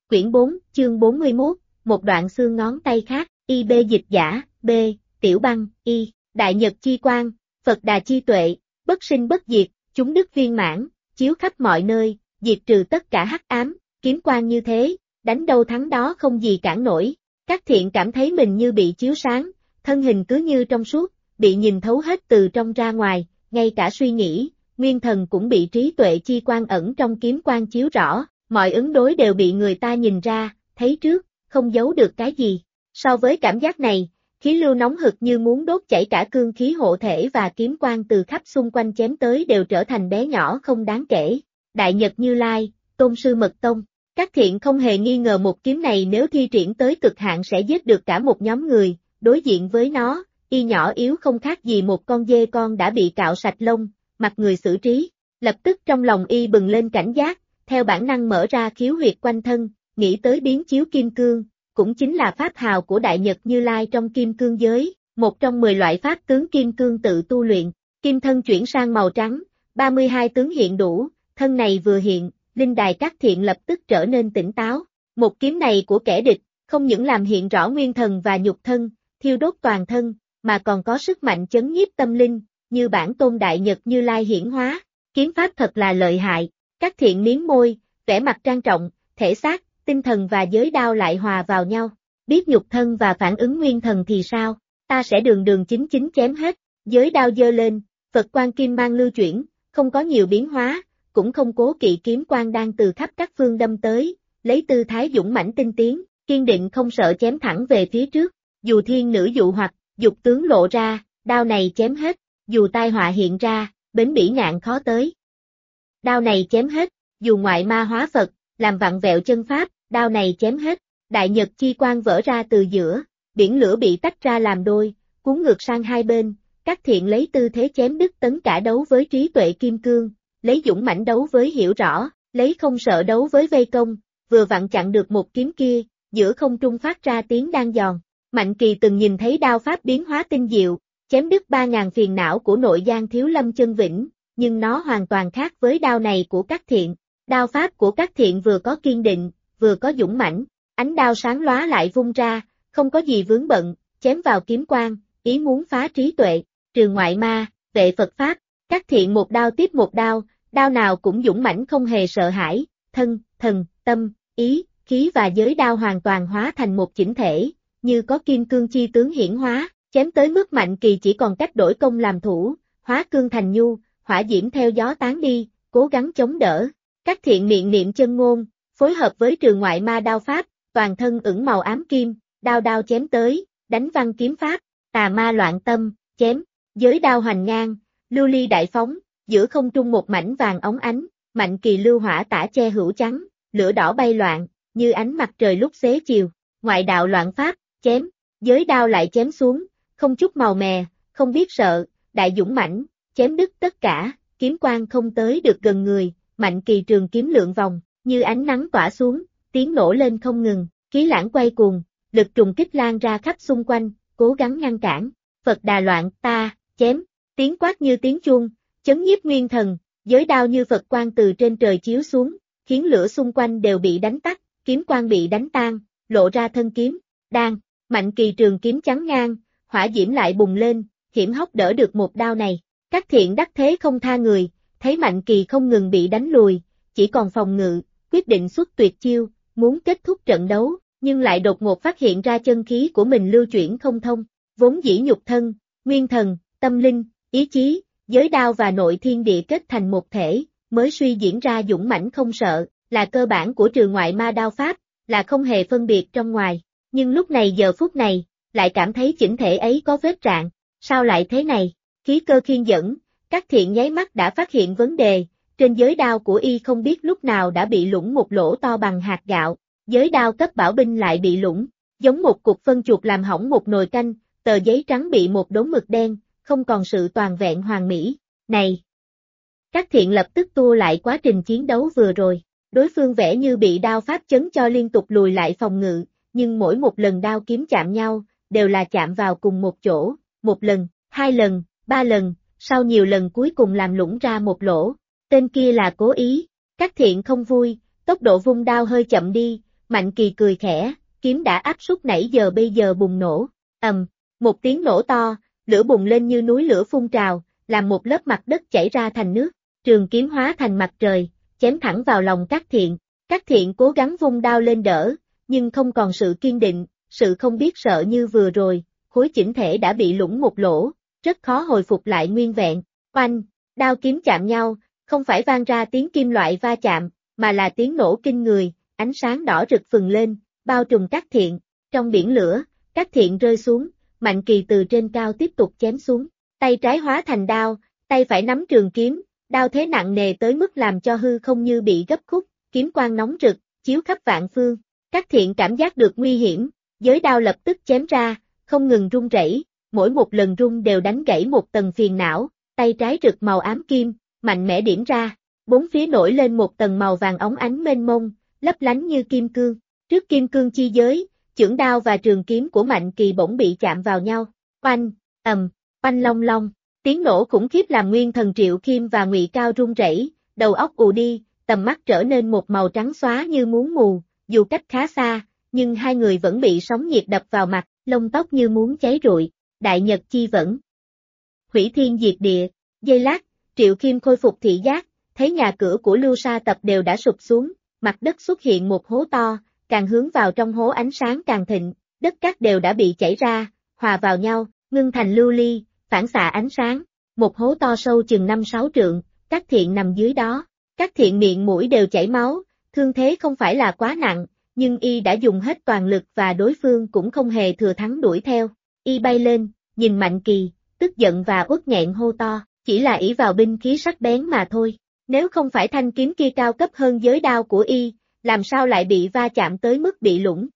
Quyển 4, chương 41, một đoạn xương ngón tay khác, IB dịch giả, B, Tiểu Băng, Y, Đại Nhật Chi Quang, Phật Đà Chi Tuệ, bất sinh bất diệt, chúng đức viên mãn, chiếu khắp mọi nơi, diệt trừ tất cả hắc ám, kiếm quang như thế, đánh đâu thắng đó không gì cản nổi. Các thiện cảm thấy mình như bị chiếu sáng, thân hình cứ như trong suốt, bị nhìn thấu hết từ trong ra ngoài, ngay cả suy nghĩ, nguyên thần cũng bị trí tuệ chi quang ẩn trong kiếm quang chiếu rõ, mọi ứng đối đều bị người ta nhìn ra, thấy trước, không giấu được cái gì. So với cảm giác này, khí lưu nóng hực như muốn đốt chảy cả cương khí hộ thể và kiếm quang từ khắp xung quanh chém tới đều trở thành bé nhỏ không đáng kể. Đại Nhật Như Lai, Tôn Sư Mật Tông. Các thiện không hề nghi ngờ một kiếm này nếu thi triển tới cực hạn sẽ giết được cả một nhóm người, đối diện với nó, y nhỏ yếu không khác gì một con dê con đã bị cạo sạch lông, mặt người xử trí. Lập tức trong lòng y bừng lên cảnh giác, theo bản năng mở ra khiếu huyệt quanh thân, nghĩ tới biến chiếu kim cương, cũng chính là pháp hào của Đại Nhật Như Lai trong kim cương giới, một trong 10 loại pháp tướng kim cương tự tu luyện. Kim thân chuyển sang màu trắng, 32 tướng hiện đủ, thân này vừa hiện, linh đài các thiện lập tức trở nên tỉnh táo. Một kiếm này của kẻ địch, không những làm hiện rõ nguyên thần và nhục thân, thiêu đốt toàn thân, mà còn có sức mạnh chấn nhiếp tâm linh, như bản tôn Đại Nhật Như Lai hiển hóa. Kiếm pháp thật là lợi hại. Các thiện miếm môi, vẻ mặt trang trọng, thể xác, tinh thần và giới đao lại hòa vào nhau. Biết nhục thân và phản ứng nguyên thần thì sao? Ta sẽ đường đường chính chính chém hết. Giới đao giơ lên, Phật quang kim mang lưu chuyển, không có nhiều biến hóa, cũng không cố kỵ kiếm quang đang từ khắp các phương đâm tới, lấy tư thái dũng mãnh tinh tiến, kiên định không sợ chém thẳng về phía trước. Dù thiên nữ dụ hoặc, dục tướng lộ ra, đao này chém hết, dù tai họa hiện ra, bến bỉ ngạn khó tới. Đao này chém hết, dù ngoại ma hóa Phật, làm vặn vẹo chân pháp, đao này chém hết. Đại Nhật Chi Quang vỡ ra từ giữa, biển lửa bị tách ra làm đôi, cuốn ngược sang hai bên, các thiện lấy tư thế chém đứt tấn cả đấu với trí tuệ kim cương, lấy dũng mãnh đấu với hiểu rõ, lấy không sợ đấu với vây công, vừa vặn chặn được một kiếm kia, giữa không trung phát ra tiếng đan giòn. Mạnh Kỳ từng nhìn thấy đao pháp biến hóa tinh diệu, chém đứt 3.000 phiền não của nội gian Thiếu Lâm Chân Vĩnh, nhưng nó hoàn toàn khác với đao này của các thiện. Đao pháp của các thiện vừa có kiên định, vừa có dũng mãnh, ánh đao sáng lóa lại vung ra, không có gì vướng bận, chém vào kiếm quang, ý muốn phá trí tuệ, trừ ngoại ma, vệ Phật pháp. Các thiện một đao tiếp một đao, đao nào cũng dũng mãnh không hề sợ hãi, thân, thần, tâm, ý, khí và giới đao hoàn toàn hóa thành một chỉnh thể, như có kim cương chi tướng hiển hóa, chém tới mức Mạnh Kỳ chỉ còn cách đổi công làm thủ, hóa cương thành nhu, hỏa diễm theo gió tán đi, cố gắng chống đỡ. Các thiện miệng niệm chân ngôn, phối hợp với trừ ngoại ma đao pháp, toàn thân ửng màu ám kim, đao đao chém tới, đánh văng kiếm pháp, tà ma loạn tâm, chém, giới đao hoành ngang, lưu ly đại phóng, giữa không trung một mảnh vàng óng ánh, Mạnh Kỳ lưu hỏa tả che hữu trắng, lửa đỏ bay loạn, như ánh mặt trời lúc xế chiều, ngoại đạo loạn pháp, chém, giới đao lại chém xuống, không chút màu mè, không biết sợ, đại dũng mãnh, chém đứt tất cả, kiếm quang không tới được gần người, Mạnh Kỳ trường kiếm lượn vòng, như ánh nắng tỏa xuống, tiếng nổ lên không ngừng, khí lãng quay cuồng, lực trùng kích lan ra khắp xung quanh, cố gắng ngăn cản. Phật Đà loạn ta, chém, tiếng quát như tiếng chuông, chấn nhiếp nguyên thần, giới đao như Phật quang từ trên trời chiếu xuống, khiến lửa xung quanh đều bị đánh tắt, kiếm quang bị đánh tan, lộ ra thân kiếm, đang, Mạnh Kỳ trường kiếm chắn ngang, hỏa diễm lại bùng lên, hiểm hóc đỡ được một đao này. Các thiện đắc thế không tha người, thấy Mạnh Kỳ không ngừng bị đánh lùi, chỉ còn phòng ngự, quyết định xuất tuyệt chiêu, muốn kết thúc trận đấu, nhưng lại đột ngột phát hiện ra chân khí của mình lưu chuyển không thông, vốn dĩ nhục thân, nguyên thần, tâm linh, ý chí, giới đao và nội thiên địa kết thành một thể, mới suy diễn ra dũng mãnh không sợ, là cơ bản của trừ ngoại ma đao pháp, là không hề phân biệt trong ngoài, nhưng lúc này giờ phút này, lại cảm thấy chỉnh thể ấy có vết rạn, sao lại thế này, khí cơ khiên dẫn, các thiện nháy mắt đã phát hiện vấn đề, trên giới đao của y không biết lúc nào đã bị lủng một lỗ to bằng hạt gạo, giới đao cấp bảo binh lại bị lủng, giống một cục phân chuột làm hỏng một nồi canh, tờ giấy trắng bị một đống mực đen, không còn sự toàn vẹn hoàn mỹ, này. Các thiện lập tức tua lại quá trình chiến đấu vừa rồi, đối phương vẻ như bị đao pháp chấn cho liên tục lùi lại phòng ngự, nhưng mỗi một lần đao kiếm chạm nhau, đều là chạm vào cùng một chỗ, một lần, hai lần, ba lần, sau nhiều lần cuối cùng làm lủng ra một lỗ, tên kia là cố ý, các thiện không vui, tốc độ vung đao hơi chậm đi, Mạnh Kỳ cười khẽ, kiếm đã áp suất nãy giờ bây giờ bùng nổ. Một tiếng nổ to, lửa bùng lên như núi lửa phun trào, làm một lớp mặt đất chảy ra thành nước. Trường kiếm hóa thành mặt trời, chém thẳng vào lòng Cát Thiện. Cát Thiện cố gắng vung đao lên đỡ, nhưng không còn sự kiên định, sự không biết sợ như vừa rồi, khối chỉnh thể đã bị lủng một lỗ, rất khó hồi phục lại nguyên vẹn. Oanh, đao kiếm chạm nhau, không phải vang ra tiếng kim loại va chạm, mà là tiếng nổ kinh người, ánh sáng đỏ rực phừng lên, bao trùm Cát Thiện. Trong biển lửa, Cát Thiện rơi xuống, Mạnh Kỳ từ trên cao tiếp tục chém xuống, tay trái hóa thành đao, tay phải nắm trường kiếm, đao thế nặng nề tới mức làm cho hư không như bị gấp khúc, kiếm quang nóng rực, chiếu khắp vạn phương. Cát Thiện cảm giác được nguy hiểm, giới đao lập tức chém ra, không ngừng rung rẩy, mỗi một lần rung đều đánh gãy một tầng phiền não, tay trái rực màu ám kim, mạnh mẽ điểm ra, bốn phía nổi lên một tầng màu vàng óng ánh mênh mông, lấp lánh như kim cương. Trước kim cương chi giới, chưởng đao và trường kiếm của Mạnh Kỳ bỗng bị chạm vào nhau. Oanh, oanh long long, tiếng nổ khủng khiếp làm Nguyên Thần Triệu Khiêm và Ngụy Cao run rẩy, đầu óc ù đi, tầm mắt trở nên một màu trắng xóa như muốn mù, dù cách khá xa, nhưng hai người vẫn bị sóng nhiệt đập vào mặt, lông tóc như muốn cháy rụi. Đại Nhật Chi Vẫn, hủy thiên diệt địa. Giây lát, Triệu Khiêm khôi phục thị giác, thấy nhà cửa của Lưu Sa Tập đều đã sụp xuống, mặt đất xuất hiện một hố to, càng hướng vào trong hố ánh sáng càng thịnh, đất cát đều đã bị chảy ra, hòa vào nhau, ngưng thành lưu ly, phản xạ ánh sáng. Một hố to sâu chừng 5-6 trượng, Cát Thiện nằm dưới đó. Cát Thiện miệng mũi đều chảy máu, thương thế không phải là quá nặng, nhưng y đã dùng hết toàn lực và đối phương cũng không hề thừa thắng đuổi theo. Y bay lên, nhìn Mạnh Kỳ, tức giận và uất nghẹn hô to, chỉ là ỷ vào binh khí sắc bén mà thôi. Nếu không phải thanh kiếm kia cao cấp hơn giới đao của y, làm sao lại bị va chạm tới mức bị lủng?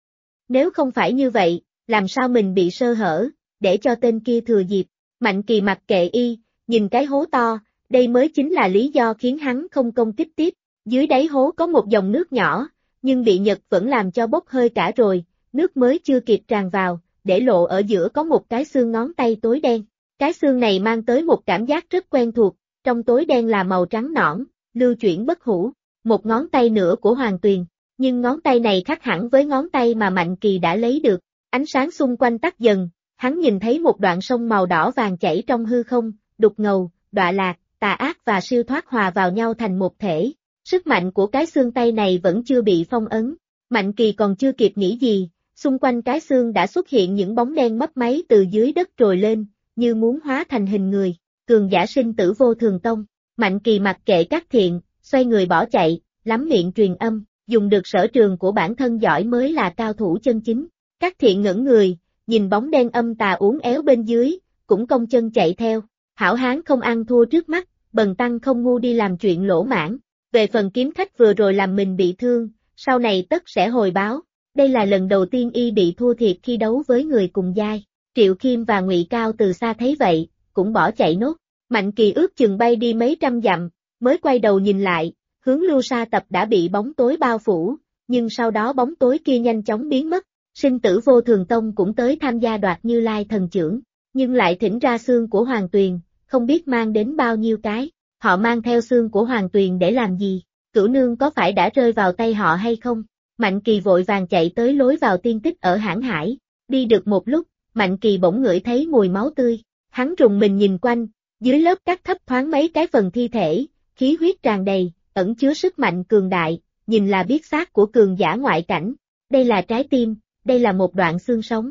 Nếu không phải như vậy, làm sao mình bị sơ hở, để cho tên kia thừa dịp? Mạnh Kỳ mặc kệ y, nhìn cái hố to, đây mới chính là lý do khiến hắn không công kích tiếp. Dưới đáy hố có một dòng nước nhỏ, nhưng bị Nhật vẫn làm cho bốc hơi cả rồi, nước mới chưa kịp tràn vào, để lộ ở giữa có một cái xương ngón tay tối đen. Cái xương này mang tới một cảm giác rất quen thuộc, trong tối đen là màu trắng nõn, lưu chuyển bất hủ, một ngón tay nữa của Hoàng Tuyền, nhưng ngón tay này khác hẳn với ngón tay mà Mạnh Kỳ đã lấy được. Ánh sáng xung quanh tắt dần, hắn nhìn thấy một đoạn sông màu đỏ vàng chảy trong hư không, đục ngầu, đọa lạc, tà ác và siêu thoát hòa vào nhau thành một thể. Sức mạnh của cái xương tay này vẫn chưa bị phong ấn. Mạnh Kỳ còn chưa kịp nghĩ gì, xung quanh cái xương đã xuất hiện những bóng đen mấp máy từ dưới đất trồi lên, như muốn hóa thành hình người. Cường giả sinh tử vô thường tông. Mạnh Kỳ mặc kệ Cát Thiện, xoay người bỏ chạy, lắm miệng truyền âm, dùng được sở trường của bản thân giỏi mới là cao thủ chân chính. Cát Thiện ngẩng người, nhìn bóng đen âm tà uốn éo bên dưới, cũng cong chân chạy theo. Hảo hán không ăn thua trước mắt, bần tăng không ngu đi làm chuyện lỗ mãn. Về phần kiếm khách vừa rồi làm mình bị thương, sau này tất sẽ hồi báo. Đây là lần đầu tiên y bị thua thiệt khi đấu với người cùng giai. Triệu Khiêm và Ngụy Cao từ xa thấy vậy, cũng bỏ chạy nốt. Mạnh Kỳ ước chừng bay đi mấy trăm dặm, mới quay đầu nhìn lại, hướng Lưu Sa Tập đã bị bóng tối bao phủ, nhưng sau đó bóng tối kia nhanh chóng biến mất. Sinh tử vô thường tông cũng tới tham gia đoạt Như Lai thần chưởng, nhưng lại thỉnh ra xương của Hoàng Tuyền, không biết mang đến bao nhiêu cái. Họ mang theo xương của Hoàng Tuyền để làm gì? Cửu nương có phải đã rơi vào tay họ hay không? Mạnh Kỳ vội vàng chạy tới lối vào tiên tích ở Hãn Hải. Đi được một lúc, Mạnh Kỳ bỗng ngửi thấy mùi máu tươi. Hắn rùng mình nhìn quanh, dưới lớp cát thấp thoáng mấy cái phần thi thể, khí huyết tràn đầy, ẩn chứa sức mạnh cường đại, nhìn là biết xác của cường giả ngoại cảnh. Đây là trái tim, đây là một đoạn xương sống.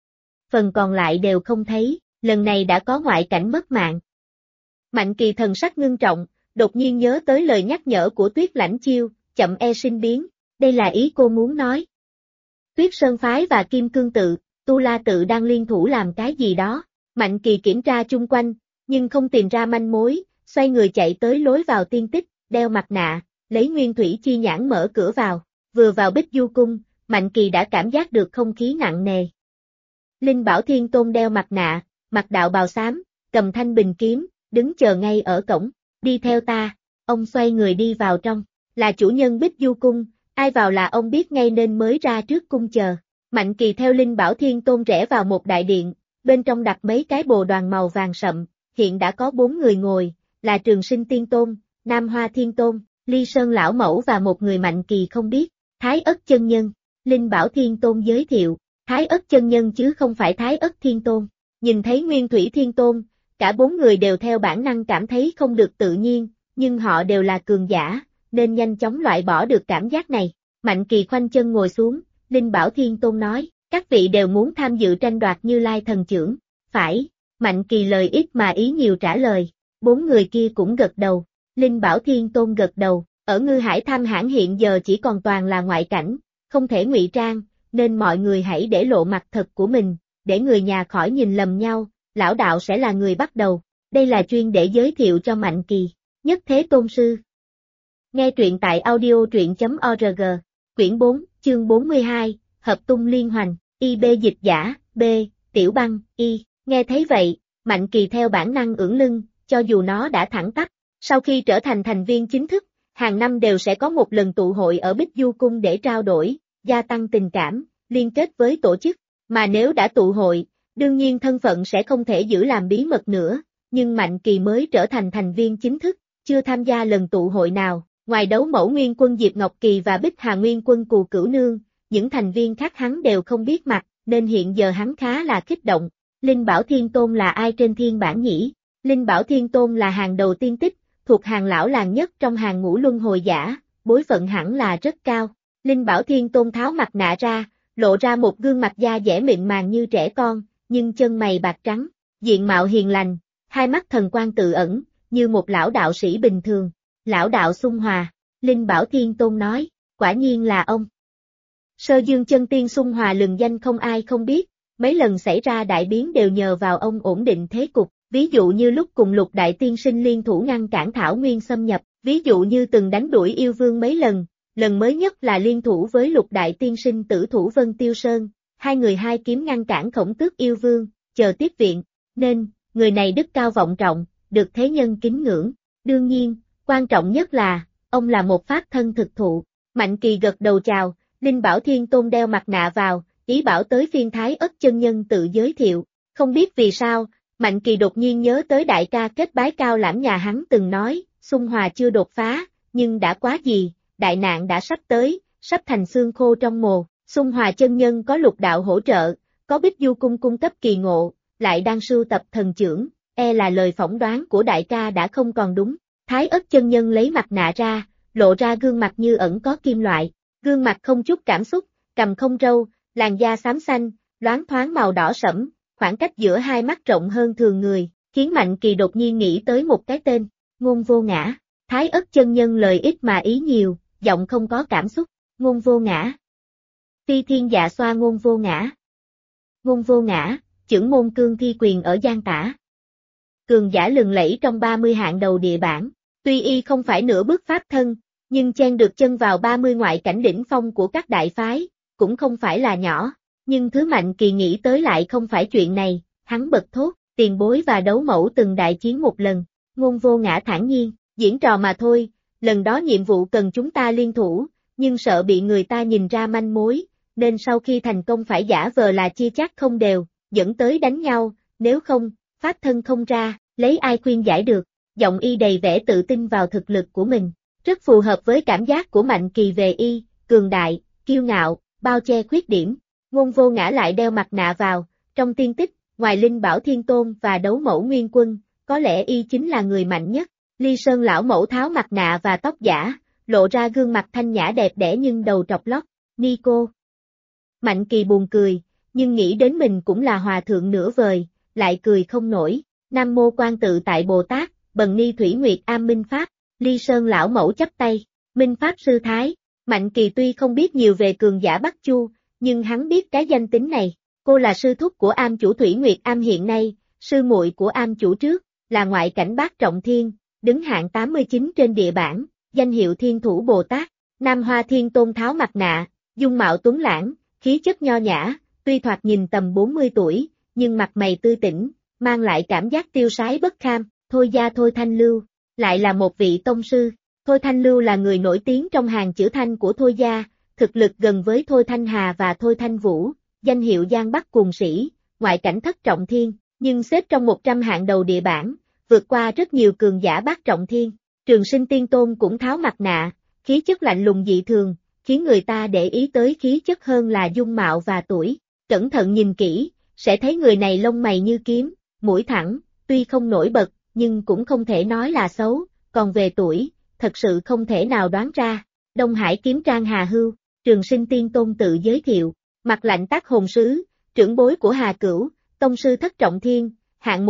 Phần còn lại đều không thấy, lần này đã có ngoại cảnh mất mạng. Mạnh Kỳ thần sắc ngưng trọng, đột nhiên nhớ tới lời nhắc nhở của Tuyết Lãnh Chiêu, chậm e sinh biến, đây là ý cô muốn nói. Tuyết Sơn Phái và Kim Cương Tự, Tu La Tự đang liên thủ làm cái gì đó. Mạnh Kỳ kiểm tra chung quanh, nhưng không tìm ra manh mối, xoay người chạy tới lối vào tiên tích, đeo mặt nạ, lấy nguyên thủy chi nhãn mở cửa vào. Vừa vào Bích Du Cung, Mạnh Kỳ đã cảm giác được không khí nặng nề. Linh Bảo Thiên Tôn đeo mặt nạ, mặc đạo bào xám, cầm thanh bình kiếm, đứng chờ ngay ở cổng. Đi theo ta. Ông xoay người đi vào trong. Là chủ nhân Bích Du Cung, ai vào là ông biết ngay nên mới ra trước cung chờ. Mạnh Kỳ theo Linh Bảo Thiên Tôn rẽ vào một đại điện, bên trong đặt mấy cái bồ đoàn màu vàng sậm, hiện đã có 4 người ngồi, là Trường Sinh Tiên Tôn, Nam Hoa Thiên Tôn, Ly Sơn Lão Mẫu và một người Mạnh Kỳ không biết. Thái Ất chân nhân, Linh Bảo Thiên Tôn giới thiệu, Thái Ất chân nhân chứ không phải Thái Ất Thiên Tôn. Nhìn thấy Nguyên Thủy Thiên Tôn, cả 4 người đều theo bản năng cảm thấy không được tự nhiên, nhưng họ đều là cường giả, nên nhanh chóng loại bỏ được cảm giác này. Mạnh Kỳ khoanh chân ngồi xuống, Linh Bảo Thiên Tôn nói, các vị đều muốn tham dự tranh đoạt Như Lai thần chưởng. Phải, Mạnh Kỳ lời ít mà ý nhiều trả lời. 4 người kia cũng gật đầu. Linh Bảo Thiên Tôn gật đầu, ở Ngư Hải Tham Hãn hiện giờ chỉ còn toàn là ngoại cảnh, không thể ngụy trang, nên mọi người hãy để lộ mặt thật của mình, để người nhà khỏi nhìn lầm nhau. Lão đạo sẽ là người bắt đầu. Đây là chuyên để giới thiệu cho Mạnh Kỳ. Nhất Thế Tôn Sư. Nghe truyện tại audio.org. Quyển 4, chương 42, Hợp Tung Liên Hoành, IB dịch giả, B, Tiểu Băng, Y. Nghe thấy vậy, Mạnh Kỳ theo bản năng ưỡn lưng, cho dù nó đã thẳng tắp. Sau khi trở thành thành viên chính thức, hàng năm đều sẽ có một lần tụ hội ở Bích Du Cung để trao đổi, gia tăng tình cảm, liên kết với tổ chức. Mà nếu đã tụ hội, đương nhiên thân phận sẽ không thể giữ làm bí mật nữa, nhưng Mạnh Kỳ mới trở thành thành viên chính thức, chưa tham gia lần tụ hội nào. Ngoài Đấu Mẫu Nguyên Quân Diệp Ngọc Kỳ và Bích Hà Nguyên Quân Cù Cửu Nương, những thành viên khác hắn đều không biết mặt, nên hiện giờ hắn khá là kích động. Linh Bảo Thiên Tôn là ai trên thiên bản nhỉ? Linh Bảo Thiên Tôn là hàng đầu tiên tích, thuộc hàng lão làng nhất trong hàng ngũ luân hồi giả, bối phận hẳn là rất cao. Linh Bảo Thiên Tôn tháo mặt nạ ra, lộ ra một gương mặt da dẻ mịn màng như trẻ con, nhưng chân mày bạc trắng, diện mạo hiền lành, hai mắt thần quang tự ẩn, như một lão đạo sĩ bình thường. Lão đạo Xung Hòa, Linh Bảo Thiên Tôn nói, quả nhiên là ông. Sơ Dương Chân Tiên Xung Hòa lừng danh không ai không biết, mấy lần xảy ra đại biến đều nhờ vào ông ổn định thế cục, ví dụ như lúc cùng Lục Đại Tiên Sinh liên thủ ngăn cản Thảo Nguyên xâm nhập, ví dụ như từng đánh đuổi yêu vương mấy lần, lần mới nhất là liên thủ với Lục Đại Tiên Sinh tử thủ Vân Tiêu Sơn, hai người hai kiếm ngăn cản Khổng Tước yêu vương, chờ tiếp viện, nên, người này đức cao vọng trọng, được thế nhân kính ngưỡng, đương nhiên, quan trọng nhất là, ông là một pháp thân thực thụ. Mạnh Kỳ gật đầu chào, Linh Bảo Thiên Tôn đeo mặt nạ vào, ý bảo tới phiên Thái Ất chân nhân tự giới thiệu. Không biết vì sao, Mạnh Kỳ đột nhiên nhớ tới đại ca kết bái cao lãm nhà hắn từng nói, Xung Hòa chưa đột phá, nhưng đã quá gì, đại nạn đã sắp tới, sắp thành xương khô trong mồ. Xung Hòa chân nhân có lục đạo hỗ trợ, có Bích Du Cung cung cấp kỳ ngộ, lại đang sưu tập thần chưởng, là lời phỏng đoán của đại ca đã không còn đúng. Thái Ất chân nhân lấy mặt nạ ra, lộ ra gương mặt như ẩn có kim loại, gương mặt không chút cảm xúc, cằm không râu, làn da xám xanh, loáng thoáng màu đỏ sẫm, khoảng cách giữa hai mắt rộng hơn thường người, khiến Mạnh Kỳ đột nhiên nghĩ tới một cái tên, Ngôn Vô Ngã. Thái Ất chân nhân lời ít mà ý nhiều, giọng không có cảm xúc, Ngôn Vô Ngã. Phi thiên dạ xoa Ngôn Vô Ngã. Ngôn Vô Ngã, chưởng môn cương thi quyền ở Giang Tả. Cường giả lừng lẫy trong 30 hạng đầu địa bảng. Tuy y không phải nửa bước pháp thân, nhưng chen được chân vào 30 ngoại cảnh đỉnh phong của các đại phái, cũng không phải là nhỏ. Nhưng thứ Mạnh Kỳ nghĩ tới lại không phải chuyện này, hắn bật thốt, tiền bối và đấu mẫu từng đại chiến một lần. Ngôn Vô Ngã thản nhiên, diễn trò mà thôi, lần đó nhiệm vụ cần chúng ta liên thủ, nhưng sợ bị người ta nhìn ra manh mối, nên sau khi thành công phải giả vờ là chia chác không đều, dẫn tới đánh nhau, nếu không, pháp thân không ra, lấy ai khuyên giải được. Giọng y đầy vẻ tự tin vào thực lực của mình, rất phù hợp với cảm giác của Mạnh Kỳ về y, cường đại, kiêu ngạo, bao che khuyết điểm. Ngôn Vô Ngã lại đeo mặt nạ vào, trong tiên tích, ngoài Linh Bảo Thiên Tôn và Đấu Mẫu Nguyên Quân, có lẽ y chính là người mạnh nhất. Ly Sơn lão mẫu tháo mặt nạ và tóc giả, lộ ra gương mặt thanh nhã đẹp đẽ nhưng đầu trọc lóc, Nico. Mạnh Kỳ buồn cười, nhưng nghĩ đến mình cũng là hòa thượng nửa vời, lại cười không nổi. Nam Mô Quan Tự Tại Bồ Tát, Bần Ni Thủy Nguyệt Am Minh Pháp. Ly Sơn lão mẫu chắp tay, Minh Pháp sư thái. Mạnh Kỳ tuy không biết nhiều về cường giả Bắc Chu, nhưng hắn biết cái danh tính này. Cô là sư thúc của Am chủ Thủy Nguyệt Am hiện nay, sư muội của Am chủ trước, là ngoại cảnh Bát Trọng Thiên, đứng hạng 89 trên địa bảng, danh hiệu Thiên Thủ Bồ Tát. Nam Hoa Thiên Tôn tháo mặt nạ, dung mạo tuấn lãng, khí chất nho nhã, tuy thoạt nhìn tầm 40 tuổi, nhưng mặt mày tươi tỉnh, mang lại cảm giác tiêu sái bất kham. Thôi gia Thôi Thanh Lưu, lại là một vị tông sư. Thôi Thanh Lưu là người nổi tiếng trong hàng chữ Thanh của Thôi gia, thực lực gần với Thôi Thanh Hà và Thôi Thanh Vũ, danh hiệu Giang Bắc Cuồng Sĩ, ngoại cảnh Thất Trọng Thiên, nhưng xếp trong 100 hạng đầu địa bảng, vượt qua rất nhiều cường giả Bát Trọng Thiên. Trường Sinh Tiên Tôn cũng tháo mặt nạ, khí chất lạnh lùng dị thường, khiến người ta để ý tới khí chất hơn là dung mạo và tuổi. Cẩn thận nhìn kỹ, sẽ thấy người này lông mày như kiếm, mũi thẳng, tuy không nổi bật, nhưng cũng không thể nói là xấu, còn về tuổi, thật sự không thể nào đoán ra. Đông Hải Kiếm Trang Hà Hưu, Trường Sinh Tiên Tôn tự giới thiệu, Mặt Lạnh Tác Hồn Sứ, trưởng bối của Hà Cửu, tông sư thất trọng thiên, hạng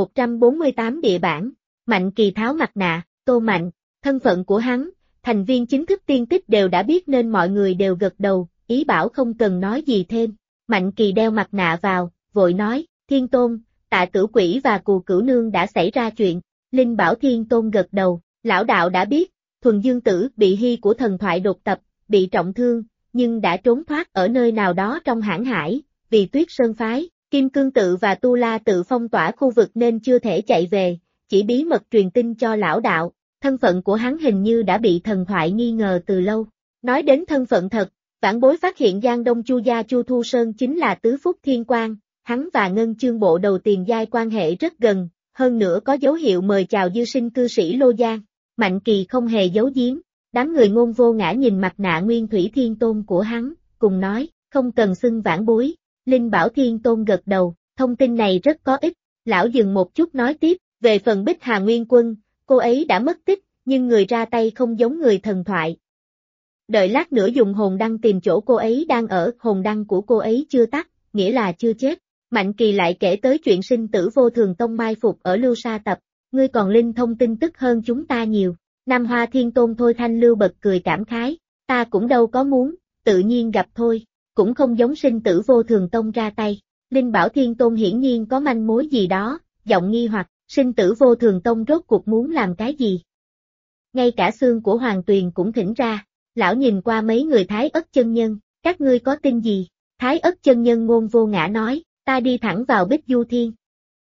148 địa bản, Mạnh Kỳ tháo mặt nạ, Tô Mạnh, thân phận của hắn, thành viên chính thức Tiên Tích đều đã biết nên mọi người đều gật đầu, ý bảo không cần nói gì thêm. Mạnh Kỳ đeo mặt nạ vào, vội nói, Thiên Tôn, Tạ Tử Quỷ và Cù Cửu Nương đã xảy ra chuyện. Linh bảo Thiên Tôn gật đầu, lão đạo đã biết, Thuần Dương Tử bị Hy của thần thoại đột tập, bị trọng thương, nhưng đã trốn thoát ở nơi nào đó trong hãn hải, vì Tuyết Sơn Phái, Kim Cương Tự và Tu La Tự phong tỏa khu vực nên chưa thể chạy về, chỉ bí mật truyền tin cho lão đạo, thân phận của hắn hình như đã bị thần thoại nghi ngờ từ lâu. Nói đến thân phận thật, vãn bối phát hiện Giang Đông Chu gia Chu Thu Sơn chính là tứ phúc thiên quan, hắn và Ngân Chương Bộ đầu tiền giai quan hệ rất gần, hơn nữa có dấu hiệu mời chào dư sinh cư sĩ Lô Giang. Mạnh Kỳ không hề giấu giếm, đám người Ngôn Vô Ngã nhìn mặt nạ Nguyên Thủy Thiên Tôn của hắn, cùng nói, không cần xưng vãn bối. Linh bảo Thiên Tôn gật đầu, thông tin này rất có ích, lão dừng một chút nói tiếp, về phần Bích Hà Nguyên Quân, cô ấy đã mất tích, nhưng người ra tay không giống người thần thoại. Đợi lát nữa dùng hồn đăng tìm chỗ cô ấy đang ở, hồn đăng của cô ấy chưa tắt, nghĩa là chưa chết. Mạnh Kỳ lại kể tới chuyện sinh tử Vô Thường Tông mai phục ở Lưu Sa Tập, ngươi còn linh thông tin tức hơn chúng ta nhiều. Nam Hoa Thiên Tôn Thôi Thanh Lưu bật cười cảm khái, ta cũng đâu có muốn, tự nhiên gặp thôi, cũng không giống sinh tử Vô Thường Tông ra tay. Linh bảo Thiên Tôn hiển nhiên có manh mối gì đó, giọng nghi hoặc, sinh tử Vô Thường Tông rốt cuộc muốn làm cái gì? Ngay cả xương của Hoàng Tuyền cũng thỉnh ra, lão nhìn qua mấy người Thái Ất chân nhân, các ngươi có tin gì? Thái Ất chân nhân Ngôn Vô Ngã nói, ta đi thẳng vào Bích Du Thiên.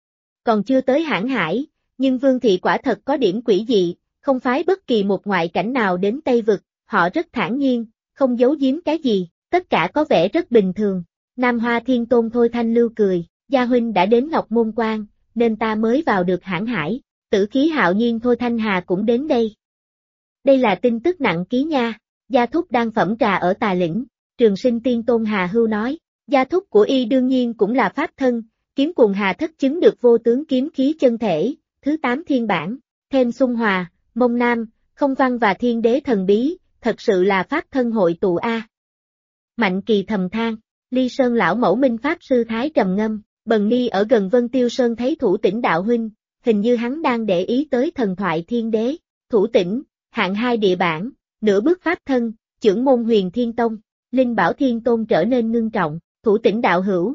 Còn chưa tới hãn hải, nhưng Vương Thị quả thật có điểm quỷ dị, không phái bất kỳ một ngoại cảnh nào đến Tây Vực, họ rất thản nhiên, không giấu giếm cái gì, tất cả có vẻ rất bình thường. Nam Hoa Thiên Tôn Thôi Thanh Lưu cười, Gia huynh đã đến Ngọc Môn Quan, nên ta mới vào được hãn hải, Tử Khí Hạo Nhiên Thôi Thanh Hà cũng đến đây. Đây là tin tức nặng ký nha, Gia thúc đang phẩm trà ở Tà Lĩnh, Trường Sinh Tiên Tôn Hà Hưu nói, gia thúc của y đương nhiên cũng là pháp thân, kiếm cùng Hà thất chứng được vô tướng kiếm khí chân thể, thứ 8 thiên bản, thêm Xung Hòa, Mông Nam, Không Văn và Thiên Đế thần bí, thật sự là pháp thân hội tụ a. Mạnh Kỳ thầm than, Ly Sơn lão mẫu Minh pháp sư Thái trầm ngâm, Bần Ni ở gần Vân Tiêu Sơn thấy Thủ Tĩnh đạo huynh, hình như hắn đang để ý tới thần thoại Thiên Đế, Thủ Tĩnh, hạng 2 địa bản, nửa bước pháp thân, chưởng môn Huyền Thiên Tông. Linh bảo Thiên Tôn trở nên ngưng trọng, Thủ Tĩnh đạo hữu.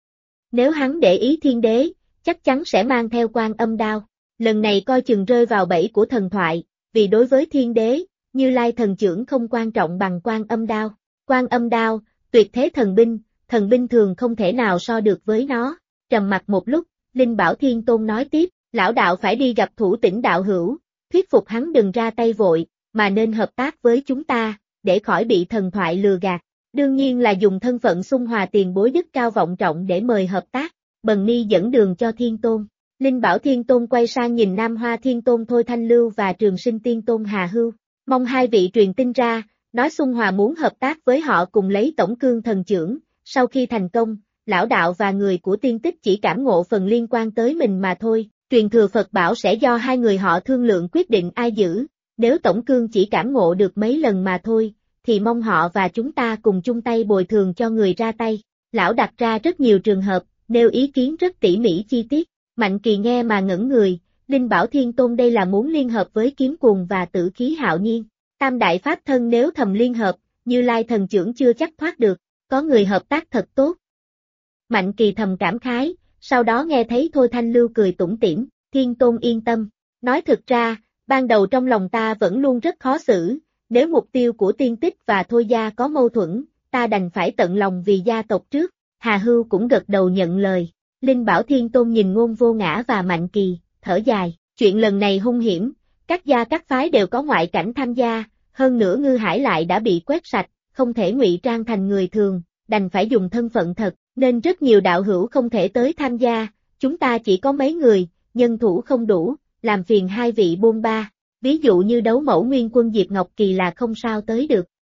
Nếu hắn để ý Thiên Đế, chắc chắn sẽ mang theo Quan Âm đao. Lần này coi chừng rơi vào bẫy của thần thoại, vì đối với Thiên Đế, Như Lai thần chưởng không quan trọng bằng Quan Âm đao. Quan Âm đao, tuyệt thế thần binh thường không thể nào so được với nó. Trầm mặc một lúc, Linh bảo Thiên Tôn nói tiếp, lão đạo phải đi gặp Thủ Tĩnh đạo hữu, thuyết phục hắn đừng ra tay vội, mà nên hợp tác với chúng ta, để khỏi bị thần thoại lừa gạt. Đương nhiên là dùng thân phận Xung Hòa tiền bối đức cao vọng trọng để mời hợp tác. Bần Ni dẫn đường cho Thiên Tôn. Linh bảo Thiên Tôn quay sang nhìn Nam Hoa Thiên Tôn Thôi Thanh Lưu và Trường Sinh Tiên Tôn Hà Hưu. Mong hai vị truyền tin ra, nói Xung Hòa muốn hợp tác với họ cùng lấy tổng cương thần chưởng. Sau khi thành công, lão đạo và người của Tiên Tích chỉ cảm ngộ phần liên quan tới mình mà thôi. Truyền thừa Phật bảo sẽ do hai người họ thương lượng quyết định ai giữ. Nếu tổng cương chỉ cảm ngộ được mấy lần mà thôi, thì mong họ và chúng ta cùng chung tay bồi thường cho người ra tay. Lão đặt ra rất nhiều trường hợp, nêu ý kiến rất tỉ mỉ chi tiết. Mạnh Kỳ nghe mà ngẩn người, Linh bảo Thiên Tôn đây là muốn liên hợp với Kiếm Cuồng và Tử Khí Hạo Nhiên. Tam đại pháp thân nếu thầm liên hợp, Như Lai thần chưởng chưa chắc thoát được, có người hợp tác thật tốt. Mạnh Kỳ thầm cảm khái, sau đó nghe thấy Thôi Thanh Lưu cười tủm tỉm, Thiên Tôn yên tâm. Nói thực ra, ban đầu trong lòng ta vẫn luôn rất khó xử, nếu mục tiêu của Tiên Tích và Thôi gia có mâu thuẫn, ta đành phải tận lòng vì gia tộc trước. Hà Hưu cũng gật đầu nhận lời. Linh bảo Thiên Tôn nhìn Ngôn Vô Ngã và Mạnh Kỳ, thở dài, chuyện lần này hung hiểm, các gia các phái đều có ngoại cảnh tham gia, hơn nữa Ngư Hải lại đã bị quét sạch, không thể ngụy trang thành người thường, đành phải dùng thân phận thật, nên rất nhiều đạo hữu không thể tới tham gia, chúng ta chỉ có mấy người, nhân thủ không đủ, làm phiền hai vị bôn ba, ví dụ như đấu mẫu Nguyên Quân Diệp Ngọc Kỳ là không sao tới được.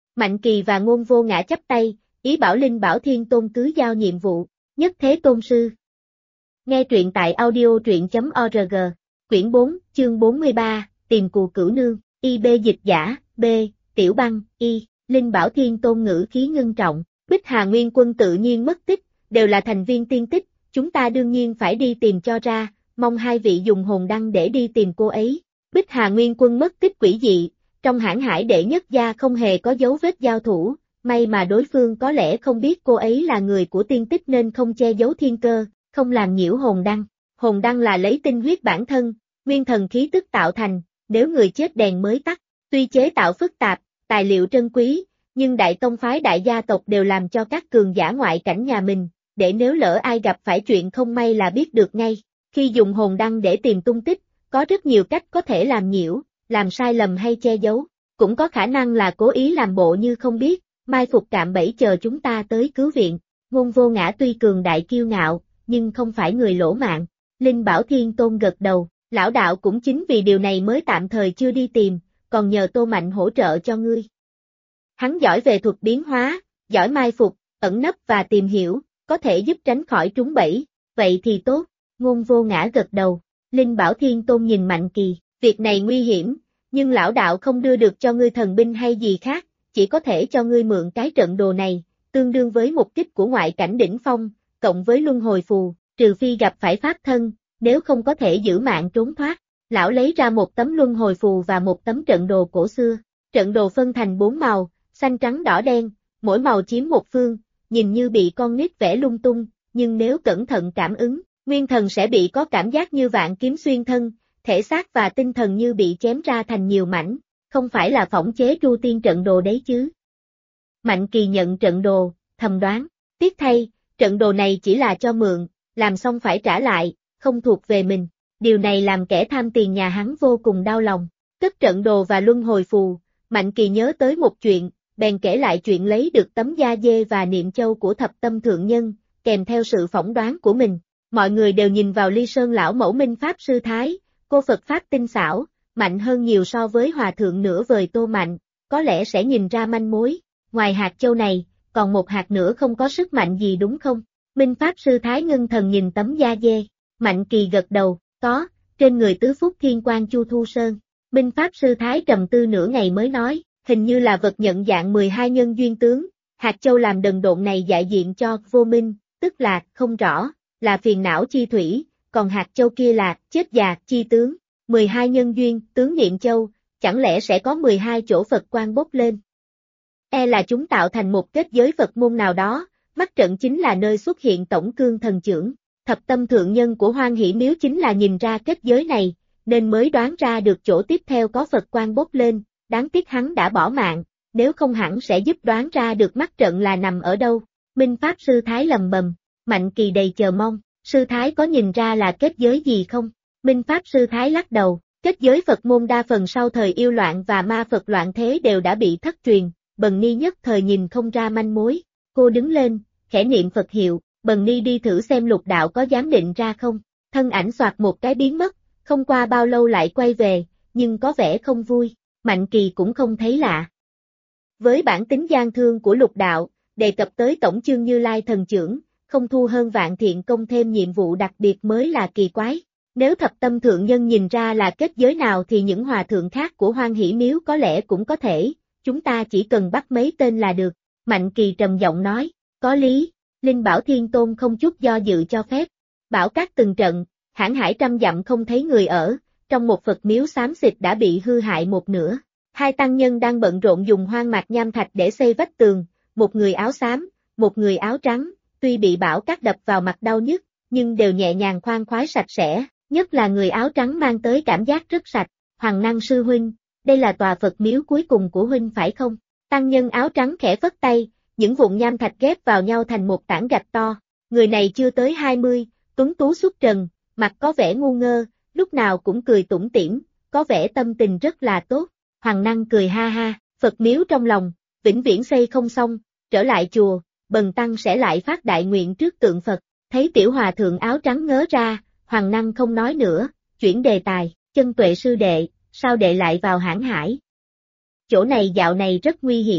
Mạnh Kỳ và Ngôn Vô Ngã chắp tay, ý bảo Linh Bảo Thiên Tôn cứ giao nhiệm vụ, nhất thế tôn sư. Nghe truyện tại audio.truyện.org, quyển 4, chương 43, tìm cù cửu nương, IB dịch giả, B, Tiểu Băng, Y, Linh Bảo Thiên Tôn ngữ khí ngưng trọng, Bích Hà Nguyên Quân tự nhiên mất tích, đều là thành viên tiên tích, chúng ta đương nhiên phải đi tìm cho ra, mong hai vị dùng hồn đăng để đi tìm cô ấy. Bích Hà Nguyên Quân mất tích quỷ dị, trong hãn hải đệ nhất gia không hề có dấu vết giao thủ, may mà đối phương có lẽ không biết cô ấy là người của tiên tích nên không che giấu thiên cơ, không làm nhiễu hồn đăng. Hồn đăng là lấy tinh huyết bản thân, nguyên thần khí tức tạo thành, nếu người chết đèn mới tắt, tuy chế tạo phức tạp, tài liệu trân quý, nhưng đại tông phái đại gia tộc đều làm cho các cường giả ngoại cảnh nhà mình, để nếu lỡ ai gặp phải chuyện không may là biết được ngay. Khi dùng hồn đăng để tìm tung tích, có rất nhiều cách có thể làm nhiễu, làm sai lầm hay che giấu, cũng có khả năng là cố ý làm bộ như không biết, mai phục cạm bẫy chờ chúng ta tới cứu viện. Ngôn Vô Ngã tuy cường đại kiêu ngạo, nhưng không phải người lỗ mãng. Linh Bảo Thiên Tôn gật đầu, lão đạo cũng chính vì điều này mới tạm thời chưa đi tìm, còn nhờ Tô Mạnh hỗ trợ cho ngươi. Hắn giỏi về thuật biến hóa, giỏi mai phục, ẩn nấp và tìm hiểu, có thể giúp tránh khỏi trúng bẫy, vậy thì tốt. Ngôn Vô Ngã gật đầu, Linh Bảo Thiên Tôn nhìn Mạnh Kỳ, việc này nguy hiểm, nhưng lão đạo không đưa được cho ngươi thần binh hay gì khác, chỉ có thể cho ngươi mượn cái trận đồ này, tương đương với một kích của ngoại cảnh đỉnh phong, cộng với luân hồi phù, trừ phi gặp phải pháp thân, nếu không có thể giữ mạng trốn thoát. Lão lấy ra một tấm luân hồi phù và một tấm trận đồ cổ xưa, trận đồ phân thành 4 màu, xanh trắng đỏ đen, mỗi màu chiếm một phương, nhìn như bị con nít vẽ lung tung, nhưng nếu cẩn thận cảm ứng, nguyên thần sẽ bị có cảm giác như vạn kiếm xuyên thân, thể xác và tinh thần như bị chém ra thành nhiều mảnh, không phải là phỏng chế Tru Tiên trận đồ đấy chứ. Mạnh Kỳ nhận trận đồ, thầm đoán, tiếc thay, trận đồ này chỉ là cho mượn, làm xong phải trả lại, không thuộc về mình, điều này làm kẻ tham tiền nhà hắn vô cùng đau lòng. Cất trận đồ và luân hồi phù, Mạnh Kỳ nhớ tới một chuyện, bèn kể lại chuyện lấy được tấm da dê và niệm châu của thập tâm thượng nhân, kèm theo sự phỏng đoán của mình. Mọi người đều nhìn vào Ly Sơn lão mẫu Minh Pháp Sư Thái, cô Phật Pháp tinh xảo, mạnh hơn nhiều so với hòa thượng nửa vời Tô Mạnh, có lẽ sẽ nhìn ra manh mối. Ngoài hạt châu này, còn một hạt nữa không có sức mạnh gì đúng không? Minh Pháp Sư Thái ngưng thần nhìn tấm da dê, Mạnh Kỳ gật đầu, có, trên người tứ phúc thiên quan Chu Thu Sơn. Minh Pháp Sư Thái trầm tư nửa ngày mới nói, hình như là vật nhận dạng 12 nhân duyên tướng, hạt châu làm đần độn này đại diện cho vô minh, tức là không rõ, là phiền não chi thủy, còn hạt châu kia là chết già chi tướng. 12 nhân duyên, tướng niệm châu, chẳng lẽ sẽ có 12 chỗ Phật quan bốc lên? Là chúng tạo thành một kết giới Phật môn nào đó, mắt trận chính là nơi xuất hiện tổng cương thần trưởng. Thập tâm thượng nhân của Hoan Hỷ Miếu chính là nhìn ra kết giới này, nên mới đoán ra được chỗ tiếp theo có Phật quan bốc lên, đáng tiếc hắn đã bỏ mạng, nếu không hẳn sẽ giúp đoán ra được mắt trận là nằm ở đâu. Minh Pháp Sư Thái lầm bầm, Mạnh Kỳ đầy chờ mong, Sư Thái có nhìn ra là kết giới gì không? Minh Pháp Sư Thái lắc đầu, kết giới Phật môn đa phần sau thời yêu loạn và ma Phật loạn thế đều đã bị thất truyền, Bần Ni nhất thời nhìn không ra manh mối. Cô đứng lên, khẽ niệm Phật hiệu, Bần Ni đi thử xem lục đạo có dám định ra không. Thân ảnh xoạt một cái biến mất, không qua bao lâu lại quay về, nhưng có vẻ không vui. Mạnh Kỳ cũng không thấy lạ. Với bản tính gian thương của lục đạo, đề cập tới tổng chương Như Lai thần trưởng, không thu hơn vạn thiện công thêm nhiệm vụ đặc biệt mới là kỳ quái. Nếu thập tâm thượng nhân nhìn ra là kết giới nào thì những hòa thượng khác của Hoan Hỷ Miếu có lẽ cũng có thể, chúng ta chỉ cần bắt mấy tên là được. Mạnh Kỳ trầm giọng nói, có lý. Linh Bảo Thiên Tôn không chút do dự cho phép. Bảo các từng trận, hãn hải trăm dặm không thấy người ở, trong một Phật miếu xám xịt đã bị hư hại một nửa. Hai tăng nhân đang bận rộn dùng hoang mạc nham thạch để xây vách tường, một người áo xám, một người áo trắng, tuy bị bão cát đập vào mặt đau nhức, nhưng đều nhẹ nhàng khoan khoái sạch sẽ, nhất là người áo trắng mang tới cảm giác rất sạch. Hoàng Năng sư huynh, đây là tòa Phật miếu cuối cùng của huynh phải không? Tăng nhân áo trắng khẽ phất tay, những vụn nham thạch ghép vào nhau thành một tảng gạch to. Người này chưa tới 20, tuấn tú xuất trần, mặt có vẻ ngu ngơ, lúc nào cũng cười tủm tỉm, có vẻ tâm tình rất là tốt. Hoàng Năng cười ha ha, Phật miếu trong lòng, vĩnh viễn xây không xong, trở lại chùa, bần tăng sẽ lại phát đại nguyện trước tượng Phật. Thấy tiểu hòa thượng áo trắng ngớ ra, Hoàng Năng không nói nữa, chuyển đề tài, Chân Tuệ sư đệ, sao đệ lại vào hãn hải? Chỗ này dạo này rất nguy hiểm.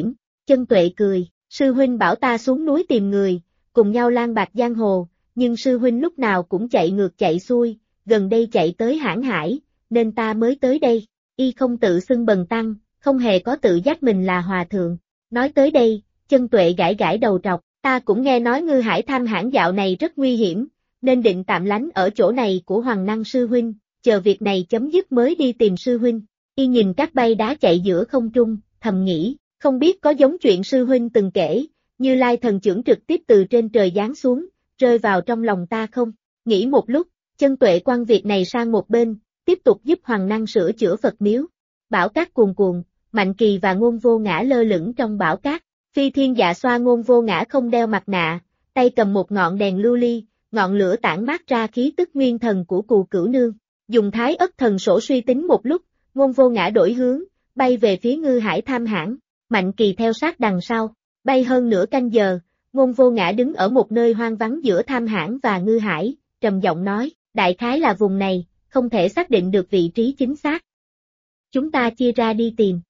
Chân Tuệ cười, sư huynh bảo ta xuống núi tìm người, cùng nhau lang bạc giang hồ, nhưng sư huynh lúc nào cũng chạy ngược chạy xuôi, gần đây chạy tới Hãn Hải, nên ta mới tới đây. Y không tự xưng bần tăng, không hề có tự giác mình là hòa thượng. Nói tới đây, Chân Tuệ gãi gãi đầu trọc, ta cũng nghe nói Ngư Hải Tham Hãn dạo này rất nguy hiểm, nên định tạm lánh ở chỗ này của Hoàng Năng sư huynh, chờ việc này chấm dứt mới đi tìm sư huynh. Y nhìn các bay đá chạy giữa không trung, thầm nghĩ, không biết có giống chuyện sư huynh từng kể, Như Lai thần chưởng trực tiếp từ trên trời giáng xuống, rơi vào trong lòng ta không? Nghĩ một lúc, Chân Tuệ quăng việc này sang một bên, tiếp tục giúp Hoàng Năng sửa chữa Phật miếu. Bão cát cuồn cuộn, Mạnh Kỳ và Ngôn Vô Ngã lơ lửng trong bão cát. Phi Thiên Dạ Xoa Ngôn Vô Ngã không đeo mặt nạ, tay cầm một ngọn đèn lưu ly, ngọn lửa tản mát ra khí tức nguyên thần của Cù Cửu Nương. Dùng Thái Ất Thần Sổ suy tính một lúc, Ngôn Vô Ngã đổi hướng, bay về phía Ngư Hải Tham Hãn. Mạnh Kỳ theo sát đằng sau, bay hơn nửa canh giờ, Ngôn Vô Ngã đứng ở một nơi hoang vắng giữa Tham Hãn và Ngư Hải, trầm giọng nói, đại khái là vùng này, không thể xác định được vị trí chính xác. Chúng ta chia ra đi tìm.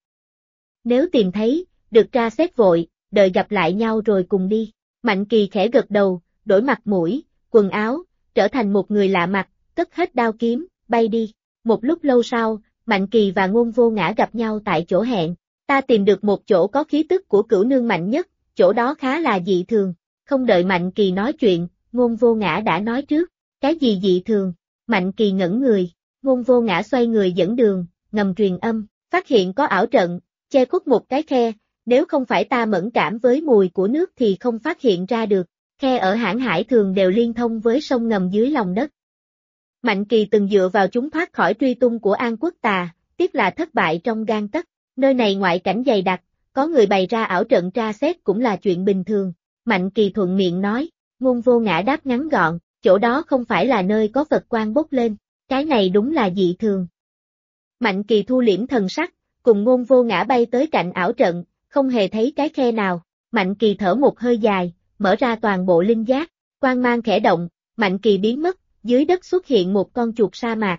Nếu tìm thấy, được tra xét vội, đợi gặp lại nhau rồi cùng đi. Mạnh Kỳ khẽ gật đầu, đổi mặt mũi, quần áo, trở thành một người lạ mặt, cất hết đao kiếm, bay đi. Một lúc lâu sau, Mạnh Kỳ và Ngôn Vô Ngã gặp nhau tại chỗ hẹn. Ta tìm được một chỗ có khí tức của Cửu Nương mạnh nhất, chỗ đó khá là dị thường. Không đợi Mạnh Kỳ nói chuyện, Ngôn Vô Ngã đã nói trước. Cái gì dị thường? Mạnh Kỳ ngẩn người, Ngôn Vô Ngã xoay người dẫn đường, ngầm truyền âm, phát hiện có ảo trận, che khuất một cái khe, nếu không phải ta mẫn cảm với mùi của nước thì không phát hiện ra được. Khe ở Hãn Hải thường đều liên thông với sông ngầm dưới lòng đất. Mạnh Kỳ từng dựa vào chúng thoát khỏi truy tung của An Quốc Tà, tiếc là thất bại trong gang tấc. Nơi này ngoại cảnh dày đặc, có người bày ra ảo trận tra xét cũng là chuyện bình thường. Mạnh Kỳ thuận miệng nói, Ngôn Vô Ngã đáp ngắn gọn, chỗ đó không phải là nơi có Phật quang bốc lên, cái này đúng là dị thường. Mạnh Kỳ thu liễm thần sắc, cùng Ngôn Vô Ngã bay tới cạnh ảo trận, không hề thấy cái khe nào. Mạnh Kỳ thở một hơi dài, mở ra toàn bộ linh giác, quang mang khẽ động, Mạnh Kỳ biến mất, dưới đất xuất hiện một con chuột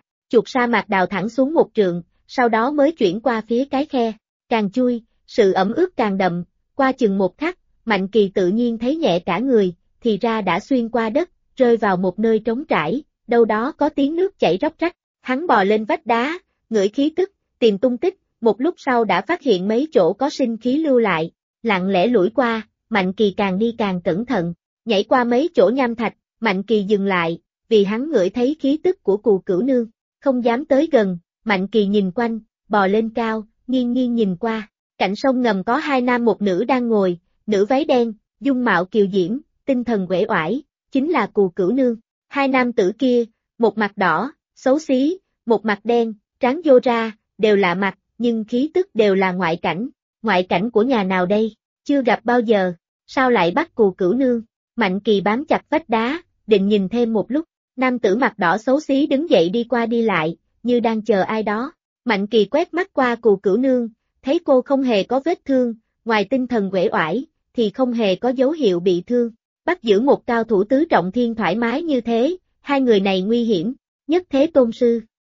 sa mạc đào thẳng xuống một trượng, sau đó mới chuyển qua phía cái khe, càng chui, sự ẩm ướt càng đậm, qua chừng một khắc, Mạnh Kỳ tự nhiên thấy nhẹ cả người, thì ra đã xuyên qua đất, rơi vào một nơi trống trải, đâu đó có tiếng nước chảy róc rách, hắn bò lên vách đá, ngửi khí tức, tìm tung tích, một lúc sau đã phát hiện mấy chỗ có sinh khí lưu lại, lặng lẽ lủi qua, Mạnh Kỳ càng đi càng cẩn thận, nhảy qua mấy chỗ nham thạch, Mạnh Kỳ dừng lại, vì hắn ngửi thấy khí tức của Cù Cửu Nương, không dám tới gần, Mạnh Kỳ nhìn quanh, bò lên cao, nghiêng nghiêng nhìn qua, cạnh sông ngầm có hai nam một nữ đang ngồi, nữ váy đen, dung mạo kiều diễm, tinh thần uể oải, chính là Cù Cửu Nương. Hai nam tử kia, một mặt đỏ, xấu xí, một mặt đen, trán vô ra, đều lạ mặt, nhưng khí tức đều là ngoại cảnh của nhà nào đây, chưa gặp bao giờ, sao lại bắt Cù Cửu Nương? Mạnh Kỳ bám chặt vách đá, định nhìn thêm một lúc, nam tử mặt đỏ xấu xí đứng dậy đi qua đi lại, như đang chờ ai đó. Mạnh Kỳ quét mắt qua Cù Cửu Nương, thấy cô không hề có vết thương, ngoài tinh thần uể oải, thì không hề có dấu hiệu bị thương. Bắt giữ một cao thủ tứ trọng thiên thoải mái như thế, hai người này nguy hiểm, nhất thế tôn sư.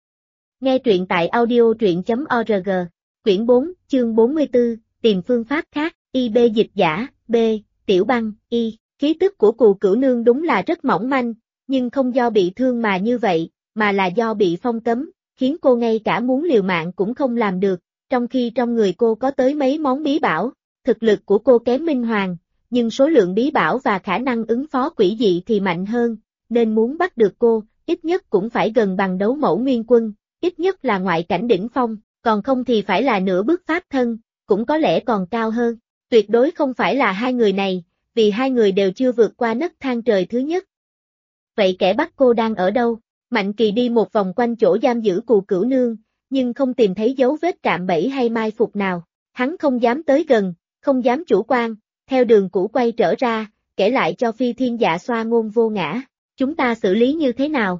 Nghe truyện tại audio.org, quyển 4, chương 44, tìm phương pháp khác, IB dịch giả, B, Tiểu Băng, Y, khí tức của Cù Cửu Nương đúng là rất mỏng manh, nhưng không do bị thương mà như vậy, mà là do bị phong cấm, khiến cô ngay cả muốn liều mạng cũng không làm được, trong khi trong người cô có tới mấy món bí bảo, thực lực của cô kém Minh Hoàng, nhưng số lượng bí bảo và khả năng ứng phó quỷ dị thì mạnh hơn, nên muốn bắt được cô, ít nhất cũng phải gần bằng đấu mẫu nguyên quân, ít nhất là ngoại cảnh đỉnh phong, còn không thì phải là nửa bước pháp thân, cũng có lẽ còn cao hơn. Tuyệt đối không phải là hai người này, vì hai người đều chưa vượt qua nấc thang trời thứ nhất. Vậy kẻ bắt cô đang ở đâu? Mạnh Kỳ đi một vòng quanh chỗ giam giữ Cù Cửu Nương, nhưng không tìm thấy dấu vết cạm bẫy hay mai phục nào. Hắn không dám tới gần, không dám chủ quan, theo đường cũ quay trở ra, kể lại cho Phi Thiên Dạ Xoa Ngôn Vô Ngã. Chúng ta xử lý như thế nào?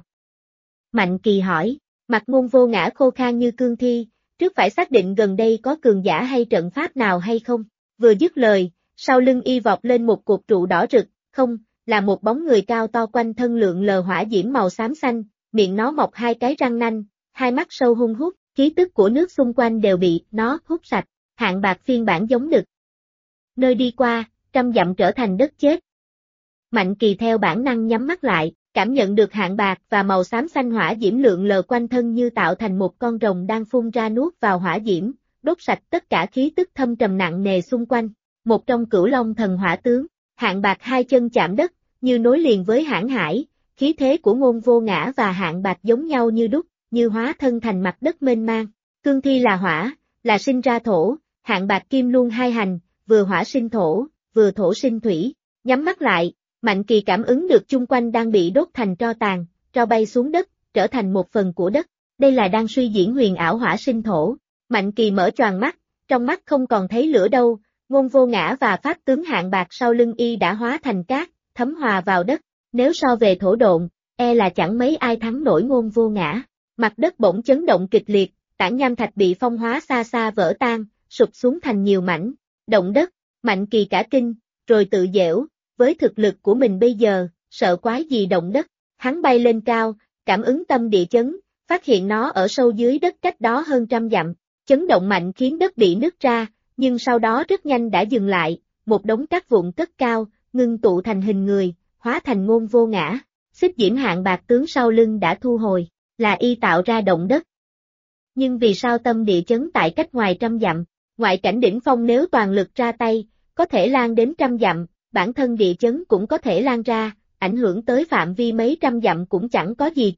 Mạnh Kỳ hỏi, mặt Ngôn Vô Ngã khô khan như cương thi, trước phải xác định gần đây có cường giả hay trận pháp nào hay không. Vừa dứt lời, sau lưng y vọt lên một cột trụ đỏ rực, không, là một bóng người cao to quanh thân lượn lờ hỏa diễm màu xám xanh, miệng nó mọc hai cái răng nanh, hai mắt sâu hun hút, khí tức của nước xung quanh đều bị nó hút sạch, hạng bạc phiên bản giống đực. nơi đi qua, trăm dặm trở thành đất chết. Mạnh Kỳ theo bản năng nhắm mắt lại, cảm nhận được hạng bạc và màu xám xanh hỏa diễm lượn lờ quanh thân như tạo thành một con rồng đang phun ra nuốt vào hỏa diễm, đốt sạch tất cả khí tức thâm trầm nặng nề xung quanh. Một trong Cửu Long thần hỏa tướng, hạng bạc hai chân chạm đất, như nối liền với hãn hải, khí thế của Ngôn Vô Ngã và hạng bạc giống nhau như đúc, như hóa thân thành mặt đất mênh mang. Cương thi là hỏa, là sinh ra thổ, hạng bạc kim luôn hai hành, vừa hỏa sinh thổ, vừa thổ sinh thủy. Nhắm mắt lại, Mạnh Kỳ cảm ứng được chung quanh đang bị đốt thành tro tàn, tro bay xuống đất, trở thành một phần của đất. Đây là đang suy diễn huyền ảo hỏa sinh thổ. Mạnh Kỳ mở choàng mắt, trong mắt không còn thấy lửa đâu, Ngôn Vô Ngã và pháp tướng hạng bạc sau lưng y đã hóa thành cát, thấm hòa vào đất. Nếu so về thổ độn, là chẳng mấy ai thắng nổi Ngôn Vô Ngã. Mặt đất bỗng chấn động kịch liệt, tảng nham thạch bị phong hóa xa xa vỡ tan, sụp xuống thành nhiều mảnh. Động đất, Mạnh Kỳ cả kinh, rồi tự giễu, với thực lực của mình bây giờ, sợ quái gì động đất. Hắn bay lên cao, cảm ứng tâm địa chấn, phát hiện nó ở sâu dưới đất cách đó hơn 100 dặm. Chấn động mạnh khiến đất bị nứt ra, nhưng sau đó rất nhanh đã dừng lại, một đống cát vụn cất cao, ngưng tụ thành hình người, hóa thành Ngôn Vô Ngã. Xích diễm hạng bạc tướng sau lưng đã thu hồi, là y tạo ra động đất. Nhưng vì sao tâm địa chấn tại cách ngoài 100 dặm, ngoại cảnh đỉnh phong nếu toàn lực ra tay, có thể lan đến 100 dặm, bản thân địa chấn cũng có thể lan ra, ảnh hưởng tới phạm vi mấy trăm dặm cũng chẳng có gì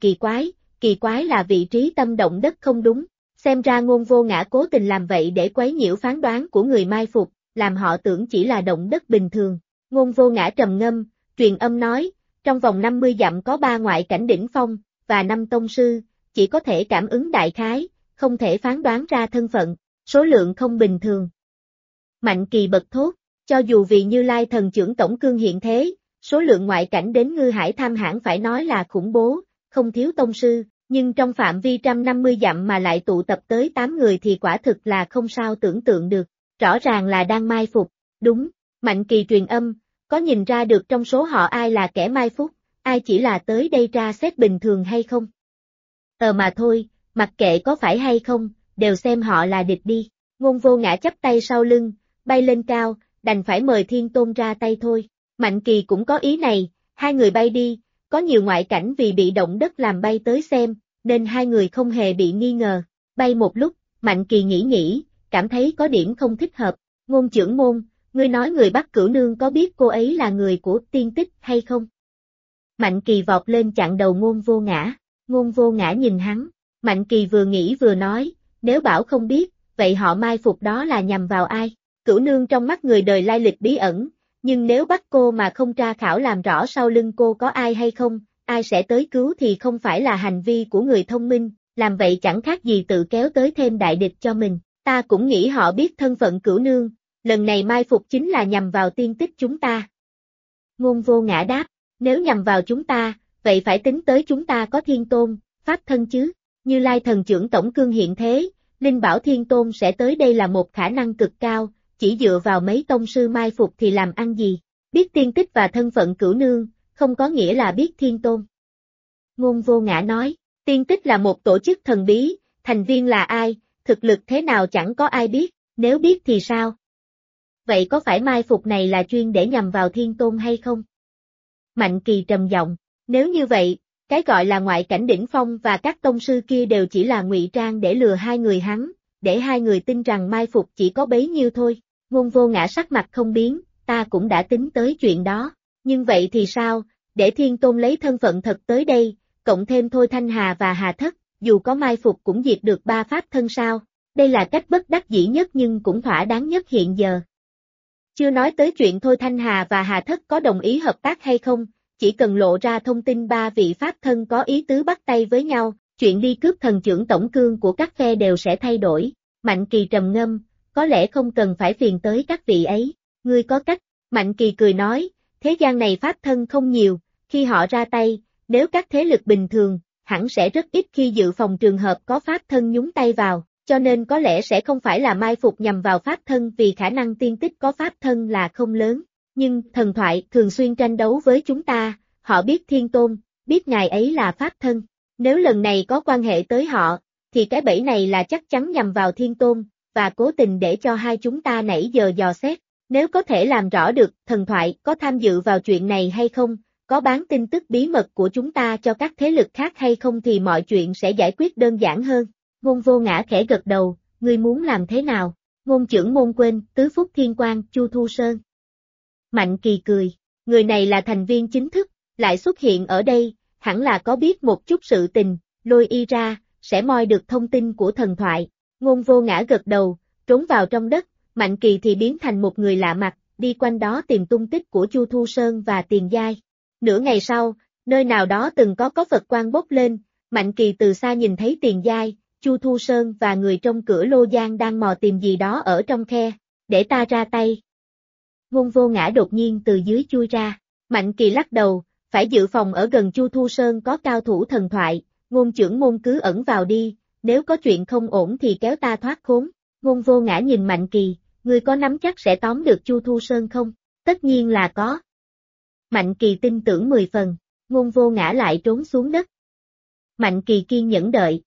kỳ quái là vị trí tâm động đất không đúng. Xem ra Ngôn Vô Ngã cố tình làm vậy để quấy nhiễu phán đoán của người mai phục, làm họ tưởng chỉ là động đất bình thường. Ngôn Vô Ngã trầm ngâm, truyền âm nói, trong vòng 50 dặm có 3 ngoại cảnh đỉnh phong, và 5 tông sư, chỉ có thể cảm ứng đại khái, không thể phán đoán ra thân phận, số lượng không bình thường. Mạnh Kỳ bật thốt, cho dù vì Như Lai thần trưởng tổng cương hiện thế, số lượng ngoại cảnh đến Ngư Hải Tham hãng phải nói là khủng bố, không thiếu tông sư, nhưng trong phạm vi 150 dặm mà lại tụ tập tới 8 người thì quả thực là không sao tưởng tượng được, rõ ràng là đang mai phục. Đúng, Mạnh Kỳ truyền âm, có nhìn ra được trong số họ ai là kẻ mai phục, ai chỉ là tới đây tra xét bình thường hay không? Mà thôi, mặc kệ có phải hay không, đều xem họ là địch đi. Ngôn Vô Ngã chắp tay sau lưng, bay lên cao, đành phải mời Thiên Tôn ra tay thôi. Mạnh Kỳ cũng có ý này, hai người bay đi, có nhiều ngoại cảnh vì bị động đất làm bay tới xem, nên hai người không hề bị nghi ngờ. Bay một lúc, Mạnh Kỳ nghĩ, cảm thấy có điểm không thích hợp. Ngôn trưởng môn, ngươi nói người Bắc Cửu Nương có biết cô ấy là người của Tiên Tích hay không? Mạnh Kỳ vọt lên chặn đầu Ngôn Vô Ngã. Ngôn Vô Ngã nhìn hắn, Mạnh Kỳ vừa nghĩ vừa nói, nếu bảo không biết, vậy họ mai phục đó là nhằm vào ai? Cửu Nương trong mắt người đời lai lịch bí ẩn, nhưng nếu bắt cô mà không tra khảo làm rõ sau lưng cô có ai hay không, ai sẽ tới cứu thì không phải là hành vi của người thông minh, làm vậy chẳng khác gì tự kéo tới thêm đại địch cho mình. Ta cũng nghĩ họ biết thân phận Cửu Nương, lần này mai phục chính là nhằm vào Tiên Tích chúng ta. Ngôn Vô Ngã đáp, nếu nhằm vào chúng ta, vậy phải tính tới chúng ta có Thiên Tôn, Pháp Thân chứ, Như Lai thần trưởng tổng cương hiện thế, Linh bảo Thiên Tôn sẽ tới đây là một khả năng cực cao, chỉ dựa vào mấy tông sư mai phục thì làm ăn gì, biết Tiên Tích và thân phận Cửu Nương, không có nghĩa là biết Thiên Tôn. Ngôn Vô Ngã nói, Tiên Tích là một tổ chức thần bí, thành viên là ai, thực lực thế nào chẳng có ai biết, nếu biết thì sao? Vậy có phải mai phục này là chuyên để nhằm vào Thiên Tôn hay không? Mạnh Kỳ trầm giọng, nếu như vậy, cái gọi là ngoại cảnh đỉnh phong và các tông sư kia đều chỉ là ngụy trang để lừa hai người hắn, để hai người tin rằng mai phục chỉ có bấy nhiêu thôi. Ngôn Vô Ngã sắc mặt không biến, ta cũng đã tính tới chuyện đó, nhưng vậy thì sao, để Thiên Tôn lấy thân phận thật tới đây, cộng thêm Thôi Thanh Hà và Hà Thất, dù có mai phục cũng diệt được ba pháp thân sao, đây là cách bất đắc dĩ nhất nhưng cũng thỏa đáng nhất hiện giờ. Chưa nói tới chuyện Thôi Thanh Hà và Hà Thất có đồng ý hợp tác hay không, chỉ cần lộ ra thông tin ba vị pháp thân có ý tứ bắt tay với nhau, chuyện đi cướp thần trưởng tổng cương của các phe đều sẽ thay đổi. Mạnh Kỳ trầm ngâm, có lẽ không cần phải phiền tới các vị ấy, ngươi có cách. Mạnh Kỳ cười nói, thế gian này pháp thân không nhiều, khi họ ra tay, nếu các thế lực bình thường, hẳn sẽ rất ít khi dự phòng trường hợp có pháp thân nhúng tay vào, cho nên có lẽ sẽ không phải là mai phục nhằm vào pháp thân vì khả năng Tiên Tích có pháp thân là không lớn. Nhưng thần thoại thường xuyên tranh đấu với chúng ta, họ biết Thiên Tôn, biết ngài ấy là pháp thân. Nếu lần này có quan hệ tới họ, thì cái bẫy này là chắc chắn nhằm vào Thiên Tôn, và cố tình để cho hai chúng ta nãy giờ dò xét. Nếu có thể làm rõ được thần thoại có tham dự vào chuyện này hay không, có bán tin tức bí mật của chúng ta cho các thế lực khác hay không thì mọi chuyện sẽ giải quyết đơn giản hơn. Ngôn Vô Ngã khẽ gật đầu, ngươi muốn làm thế nào? Ngôn trưởng môn quên, tứ phúc thiên quan, Chu Thu Sơn. Mạnh Kỳ cười, người này là thành viên chính thức, lại xuất hiện ở đây, hẳn là có biết một chút sự tình, lôi y ra, sẽ moi được thông tin của thần thoại. Ngôn Vô Ngã gật đầu, trốn vào trong đất, Mạnh Kỳ thì biến thành một người lạ mặt, đi quanh đó tìm tung tích của Chu Thu Sơn và Tiền Giai. Nửa ngày sau, nơi nào đó từng có Phật quang bốc lên, Mạnh Kỳ từ xa nhìn thấy Tiền Giai, Chu Thu Sơn và người trong cửa lô giang đang mò tìm gì đó ở trong khe, để ta ra tay. Ngôn Vô Ngã đột nhiên từ dưới chui ra, Mạnh Kỳ lắc đầu, phải dự phòng ở gần Chu Thu Sơn có cao thủ thần thoại, Ngôn trưởng môn cứ ẩn vào đi, nếu có chuyện không ổn thì kéo ta thoát khốn. Ngôn Vô Ngã nhìn Mạnh Kỳ, ngươi có nắm chắc sẽ tóm được Chu Thu Sơn không? Tất nhiên là có. Mạnh Kỳ tin tưởng 10 phần, Ngôn Vô Ngã lại trốn xuống đất. Mạnh Kỳ kiên nhẫn đợi.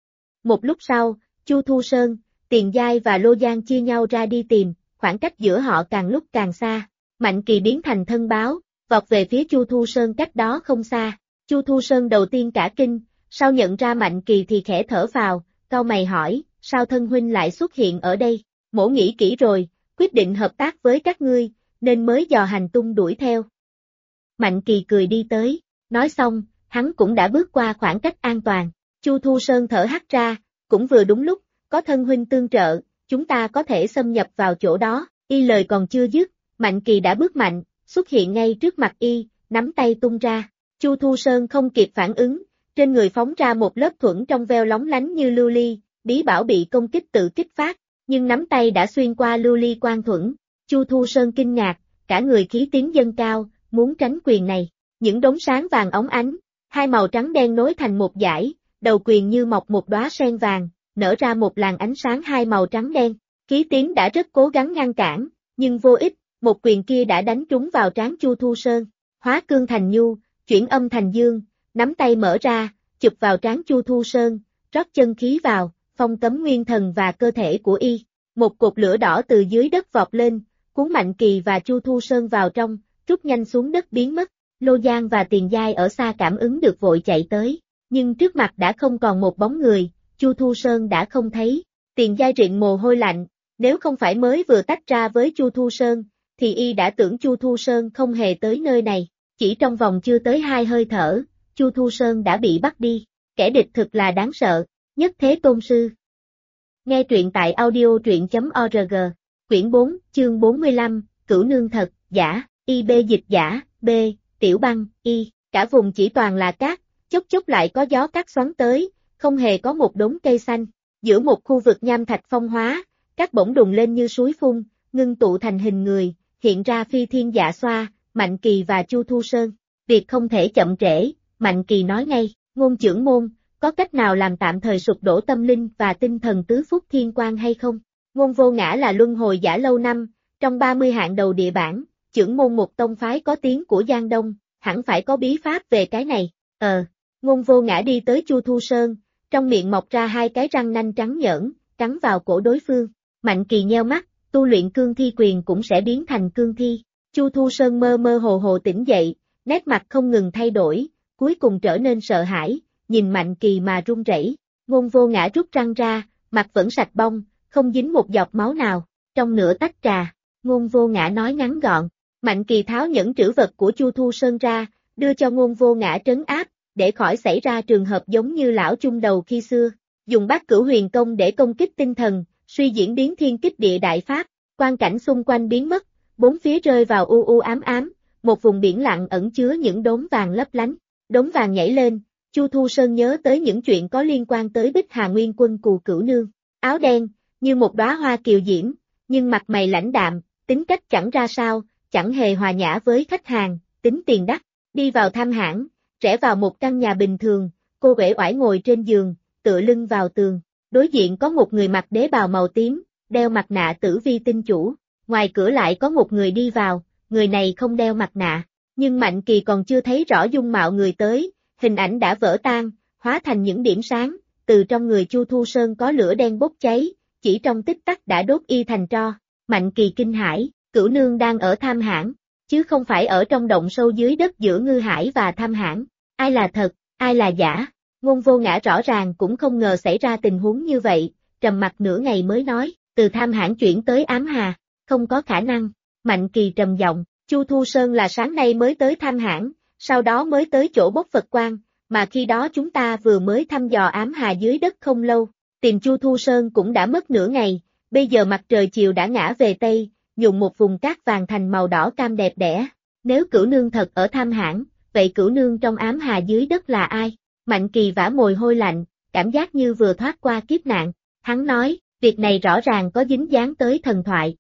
Một lúc sau, Chu Thu Sơn, Tiền Giai và Lô Giang chia nhau ra đi tìm, khoảng cách giữa họ càng lúc càng xa. Mạnh Kỳ biến thành thân báo, vọt về phía Chu Thu Sơn cách đó không xa. Chu Thu Sơn đầu tiên cả kinh, sau nhận ra Mạnh Kỳ thì khẽ thở phào, cau mày hỏi, sao thân huynh lại xuất hiện ở đây? Mỗ nghĩ kỹ rồi, quyết định hợp tác với các ngươi, nên mới dò hành tung đuổi theo. Mạnh Kỳ cười đi tới, nói xong, hắn cũng đã bước qua khoảng cách an toàn. Chu Thu Sơn thở hắt ra, cũng vừa đúng lúc, có thân huynh tương trợ, chúng ta có thể xâm nhập vào chỗ đó. Y lời còn chưa dứt, Mạnh Kỳ đã bước mạnh, xuất hiện ngay trước mặt y, nắm tay tung ra. Chu Thu Sơn không kịp phản ứng, trên người phóng ra một lớp thuẫn trong veo lóng lánh như lưu ly, bí bảo bị công kích tự kích phát, nhưng nắm tay đã xuyên qua lưu ly quan thuẫn. Chu Thu Sơn kinh ngạc, cả người khí tiến dâng cao, muốn tránh quyền này. Những đốm sáng vàng óng ánh, hai màu trắng đen nối thành một dải, đầu quyền như mọc một đóa sen vàng, nở ra một làn ánh sáng hai màu trắng đen. Khí tiến đã rất cố gắng ngăn cản, nhưng vô ích, một quyền kia đã đánh trúng vào trán Chu Thu Sơn. Hóa cương thành nhu, chuyển âm thành dương, nắm tay mở ra, chụp vào trán Chu Thu Sơn, rót chân khí vào, phong cấm nguyên thần và cơ thể của y. Một cột lửa đỏ từ dưới đất vọt lên, cuốn Mạnh Kỳ và Chu Thu Sơn vào trong, rút nhanh xuống đất biến mất. Lô Giang và Tiền Giai ở xa cảm ứng được vội chạy tới, nhưng trước mặt đã không còn một bóng người, Chu Thu Sơn đã không thấy. Tiền Giai rịn mồ hôi lạnh, nếu không phải mới vừa tách ra với Chu Thu Sơn, thì y đã tưởng Chu Thu Sơn không hề tới nơi này. Chỉ trong vòng chưa tới 2 hơi thở, Chu Thu Sơn đã bị bắt đi. Kẻ địch thực là đáng sợ. Nhất Thế Tôn Sư. Nghe truyện tại audio.org. Quyển 4, chương 45, Cửu Nương Thật, giả, IB dịch giả, B, Tiểu Băng, Y. Cả vùng chỉ toàn là cát, chốc chốc lại có gió cát xoắn tới, không hề có một đống cây xanh. Giữa một khu vực nham thạch phong hóa, cát bỗng đùng lên như suối phun, ngưng tụ thành hình người, hiện ra Phi Thiên Dạ Xoa, Mạnh Kỳ và Chu Thu Sơn. Việc không thể chậm trễ, Mạnh Kỳ nói ngay, Ngôn trưởng môn, có cách nào làm tạm thời sụp đổ tâm linh và tinh thần tứ phúc thiên quan hay không? Ngôn Vô Ngã là luân hồi giả lâu năm, trong 30 hạng đầu địa bảng, trưởng môn một tông phái có tiếng của Giang Đông, hẳn phải có bí pháp về cái này. Ngôn Vô Ngã đi tới Chu Thu Sơn, trong miệng mọc ra 2 cái răng nanh trắng nhỡn, cắn vào cổ đối phương. Mạnh Kỳ nheo mắt, tu luyện cương thi quyền cũng sẽ biến thành cương thi. Chu Thu Sơn mơ mơ hồ hồ tỉnh dậy, nét mặt không ngừng thay đổi, cuối cùng trở nên sợ hãi, nhìn Mạnh Kỳ mà run rẩy. Ngôn Vô Ngã rút răng ra, mặt vẫn sạch bong, không dính một giọt máu nào. Trong nửa tách trà, Ngôn Vô Ngã nói ngắn gọn. Mạnh Kỳ tháo nhẫn trữ vật của Chu Thu Sơn ra, đưa cho Ngôn Vô Ngã trấn áp, để khỏi xảy ra trường hợp giống như lão chung đầu khi xưa. Dùng Bát Cửu Huyền Công để công kích tinh thần, suy diễn biến thiên kích địa đại pháp, quang cảnh xung quanh biến mất, bốn phía rơi vào u u ám ám, một vùng biển lặng ẩn chứa những đốm vàng lấp lánh. Đốm vàng nhảy lên, Chu Thu Sơn nhớ tới những chuyện có liên quan tới Bích Hà Nguyên Quân Cù Cửu Nương, áo đen, như một đóa hoa kiều diễm, nhưng mặt mày lãnh đạm, tính cách chẳng ra sao, chẳng hề hòa nhã với khách hàng, tính tiền đắt. Đi vào thăm hãng, rẽ vào một căn nhà bình thường, cô uể oải ngồi trên giường, tựa lưng vào tường. Đối diện có một người mặc đế bào màu tím, đeo mặt nạ Tử Vi tinh chủ. Ngoài cửa lại có một người đi vào, người này không đeo mặt nạ. Nhưng Mạnh Kỳ còn chưa thấy rõ dung mạo người tới, hình ảnh đã vỡ tan, hóa thành những điểm sáng. Từ trong người Chu Thu Sơn có lửa đen bốc cháy, chỉ trong tích tắc đã đốt y thành tro. Mạnh Kỳ kinh hãi, Cửu nương đang ở Tham Hãn, chứ không phải ở trong động sâu dưới đất giữa Ngư Hải và Tham Hãn. Ai là thật, ai là giả? Ngôn Vô Ngã rõ ràng cũng không ngờ xảy ra tình huống như vậy, trầm mặt nửa ngày mới nói, từ Tham Hãn chuyển tới Ám Hà, không có khả năng. Mạnh Kỳ trầm giọng, Chu Thu Sơn là sáng nay mới tới Tham Hãn, sau đó mới tới chỗ bốc Phật Quan, mà khi đó chúng ta vừa mới thăm dò Ám Hà dưới đất không lâu, tìm Chu Thu Sơn cũng đã mất nửa ngày, bây giờ mặt trời chiều đã ngã về Tây, nhuộm một vùng cát vàng thành màu đỏ cam đẹp đẽ. Nếu Cửu nương thật ở Tham Hãn, vậy Cửu nương trong Ám Hà dưới đất là ai? Mạnh Kỳ vã mồ hôi lạnh, cảm giác như vừa thoát qua kiếp nạn. Hắn nói, việc này rõ ràng có dính dáng tới thần thoại.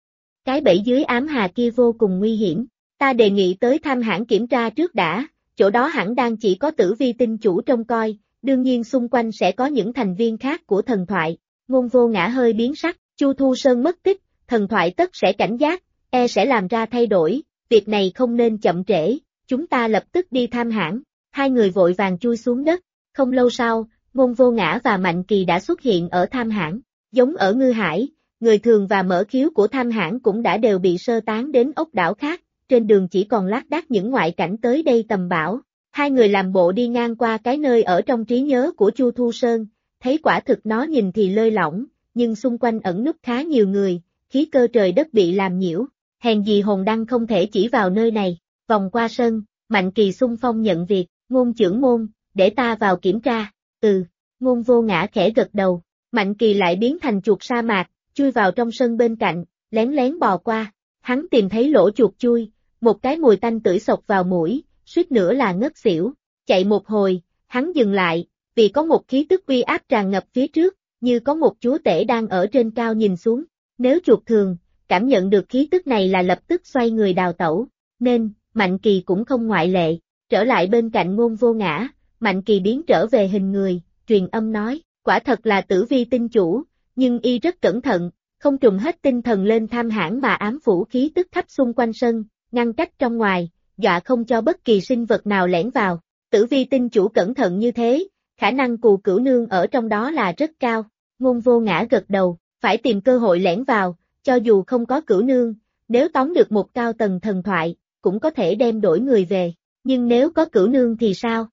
Cái bẫy dưới Ám Hà kia vô cùng nguy hiểm, ta đề nghị tới Tham Hãn kiểm tra trước đã, chỗ đó hẳn đang chỉ có Tử Vi tinh chủ trông coi, đương nhiên xung quanh sẽ có những thành viên khác của thần thoại. Ngôn Vô Ngã hơi biến sắc, Chu Thu Sơn mất tích, thần thoại tất sẽ cảnh giác, sẽ làm ra thay đổi, việc này không nên chậm trễ, chúng ta lập tức đi Tham Hãn. Hai người vội vàng chui xuống đất, không lâu sau, Ngôn Vô Ngã và Mạnh Kỳ đã xuất hiện ở Tham Hãn. Giống ở Ngư Hải, người thường và mở khiếu của Tham Hãn cũng đã đều bị sơ tán đến ốc đảo khác, trên đường chỉ còn lác đác những ngoại cảnh tới đây tầm bảo. Hai người làm bộ đi ngang qua cái nơi ở trong trí nhớ của Chu Thu Sơn, thấy quả thực nó nhìn thì lơi lỏng, nhưng xung quanh ẩn núp khá nhiều người, khí cơ trời đất bị làm nhiễu, hèn gì hồn đăng không thể chỉ vào nơi này. Vòng qua sân, Mạnh Kỳ xung phong nhận việc, Ngôn trưởng môn, để ta vào kiểm tra. Ngôn Vô Ngã khẽ gật đầu, Mạnh Kỳ lại biến thành chuột sa mạc, chui vào trong sân bên cạnh, lén lén bò qua. Hắn tìm thấy lỗ chuột chui, một cái mùi tanh tưởi xộc vào mũi, suýt nữa là ngất xỉu. Chạy một hồi, hắn dừng lại, vì có một khí tức uy áp tràn ngập phía trước, như có một chúa tể đang ở trên cao nhìn xuống. Nếu chuột thường, cảm nhận được khí tức này là lập tức xoay người đào tẩu, nên, Mạnh Kỳ cũng không ngoại lệ. Trở lại bên cạnh Ngôn Vô Ngã, Mạnh Kỳ biến trở về hình người, truyền âm nói, quả thật là Tử Vi tinh chủ, nhưng y rất cẩn thận, không trùng hết tinh thần lên Tham Hãn mà ám phủ khí tức khắp xung quanh sân, ngăn cách trong ngoài, dọa không cho bất kỳ sinh vật nào lẻn vào. Tử Vi tinh chủ cẩn thận như thế, khả năng Cù Cửu nương ở trong đó là rất cao. Ngôn Vô Ngã gật đầu, phải tìm cơ hội lẻn vào, cho dù không có Cửu nương, nếu tóm được một cao tầng thần thoại, cũng có thể đem đổi người về. Nhưng nếu có Cửu nương thì sao?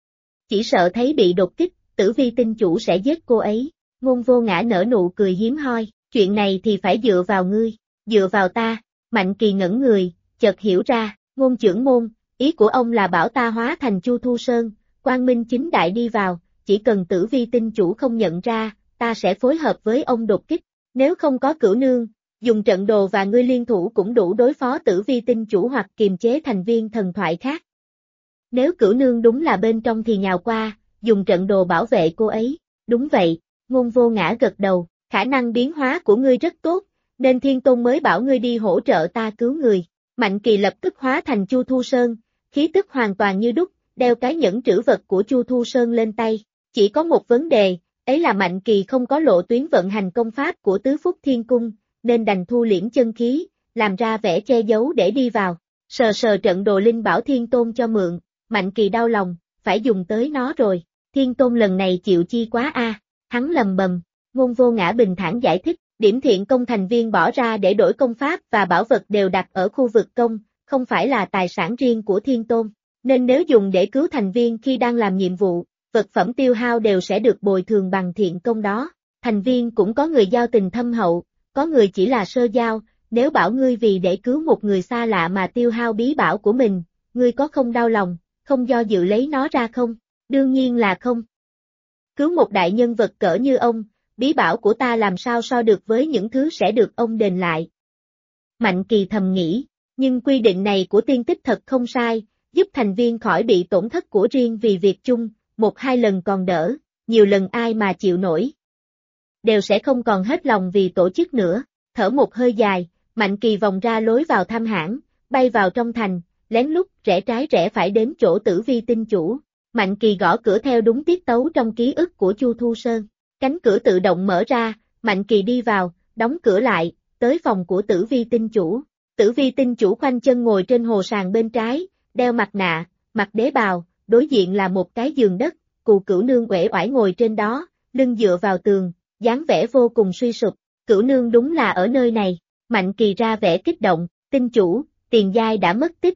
Chỉ sợ thấy bị đột kích, Tử Vi tinh chủ sẽ giết cô ấy. Ngôn Vô Ngã nở nụ cười hiếm hoi, chuyện này thì phải dựa vào ngươi, dựa vào ta. Mạnh Kỳ ngẩn người, chợt hiểu ra, Ngôn trưởng môn, ý của ông là bảo ta hóa thành Chu Thu Sơn, quang minh chính đại đi vào, chỉ cần Tử Vi tinh chủ không nhận ra, ta sẽ phối hợp với ông đột kích. Nếu không có Cửu nương, dùng trận đồ và ngươi liên thủ cũng đủ đối phó Tử Vi tinh chủ hoặc kiềm chế thành viên thần thoại khác. Nếu Cửu nương đúng là bên trong thì nhào qua, dùng trận đồ bảo vệ cô ấy. Đúng vậy, Ngôn Vô Ngã gật đầu, khả năng biến hóa của ngươi rất tốt, nên Thiên Tôn mới bảo ngươi đi hỗ trợ ta cứu người. Mạnh Kỳ lập tức hóa thành Chu Thu Sơn, khí tức hoàn toàn như đúc, đeo cái nhẫn trữ vật của Chu Thu Sơn lên tay. Chỉ có một vấn đề, ấy là Mạnh Kỳ không có lộ tuyến vận hành công pháp của Tứ Phúc Thiên Cung, nên đành thu liễm chân khí, làm ra vẻ che giấu để đi vào. Sờ sờ trận đồ linh bảo Thiên Tôn cho mượn, Mạnh Kỳ đau lòng, phải dùng tới nó rồi. Thiên Tôn lần này chịu chi quá a, hắn lầm bầm. Ngôn Vô Ngã bình thản giải thích, điểm thiện công thành viên bỏ ra để đổi công pháp và bảo vật đều đặt ở khu vực công, không phải là tài sản riêng của Thiên Tôn, nên nếu dùng để cứu thành viên khi đang làm nhiệm vụ, vật phẩm tiêu hao đều sẽ được bồi thường bằng thiện công đó. Thành viên cũng có người giao tình thâm hậu, có người chỉ là sơ giao, nếu bảo ngươi vì để cứu một người xa lạ mà tiêu hao bí bảo của mình, ngươi có không đau lòng, không do dự lấy nó ra không? Đương nhiên là không. Cứu một đại nhân vật cỡ như ông, bí bảo của ta làm sao so được với những thứ sẽ được ông đền lại. Mạnh Kỳ thầm nghĩ, nhưng quy định này của tiên tích thật không sai, giúp thành viên khỏi bị tổn thất của riêng vì việc chung, một hai lần còn đỡ, nhiều lần ai mà chịu nổi. Đều sẽ không còn hết lòng vì tổ chức nữa. Thở một hơi dài, Mạnh Kỳ vòng ra lối vào Tham Hãn, bay vào trong thành, lén lút rẽ trái rẽ phải đến chỗ Tử Vi tinh chủ. Mạnh Kỳ gõ cửa theo đúng tiết tấu trong ký ức của Chu Thu Sơn. Cánh cửa tự động mở ra, Mạnh Kỳ đi vào, đóng cửa lại, tới phòng của Tử Vi tinh chủ. Tử Vi tinh chủ khoanh chân ngồi trên hồ sàn bên trái, đeo mặt nạ, mặc đế bào, đối diện là một cái giường đất, Cù Cửu nương uể oải ngồi trên đó, lưng dựa vào tường, dáng vẻ vô cùng suy sụp. Cửu nương đúng là ở nơi này. Mạnh Kỳ ra vẻ kích động, tinh chủ, Tiền Giai đã mất tích.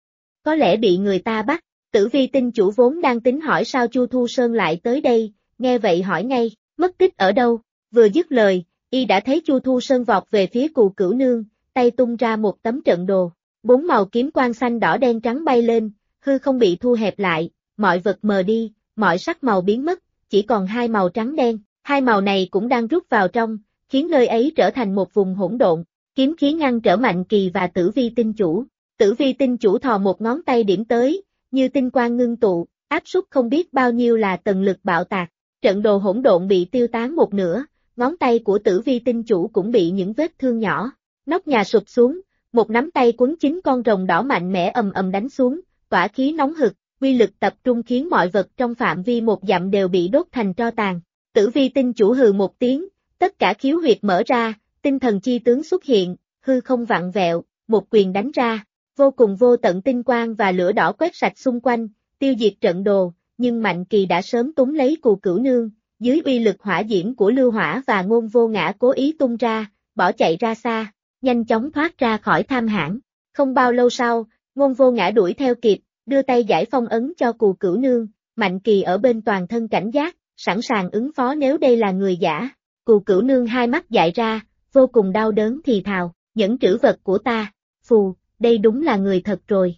Có lẽ bị người ta bắt, Tử Vi tinh chủ vốn đang tính hỏi sao Chu Thu Sơn lại tới đây, nghe vậy hỏi ngay, mất tích ở đâu, vừa dứt lời, y đã thấy Chu Thu Sơn vọt về phía Cù Cửu Nương, tay tung ra một tấm trận đồ, 4 màu kiếm quang xanh đỏ đen trắng bay lên, hư không bị thu hẹp lại, mọi vật mờ đi, mọi sắc màu biến mất, chỉ còn 2 màu trắng đen, 2 màu này cũng đang rút vào trong, khiến nơi ấy trở thành một vùng hỗn độn, kiếm khí ngăn trở Mạnh Kỳ và Tử Vi tinh chủ. Tử Vi tinh chủ thò một ngón tay điểm tới, như tinh quang ngưng tụ, áp suất không biết bao nhiêu là tần lực bạo tạc, trận đồ hỗn độn bị tiêu tán một nửa, ngón tay của Tử Vi tinh chủ cũng bị những vết thương nhỏ, nóc nhà sụp xuống, một nắm tay quấn 9 con rồng đỏ mạnh mẽ ầm ầm đánh xuống, tỏa khí nóng hực, uy lực tập trung khiến mọi vật trong phạm vi 1 dặm đều bị đốt thành tro tàn. Tử Vi tinh chủ hừ một tiếng, tất cả khiếu huyệt mở ra, tinh thần chi tướng xuất hiện, hư không vặn vẹo, một quyền đánh ra, vô cùng vô tận tinh quang và lửa đỏ quét sạch xung quanh, tiêu diệt trận đồ, nhưng Mạnh Kỳ đã sớm túng lấy Cù Cửu Nương, dưới uy lực hỏa diễm của lưu hỏa và Ngôn Vô Ngã cố ý tung ra, bỏ chạy ra xa, nhanh chóng thoát ra khỏi tham hãn. Không bao lâu sau, Ngôn Vô Ngã đuổi theo kịp, đưa tay giải phong ấn cho Cù Cửu Nương, Mạnh Kỳ ở bên toàn thân cảnh giác, sẵn sàng ứng phó nếu đây là người giả. Cù Cửu Nương hai mắt dại ra, vô cùng đau đớn thì thào, những trữ vật của ta, phù, đây đúng là người thật rồi.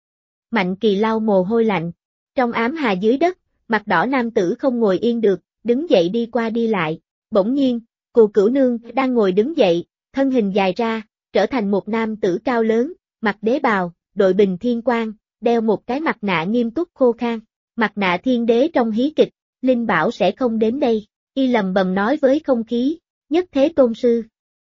Mạnh Kỳ lau mồ hôi lạnh, trong ám hà dưới đất, mặt đỏ nam tử không ngồi yên được, đứng dậy đi qua đi lại, bỗng nhiên, Cù Cửu Nương đang ngồi đứng dậy, thân hình dài ra, trở thành một nam tử cao lớn, mặc đế bào, đội bình thiên quang, đeo một cái mặt nạ nghiêm túc khô khan, mặt nạ thiên đế trong hí kịch, Linh Bảo sẽ không đến đây, y lầm bầm nói với không khí, nhất thế tôn sư.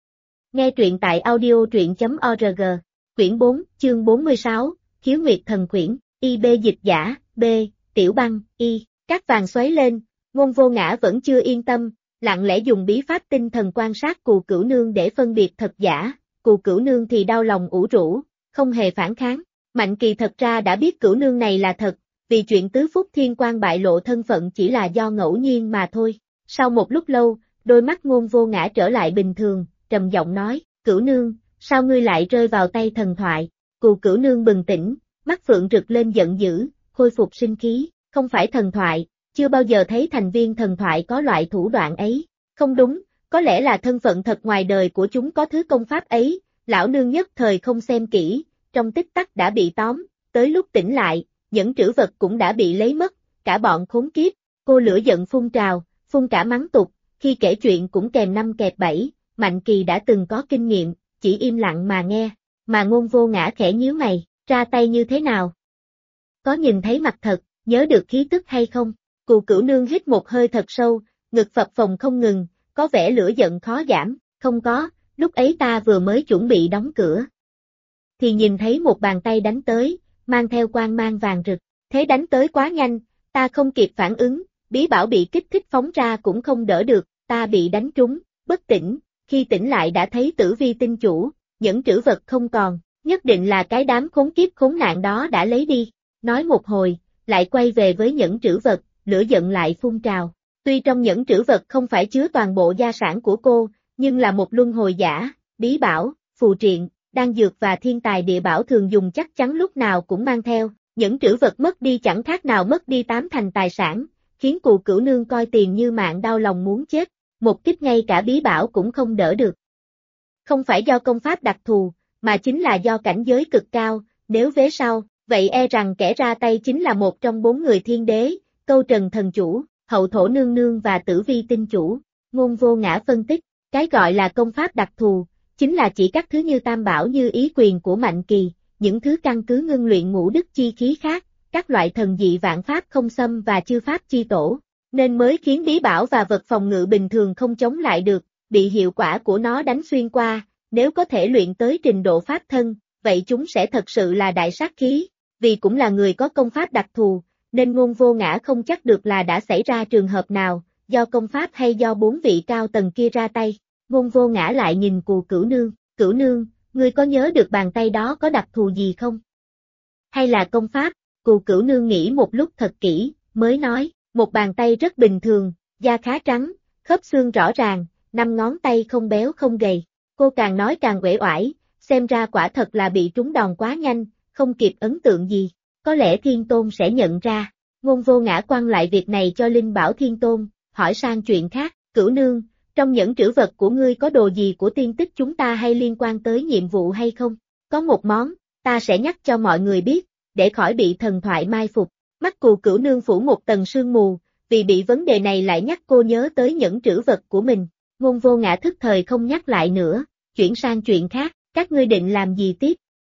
Nghe truyện tại audio.org, quyển 4, chương 46, Khiếu Nguyệt Thần Quyển, IB dịch giả, B, Tiểu Băng, Y, các vàng xoáy lên, Ngôn Vô Ngã vẫn chưa yên tâm, lặng lẽ dùng bí pháp tinh thần quan sát Cù Cửu Nương để phân biệt thật giả, Cù Cửu Nương thì đau lòng ủ rũ, không hề phản kháng, Mạnh Kỳ thật ra đã biết Cửu Nương này là thật, vì chuyện tứ phúc thiên quan bại lộ thân phận chỉ là do ngẫu nhiên mà thôi. Sau một lúc lâu, đôi mắt Ngôn Vô Ngã trở lại bình thường, trầm giọng nói, Cửu Nương, sao ngươi lại rơi vào tay thần thoại? Cù Cửu Nương bừng tỉnh, mắt phượng rực lên giận dữ, khôi phục sinh khí, không phải thần thoại, chưa bao giờ thấy thành viên thần thoại có loại thủ đoạn ấy. Không đúng, có lẽ là thân phận thật ngoài đời của chúng có thứ công pháp ấy, lão nương nhất thời không xem kỹ, trong tích tắc đã bị tóm, tới lúc tỉnh lại, những trữ vật cũng đã bị lấy mất, cả bọn khốn kiếp, cô lửa giận phun trào, phun cả mắng tục, khi kể chuyện cũng kèm 5 kẹp 7, Mạnh Kỳ đã từng có kinh nghiệm, chỉ im lặng mà nghe, mà Ngôn Vô Ngã khẽ nhíu mày, ra tay như thế nào? Có nhìn thấy mặt thật, nhớ được khí tức hay không? Cù Cửu Nương hít một hơi thật sâu, ngực phập phồng không ngừng, có vẻ lửa giận khó giảm, không có, lúc ấy ta vừa mới chuẩn bị đóng cửa. Thì nhìn thấy một bàn tay đánh tới, mang theo quang mang vàng rực, thế đánh tới quá nhanh, ta không kịp phản ứng, bí bảo bị kích thích phóng ra cũng không đỡ được, ta bị đánh trúng, bất tỉnh, khi tỉnh lại đã thấy Tử Vi tinh chủ, những trữ vật không còn, nhất định là cái đám khốn kiếp khốn nạn đó đã lấy đi, nói một hồi, lại quay về với những trữ vật, lửa giận lại phun trào, tuy trong những trữ vật không phải chứa toàn bộ gia sản của cô, nhưng là một luân hồi giả, bí bảo, phù triện, đan dược và thiên tài địa bảo thường dùng chắc chắn lúc nào cũng mang theo, những trữ vật mất đi chẳng khác nào mất đi 8 thành tài sản, khiến Cù Cửu Nương coi tiền như mạng đau lòng muốn chết, một kích ngay cả bí bảo cũng không đỡ được. Không phải do công pháp đặc thù, mà chính là do cảnh giới cực cao, nếu vế sau, vậy e rằng kẻ ra tay chính là một trong 4 người thiên đế, Câu Trần thần chủ, Hậu Thổ nương nương và Tử Vi tinh chủ. Ngôn Vô Ngã phân tích, cái gọi là công pháp đặc thù, chính là chỉ các thứ như tam bảo như ý quyền của Mạnh Kỳ, những thứ căn cứ ngưng luyện ngũ đức chi khí khác, các loại thần dị vạn pháp không xâm và chư pháp chi tổ, nên mới khiến bí bảo và vật phòng ngự bình thường không chống lại được, bị hiệu quả của nó đánh xuyên qua, nếu có thể luyện tới trình độ pháp thân, vậy chúng sẽ thật sự là đại sát khí, vì cũng là người có công pháp đặc thù, nên Ngôn Vô Ngã không chắc được là đã xảy ra trường hợp nào, do công pháp hay do 4 vị cao tầng kia ra tay. Ngôn Vô Ngã lại nhìn Cù Cửu Nương, ngươi có nhớ được bàn tay đó có đặc thù gì không? Hay là công pháp? Cù Cửu Nương nghĩ một lúc thật kỹ, mới nói, một bàn tay rất bình thường, da khá trắng, khớp xương rõ ràng, 5 ngón tay không béo không gầy. Cô càng nói càng uể oải, xem ra quả thật là bị trúng đòn quá nhanh, không kịp ấn tượng gì. Có lẽ Thiên Tôn sẽ nhận ra. Ngôn Vô Ngã quăng lại việc này cho Linh Bảo Thiên Tôn, hỏi sang chuyện khác. Cửu nương, trong những trữ vật của ngươi có đồ gì của tiên tích chúng ta hay liên quan tới nhiệm vụ hay không? Có một món, ta sẽ nhắc cho mọi người biết, để khỏi bị thần thoại mai phục. Mắt Cù Cửu nương phủ một tầng sương mù, vì bị vấn đề này lại nhắc cô nhớ tới những trữ vật của mình. Ngôn Vô Ngã thức thời không nhắc lại nữa, chuyển sang chuyện khác, các ngươi định làm gì tiếp?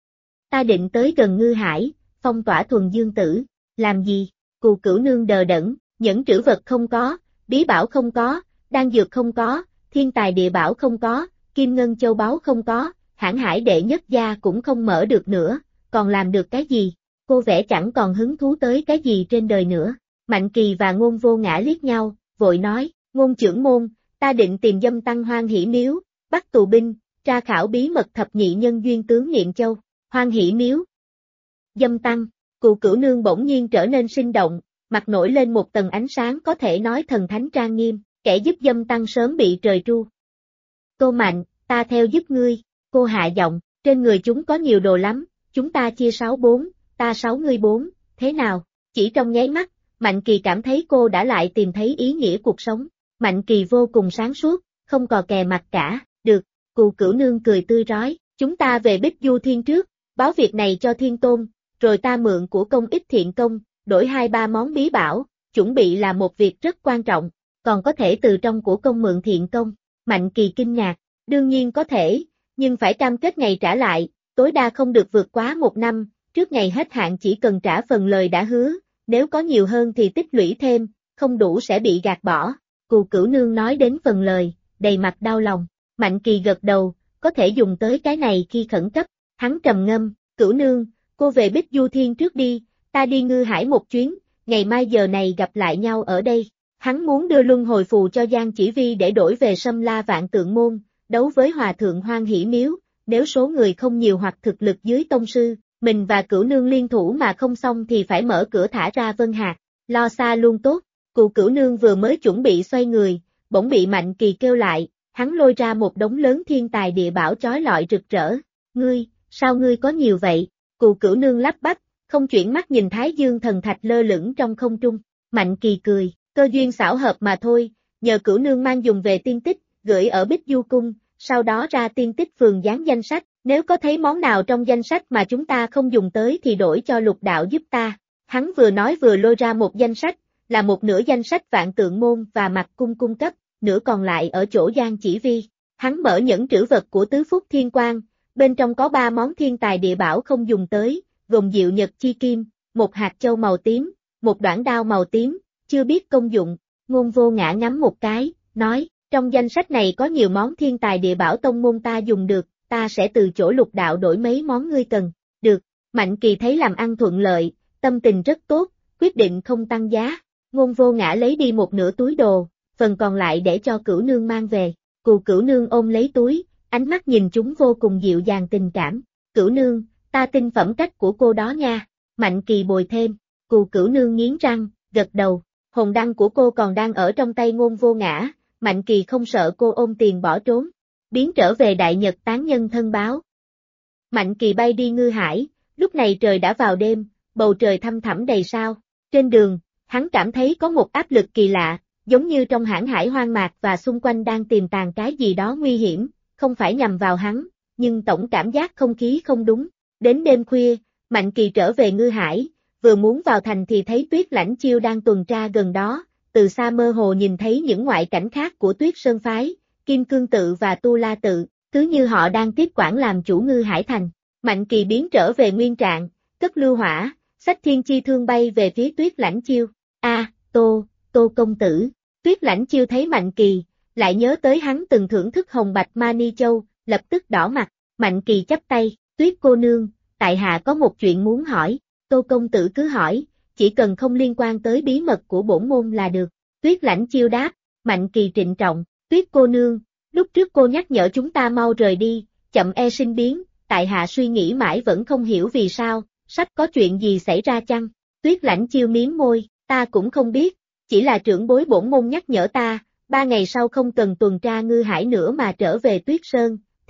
Ta định tới gần Ngư Hải, phong tỏa Thuần Dương Tử. Làm gì? Cù Cửu nương đờ đẫn, những trữ vật không có, bí bảo không có, đan dược không có, thiên tài địa bảo không có, kim ngân châu báu không có, hãn hải đệ nhất gia cũng không mở được nữa, còn làm được cái gì? Cô vẽ chẳng còn hứng thú tới cái gì trên đời nữa. Mạnh Kỳ và Ngôn Vô Ngã liếc nhau, vội nói, Ngôn trưởng môn, ta định tìm Dâm Tăng Hoan Hỷ Miếu, bắt tù binh, tra khảo bí mật thập nhị nhân duyên tướng Niệm Châu. Hoan Hỷ Miếu. Dâm Tăng, Cù Cửu nương bỗng nhiên trở nên sinh động, mặt nổi lên một tầng ánh sáng có thể nói thần thánh trang nghiêm, kẻ giúp Dâm Tăng sớm bị trời tru. Tô Mạnh, ta theo giúp ngươi, cô hạ giọng, trên người chúng có nhiều đồ lắm, chúng ta chia 6-4, ta 6 ngươi 4, thế nào? Chỉ trong nháy mắt, Mạnh Kỳ cảm thấy cô đã lại tìm thấy ý nghĩa cuộc sống. Mạnh Kỳ vô cùng sáng suốt, không cò kè mặt cả, được, Cù Cửu nương cười tươi rói, chúng ta về Bích Du Thiên trước, báo việc này cho Thiên Tôn, rồi ta mượn của công ít thiện công, đổi 2-3 món bí bảo, chuẩn bị là một việc rất quan trọng, còn có thể từ trong của công mượn thiện công. Mạnh Kỳ kinh ngạc, đương nhiên có thể, nhưng phải cam kết ngày trả lại, tối đa không được vượt quá 1 năm, trước ngày hết hạn chỉ cần trả phần lời đã hứa, nếu có nhiều hơn thì tích lũy thêm, không đủ sẽ bị gạt bỏ. Cù Cửu nương nói đến phần lời, đầy mặt đau lòng. Mạnh Kỳ gật đầu, có thể dùng tới cái này khi khẩn cấp. Hắn trầm ngâm, Cửu nương, cô về Bích Du Thiên trước đi, ta đi Ngư Hải một chuyến, ngày mai giờ này gặp lại nhau ở đây. Hắn muốn đưa luân hồi phù cho Giang Chỉ Vi để đổi về Sâm La Vạn Tượng Môn, đấu với Hòa Thượng Hoan Hỷ Miếu, nếu số người không nhiều hoặc thực lực dưới tông sư, mình và Cửu nương liên thủ mà không xong thì phải mở cửa thả ra Vân Hạc, lo xa luôn tốt. Cù Cửu nương vừa mới chuẩn bị xoay người, bỗng bị Mạnh Kỳ kêu lại, hắn lôi ra một đống lớn thiên tài địa bảo chói lọi rực rỡ. Ngươi, sao ngươi có nhiều vậy? Cù Cửu nương lắp bắp, không chuyển mắt nhìn Thái Dương thần thạch lơ lửng trong không trung. Mạnh Kỳ cười, cơ duyên xảo hợp mà thôi, nhờ Cửu nương mang dùng về tiên tích, gửi ở Bích Du Cung, sau đó ra tiên tích phường dán danh sách, nếu có thấy món nào trong danh sách mà chúng ta không dùng tới thì đổi cho Lục đạo giúp ta. Hắn vừa nói vừa lôi ra một danh sách, là một nửa danh sách Vạn Tượng Môn và Mạc Cung cung cấp, nửa còn lại ở chỗ Giang Chỉ Vi. Hắn mở những trữ vật của Tứ Phúc Thiên Quang, bên trong có 3 món thiên tài địa bảo không dùng tới, gồm Diệu Nhật Chi Kim, một hạt châu màu tím, một đoạn đao màu tím, chưa biết công dụng. Ngôn Vô Ngã ngắm một cái, nói, trong danh sách này có nhiều món thiên tài địa bảo tông môn ta dùng được, ta sẽ từ chỗ Lục đạo đổi mấy món ngươi cần. Được, Mạnh Kỳ thấy làm ăn thuận lợi, tâm tình rất tốt, quyết định không tăng giá. Ngôn Vô Ngã lấy đi một nửa túi đồ, phần còn lại để cho Cửu nương mang về. Cù Cửu nương ôm lấy túi, ánh mắt nhìn chúng vô cùng dịu dàng tình cảm. Cửu nương, ta tin phẩm cách của cô đó nha. Mạnh Kỳ bồi thêm. Cù Cửu nương nghiến răng, gật đầu. Hồn đăng của cô còn đang ở trong tay Ngôn Vô Ngã. Mạnh Kỳ không sợ cô ôm tiền bỏ trốn, biến trở về Đại Nhật tán nhân thân báo. Mạnh Kỳ bay đi Ngư Hải, lúc này trời đã vào đêm, bầu trời thăm thẳm đầy sao. Trên đường, hắn cảm thấy có một áp lực kỳ lạ, giống như trong hãn hải hoang mạc và xung quanh đang tiềm tàng cái gì đó nguy hiểm, không phải nhằm vào hắn, nhưng tổng cảm giác không khí không đúng. Đến đêm khuya, Mạnh Kỳ trở về Ngư Hải, vừa muốn vào thành thì thấy Tuyết Lãnh Chiêu đang tuần tra gần đó, từ xa mơ hồ nhìn thấy những ngoại cảnh khác của Tuyết Sơn Phái, Kim Cương Tự và Tu La Tự, cứ như họ đang tiếp quản làm chủ Ngư Hải thành. Mạnh Kỳ biến trở về nguyên trạng, cất lưu hỏa, xách thiên chi thương bay về phía Tuyết Lãnh Chiêu. Tô công tử. Tuyết Lãnh Chiêu thấy Mạnh Kỳ, lại nhớ tới hắn từng thưởng thức hồng bạch Mani Châu, lập tức đỏ mặt. Mạnh Kỳ chắp tay, Tuyết cô nương, tại hạ có một chuyện muốn hỏi. Tô công tử cứ hỏi, chỉ cần không liên quan tới bí mật của bổn môn là được. Tuyết Lãnh Chiêu đáp. Mạnh Kỳ trịnh trọng, Tuyết cô nương, lúc trước cô nhắc nhở chúng ta mau rời đi, chậm e sinh biến, tại hạ suy nghĩ mãi vẫn không hiểu vì sao, sắp có chuyện gì xảy ra chăng? Tuyết Lãnh Chiêu miếm môi, ta cũng không biết, chỉ là trưởng bối bổn môn nhắc nhở ta, 3 ngày sau không cần tuần tra Ngư Hải nữa mà trở về Tuyết Sơn,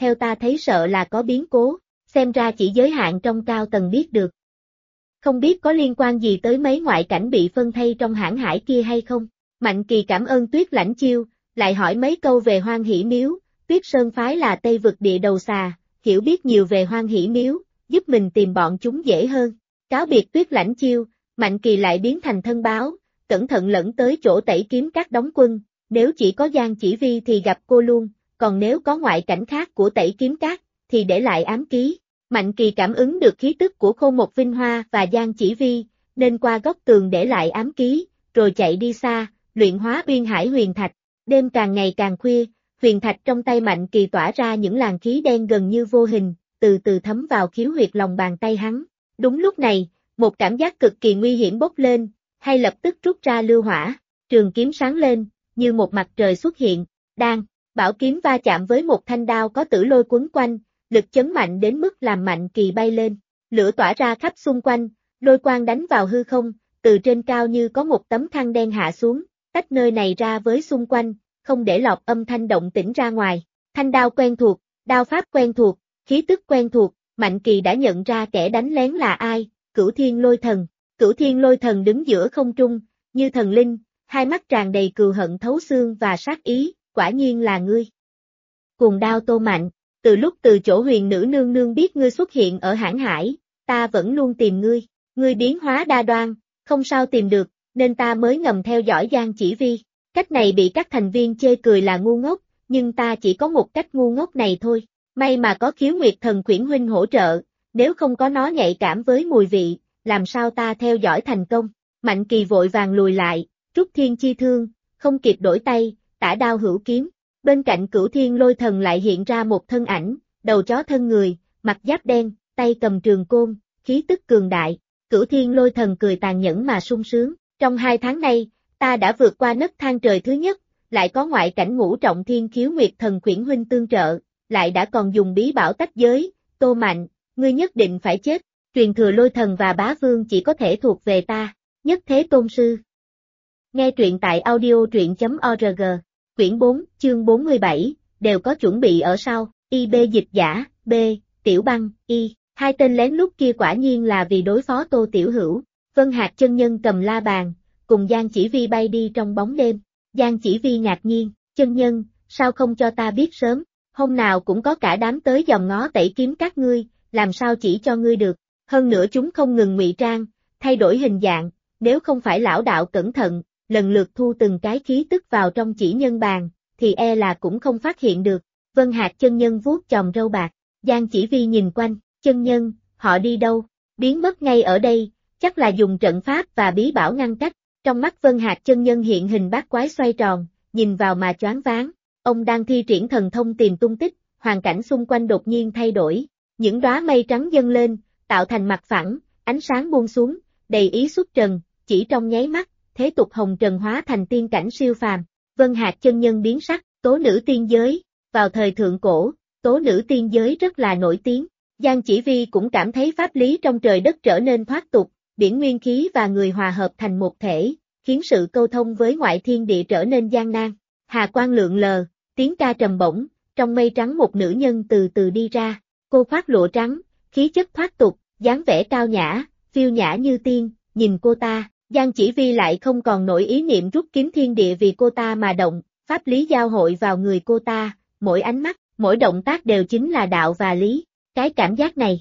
theo ta thấy sợ là có biến cố, xem ra chỉ giới hạn trong cao tầng biết được. Không biết có liên quan gì tới mấy ngoại cảnh bị phân thây trong hãn hải kia hay không? Mạnh Kỳ cảm ơn Tuyết Lãnh Chiêu, lại hỏi mấy câu về Hoan Hỷ Miếu, Tuyết Sơn phái là Tây vực địa đầu xà, hiểu biết nhiều về Hoan Hỷ Miếu, giúp mình tìm bọn chúng dễ hơn. Cáo biệt Tuyết Lãnh Chiêu, Mạnh Kỳ lại biến thành thân báo, cẩn thận lẫn tới chỗ Tẩy Kiếm Các đóng quân, nếu chỉ có Giang Chỉ Vi thì gặp cô luôn, còn nếu có ngoại cảnh khác của Tẩy Kiếm Các, thì để lại ám ký. Mạnh Kỳ cảm ứng được khí tức của Khô Một Vinh Hoa và Giang Chỉ Vi, nên qua góc tường để lại ám ký, rồi chạy đi xa, luyện hóa Uyên Hải huyền thạch. Đêm càng ngày càng khuya, huyền thạch trong tay Mạnh Kỳ tỏa ra những làn khí đen gần như vô hình, từ từ thấm vào khiếu huyệt lòng bàn tay hắn. Đúng lúc này, một cảm giác cực kỳ nguy hiểm bốc lên, hay lập tức rút ra lưu hỏa, trường kiếm sáng lên, như một mặt trời xuất hiện, đang, bảo kiếm va chạm với một thanh đao có tử lôi quấn quanh, lực chấn mạnh đến mức làm Mạnh Kỳ bay lên, lửa tỏa ra khắp xung quanh, lôi quang đánh vào hư không, từ trên cao như có một tấm khăn đen hạ xuống, tách nơi này ra với xung quanh, không để lọt âm thanh động tĩnh ra ngoài. Thanh đao quen thuộc, đao pháp quen thuộc, khí tức quen thuộc, Mạnh Kỳ đã nhận ra kẻ đánh lén là ai, Cửu Thiên Lôi Thần. Cửu Thiên Lôi Thần đứng giữa không trung, như thần linh, hai mắt tràn đầy cừu hận thấu xương và sát ý, quả nhiên là ngươi. Cuồng đao Tô Mạnh, từ lúc từ chỗ Huyền Nữ nương nương biết ngươi xuất hiện ở hãn hải, ta vẫn luôn tìm ngươi biến hóa đa đoan, không sao tìm được, nên ta mới ngầm theo dõi Giang Chỉ Vi. Cách này bị các thành viên chê cười là ngu ngốc, nhưng ta chỉ có một cách ngu ngốc này thôi. May mà có Khiếu Nguyệt Thần Khuyển huynh hỗ trợ, nếu không có nó nhạy cảm với mùi vị, làm sao ta theo dõi thành công. Mạnh Kỳ vội vàng lùi lại, rút Thiên Chi Thương, không kịp đổi tay, tả đao hữu kiếm. Bên cạnh Cửu Thiên Lôi Thần lại hiện ra một thân ảnh, đầu chó thân người, mặt giáp đen, tay cầm trường côn, khí tức cường đại. Cửu Thiên Lôi Thần cười tàn nhẫn mà sung sướng, trong 2 tháng nay, ta đã vượt qua nấc thang trời thứ nhất, lại có ngoại cảnh ngũ trọng thiên Khiếu Nguyệt Thần Khuyển huynh tương trợ, lại đã còn dùng bí bảo tách giới, Tô Mạnh, ngươi nhất định phải chết, truyền thừa Lôi Thần và Bá Vương chỉ có thể thuộc về ta, Nhất Thế Tôn Sư. Nghe truyện tại audio.org, quyển 4, chương 47, đều có chuẩn bị ở sau, IB dịch giả, B, Tiểu Băng, Y, hai tên lén lút kia quả nhiên là vì đối phó Tô Tiểu Hữu. Vân Hạc chân nhân cầm la bàn, cùng Giang Chỉ Vi bay đi trong bóng đêm. Giang Chỉ Vi ngạc nhiên, chân nhân, sao không cho ta biết sớm, hôm nào cũng có cả đám tới dòm ngó Tẩy Kiếm Các ngươi, làm sao chỉ cho ngươi được, hơn nữa chúng không ngừng ngụy trang, thay đổi hình dạng, nếu không phải lão đạo cẩn thận, lần lượt thu từng cái khí tức vào trong chỉ nhân bàn, thì e là cũng không phát hiện được. Vân Hạc chân nhân vuốt chòm râu bạc, Giang Chỉ Vi nhìn quanh, chân nhân, họ đi đâu, biến mất ngay ở đây, chắc là dùng trận pháp và bí bảo ngăn cách. Trong mắt Vân Hạc chân nhân hiện hình bát quái xoay tròn, nhìn vào mà choáng váng, ông đang thi triển thần thông tìm tung tích, hoàn cảnh xung quanh đột nhiên thay đổi, những đóa mây trắng dâng lên, tạo thành mặt phẳng, ánh sáng buông xuống, đầy ý xuất trần, chỉ trong nháy mắt, thế tục hồng trần hóa thành tiên cảnh siêu phàm. Vân Hạc chân nhân biến sắc, tố nữ tiên giới, vào thời thượng cổ, tố nữ tiên giới rất là nổi tiếng. Giang Chỉ Vi cũng cảm thấy pháp lý trong trời đất trở nên thoát tục, biển nguyên khí và người hòa hợp thành một thể, khiến sự câu thông với ngoại thiên địa trở nên gian nan. Hà quang lượn lờ, tiếng ca trầm bổng, trong mây trắng một nữ nhân từ từ đi ra, cô khoác lụa trắng, khí chất thoát tục, dáng vẻ cao nhã, phiêu nhã như tiên, nhìn cô ta, Giang Chỉ Vi lại không còn nổi ý niệm rút kiếm thiên địa vì cô ta mà động, pháp lý giao hội vào người cô ta, mỗi ánh mắt, mỗi động tác đều chính là đạo và lý. Cái cảm giác này,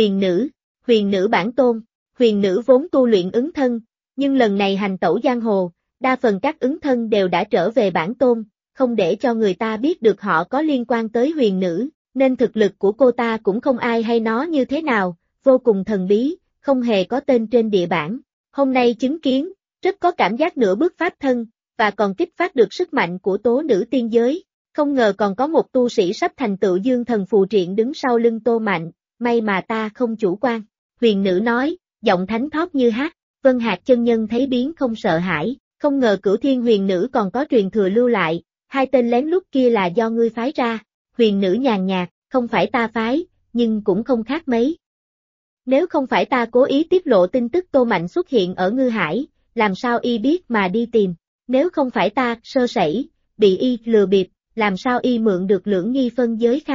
huyền nữ bản tôn, huyền nữ vốn tu luyện ứng thân, nhưng lần này hành tẩu giang hồ, đa phần các ứng thân đều đã trở về bản tôn, không để cho người ta biết được họ có liên quan tới huyền nữ, nên thực lực của cô ta cũng không ai hay nó như thế nào, vô cùng thần bí, không hề có tên trên địa bản. Hôm nay chứng kiến, rất có cảm giác nửa bước pháp thân, và còn kích phát được sức mạnh của tố nữ tiên giới. Không ngờ còn có một tu sĩ sắp thành tựu dương thần phù triện đứng sau lưng Tô Mạnh, may mà ta không chủ quan. Huyền nữ nói, giọng thánh thót như hát. Vân Hạc chân nhân thấy biến không sợ hãi, không ngờ Cửu Thiên huyền nữ còn có truyền thừa lưu lại, hai tên lén lút kia là do ngươi phái ra. Huyền nữ nhàn nhạt, không phải ta phái, nhưng cũng không khác mấy. Nếu không phải ta cố ý tiết lộ tin tức Tô Mạnh xuất hiện ở Ngư Hải, làm sao y biết mà đi tìm, nếu không phải ta sơ sẩy, bị y lừa bịp, làm sao y mượn được Lưỡng Nghi phân giới khăn.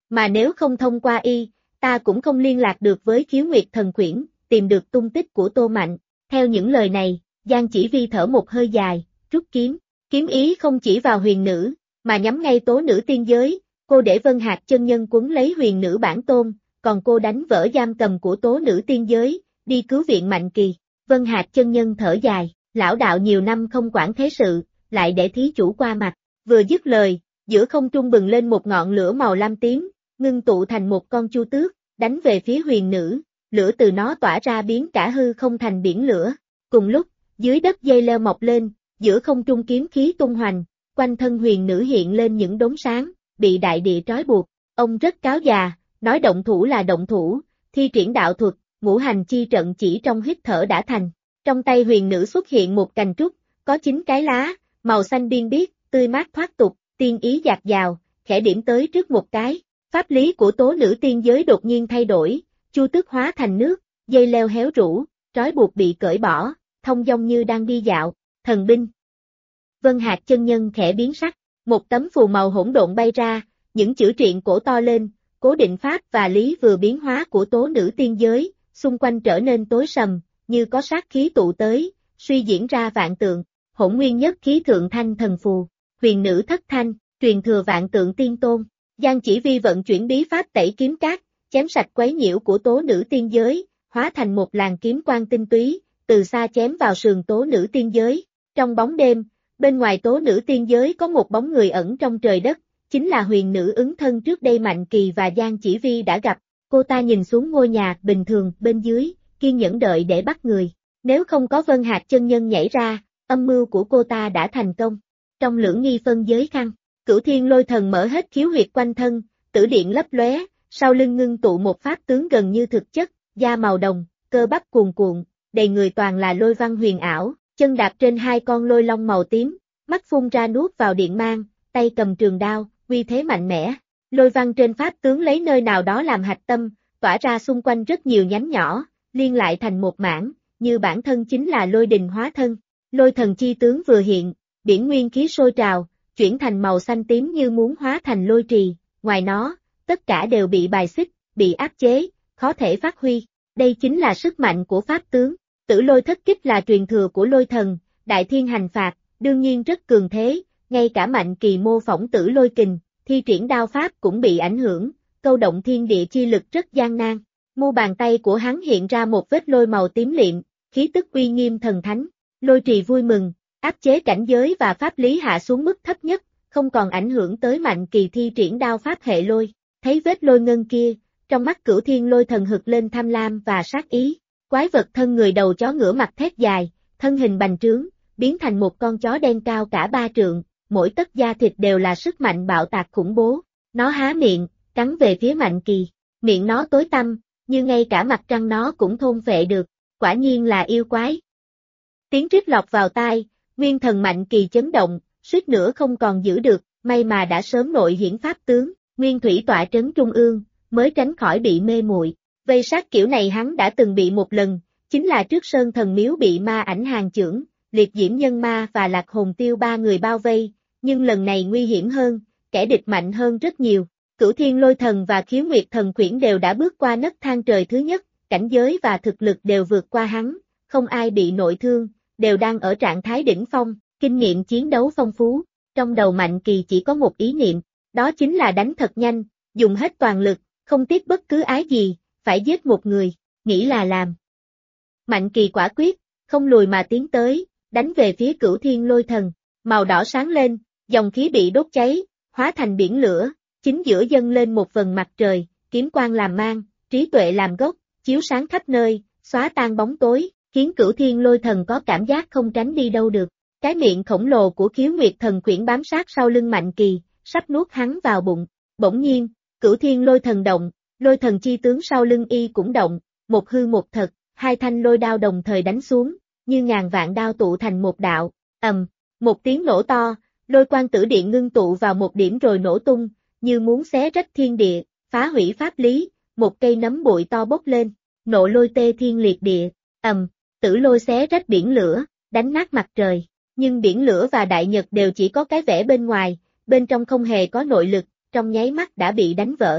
mà nếu không thông qua y, ta cũng không liên lạc được với Khiếu Nguyệt Thần Quyển, tìm được tung tích của Tô Mạnh. Theo những lời này, Giang Chỉ Vi thở một hơi dài, rút kiếm, kiếm ý không chỉ vào huyền nữ, mà nhắm ngay tố nữ tiên giới, cô để Vân Hạc chân nhân quấn lấy huyền nữ bản tôn, còn cô đánh vỡ giam cầm của tố nữ tiên giới, đi cứu viện Mạnh Kỳ. Vân Hạc chân nhân thở dài, lão đạo nhiều năm không quản thế sự, lại để thí chủ qua mặt, vừa dứt lời, giữa không trung bừng lên một ngọn lửa màu lam tím, ngưng tụ thành một con chu tước, đánh về phía huyền nữ, lửa từ nó tỏa ra biến cả hư không thành biển lửa. Cùng lúc, dưới đất dây leo mọc lên, giữa không trung kiếm khí tung hoành, quanh thân huyền nữ hiện lên những đốm sáng, bị đại địa trói buộc. Ông rất cáo già, nói động thủ là động thủ, thi triển đạo thuật, ngũ hành chi trận chỉ trong hít thở đã thành. Trong tay huyền nữ xuất hiện một cành trúc, có 9 cái lá, màu xanh biên biếc, tươi mát thoát tục, tiên ý dạt dào, khẽ điểm tới trước một cái. Pháp lý của tố nữ tiên giới đột nhiên thay đổi, chu tước hóa thành nước, dây leo héo rũ, trói buộc bị cởi bỏ, thông dong như đang đi dạo, thần binh. Vân Hạc chân nhân khẽ biến sắc, một tấm phù màu hỗn độn bay ra, những chữ triện cổ to lên, cố định pháp và lý vừa biến hóa của tố nữ tiên giới, xung quanh trở nên tối sầm, như có sát khí tụ tới, suy diễn ra vạn tượng, hỗn nguyên nhất khí thượng thanh thần phù, huyền nữ thất thanh, truyền thừa vạn tượng tiên tôn. Giang Chỉ Vi vận chuyển bí pháp tẩy kiếm cát, chém sạch quấy nhiễu của tố nữ tiên giới, hóa thành một làn kiếm quang tinh túy, từ xa chém vào sườn tố nữ tiên giới. Trong bóng đêm, bên ngoài tố nữ tiên giới có một bóng người ẩn trong trời đất, chính là huyền nữ ứng thân trước đây Mạnh Kỳ và Giang Chỉ Vi đã gặp. Cô ta nhìn xuống ngôi nhà bình thường bên dưới, kiên nhẫn đợi để bắt người. Nếu không có Vân Hạc chân nhân nhảy ra, âm mưu của cô ta đã thành công. Trong lưỡng nghi phân giới khăn, Cửu Thiên Lôi Thần mở hết khiếu huyệt quanh thân, tử điện lấp lóe, sau lưng ngưng tụ một pháp tướng gần như thực chất, da màu đồng, cơ bắp cuồn cuộn, đầy người toàn là lôi văn huyền ảo, chân đạp trên 2 con lôi long màu tím, mắt phun ra nuốt vào điện mang, tay cầm trường đao, uy thế mạnh mẽ. Lôi văn trên pháp tướng lấy nơi nào đó làm hạch tâm, tỏa ra xung quanh rất nhiều nhánh nhỏ, liên lại thành một mảng, như bản thân chính là lôi đình hóa thân. Lôi thần chi tướng vừa hiện, biển nguyên khí sôi trào, chuyển thành màu xanh tím như muốn hóa thành lôi trì, ngoài nó, tất cả đều bị bài xích, bị áp chế, khó thể phát huy. Đây chính là sức mạnh của pháp tướng. Tử lôi thất kích là truyền thừa của lôi thần, đại thiên hành phạt, đương nhiên rất cường thế, ngay cả Mạnh Kỳ mô phỏng tử lôi kình, thi triển đao pháp cũng bị ảnh hưởng, câu động thiên địa chi lực rất gian nan. Mu bàn tay của hắn hiện ra một vết lôi màu tím liệm, khí tức uy nghiêm thần thánh. Lôi trì vui mừng, áp chế cảnh giới và pháp lý hạ xuống mức thấp nhất, không còn ảnh hưởng tới Mạnh Kỳ thi triển đao pháp hệ lôi. Thấy vết lôi ngân kia, trong mắt Cửu Thiên Lôi Thần hực lên tham lam và sát ý. Quái vật thân người đầu chó ngửa mặt thét dài, thân hình bành trướng, biến thành một con chó đen cao cả 3 trượng, mỗi tấc da thịt đều là sức mạnh bạo tạc khủng bố. Nó há miệng, cắn về phía Mạnh Kỳ, miệng nó tối tăm, như ngay cả mặt trăng nó cũng thôn phệ được, quả nhiên là yêu quái. Tiếng rít lọt vào tai, nguyên thần Mạnh Kỳ chấn động, suýt nữa không còn giữ được, may mà đã sớm nội hiển pháp tướng, nguyên thủy tọa trấn trung ương, mới tránh khỏi bị mê muội. Vây sát kiểu này hắn đã từng bị một lần, chính là trước Sơn Thần Miếu bị ma ảnh hàng chưởng, Liệt Diễm Nhân Ma và Lạc Hồn Tiêu 3 người bao vây, nhưng lần này nguy hiểm hơn, kẻ địch mạnh hơn rất nhiều. Cửu Thiên Lôi Thần và Khiếu Nguyệt Thần Quyển đều đã bước qua nấc thang trời thứ nhất, cảnh giới và thực lực đều vượt qua hắn, không ai bị nội thương, đều đang ở trạng thái đỉnh phong, kinh nghiệm chiến đấu phong phú. Trong đầu Mạnh Kỳ chỉ có một ý niệm, đó chính là đánh thật nhanh, dùng hết toàn lực, không tiếc bất cứ ái gì, phải giết một người, nghĩ là làm. Mạnh Kỳ quả quyết, không lùi mà tiến tới, đánh về phía Cửu Thiên Lôi Thần, màu đỏ sáng lên, dòng khí bị đốt cháy, hóa thành biển lửa, chính giữa dâng lên một vầng mặt trời, kiếm quang làm mang, trí tuệ làm gốc, chiếu sáng khắp nơi, xóa tan bóng tối, khiến Cửu Thiên Lôi Thần có cảm giác không tránh đi đâu được. Cái miệng khổng lồ của Khiếu Nguyệt Thần Quyển bám sát sau lưng Mạnh Kỳ, sắp nuốt hắn vào bụng. Bỗng nhiên, Cửu Thiên Lôi Thần động, lôi thần chi tướng sau lưng y cũng động, một hư một thật, 2 thanh lôi đao đồng thời đánh xuống, như ngàn vạn đao tụ thành một đạo, một tiếng nổ to, lôi quang tử điện ngưng tụ vào một điểm rồi nổ tung, như muốn xé rách thiên địa, phá hủy pháp lý, một cây nấm bụi to bốc lên, nộ lôi tê thiên liệt địa, tử lôi xé rách biển lửa, đánh nát mặt trời, nhưng biển lửa và đại nhật đều chỉ có cái vẻ bên ngoài, bên trong không hề có nội lực, trong nháy mắt đã bị đánh vỡ,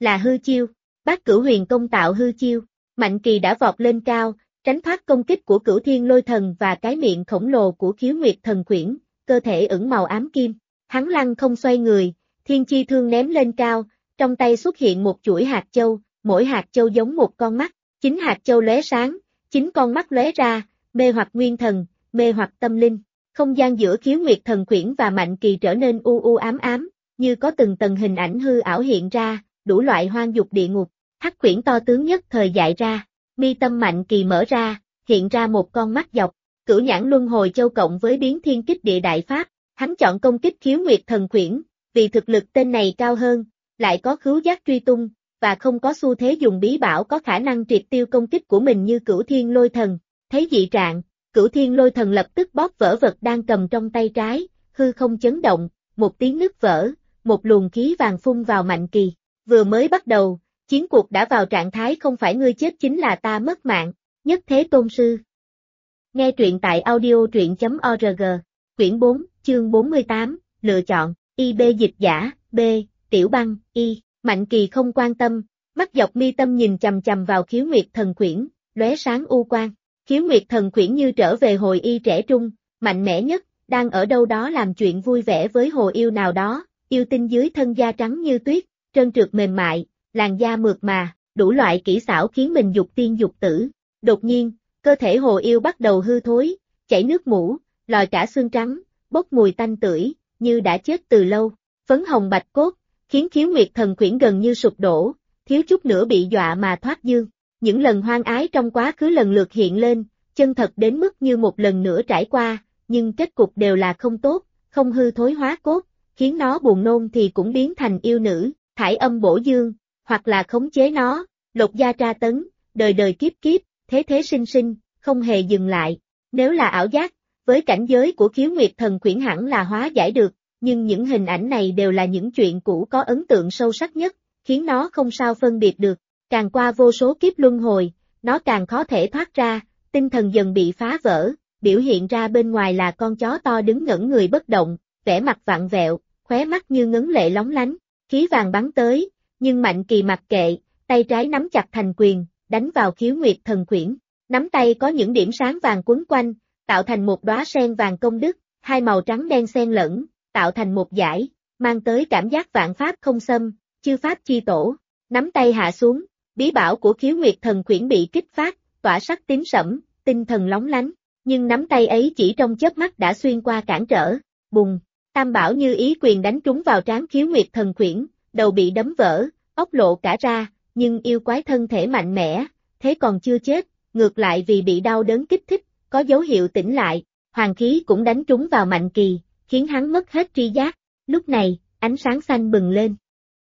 là hư chiêu. Bát Cửu Huyền Công tạo hư chiêu. Mạnh Kỳ đã vọt lên cao, tránh thoát công kích của Cửu Thiên Lôi Thần và cái miệng khổng lồ của Khiếu Nguyệt Thần Quyển, cơ thể ửng màu ám kim. Hắn lăng không xoay người, thiên chi thương ném lên cao, trong tay xuất hiện một chuỗi hạt châu, mỗi hạt châu giống một con mắt, 9 hạt châu lóe sáng, 9 con mắt lóe ra, mê hoặc nguyên thần, mê hoặc tâm linh. Không gian giữa Khiếu Nguyệt Thần Quyển và Mạnh Kỳ trở nên u u ám ám, như có từng tầng hình ảnh hư ảo hiện ra, đủ loại hoang dục địa ngục. Hắc quyển to tướng nhất thời dại ra, mi tâm Mạnh Kỳ mở ra, hiện ra một con mắt dọc, Cửu Nhãn Luân Hồi Châu cộng với biến thiên kích địa đại pháp, hắn chọn công kích Khiếu Nguyệt Thần Quyển, vì thực lực tên này cao hơn, lại có khứu giác truy tung, và không có xu thế dùng bí bảo có khả năng triệt tiêu công kích của mình như Cửu Thiên Lôi Thần. Thấy dị trạng, Cửu Thiên Lôi Thần lập tức bóp vỡ vật đang cầm trong tay trái, hư không chấn động, một tiếng nứt vỡ, một luồng khí vàng phun vào Mạnh Kỳ. Vừa mới bắt đầu, chiến cuộc đã vào trạng thái không phải ngươi chết chính là ta mất mạng, Nhất Thế Tôn Sư. Nghe truyện tại audio.truyện.org, quyển 4, chương 48, lựa chọn, IB dịch giả, B, Tiểu Băng, Y, Mạnh Kỳ không quan tâm, mắt dọc mi tâm nhìn chằm chằm vào Khiếu Nguyệt Thần Quyển, lóe sáng u quang. Khiếu Nguyệt Thần Quyển như trở về hồi y trẻ trung, mạnh mẽ nhất, đang ở đâu đó làm chuyện vui vẻ với hồ yêu nào đó, yêu tinh dưới thân da trắng như tuyết, trơn trượt mềm mại, làn da mượt mà, đủ loại kỹ xảo khiến mình dục tiên dục tử. Đột nhiên, cơ thể hồ yêu bắt đầu hư thối, chảy nước mủ, lòi cả xương trắng, bốc mùi tanh tưởi, như đã chết từ lâu. Phấn hồng bạch cốt, khiến Khiếu Nguyệt Thần Quyển gần như sụp đổ, thiếu chút nữa bị dọa mà thoát dương. Những lần hoang ái trong quá khứ lần lượt hiện lên, chân thật đến mức như một lần nữa trải qua, nhưng kết cục đều là không tốt, không hư thối hóa cốt, khiến nó buồn nôn thì cũng biến thành yêu nữ, thải âm bổ dương, hoặc là khống chế nó, lột da tra tấn, đời đời kiếp kiếp, thế thế sinh sinh, không hề dừng lại. Nếu là ảo giác, với cảnh giới của Khiếu Nguyệt Thần Quyển hẳn là hóa giải được, nhưng những hình ảnh này đều là những chuyện cũ có ấn tượng sâu sắc nhất, khiến nó không sao phân biệt được. Càng qua vô số kiếp luân hồi, nó càng khó thể thoát ra, tinh thần dần bị phá vỡ, biểu hiện ra bên ngoài là con chó to đứng ngẩn người bất động, vẻ mặt vặn vẹo, khóe mắt như ngấn lệ lóng lánh, khí vàng bắn tới, nhưng Mạnh Kỳ mặc kệ, tay trái nắm chặt thành quyền, đánh vào Khiếu Nguyệt Thần Quyển. Nắm tay có những điểm sáng vàng quấn quanh, tạo thành một đóa sen vàng công đức, hai màu trắng đen xen lẫn, tạo thành một dải, mang tới cảm giác vạn pháp không xâm, chư pháp chi tổ. Nắm tay hạ xuống, bí bảo của Khiếu Nguyệt Thần Quyển bị kích phát, tỏa sắc tím sẫm, tinh thần lóng lánh, nhưng nắm tay ấy chỉ trong chớp mắt đã xuyên qua cản trở, bùng, tam bảo như ý quyền đánh trúng vào trán Khiếu Nguyệt Thần Quyển, đầu bị đấm vỡ, óc lộ cả ra, nhưng yêu quái thân thể mạnh mẽ, thế còn chưa chết, ngược lại vì bị đau đớn kích thích, có dấu hiệu tỉnh lại, hoàng khí cũng đánh trúng vào Mạnh Kỳ, khiến hắn mất hết tri giác. Lúc này, ánh sáng xanh bừng lên.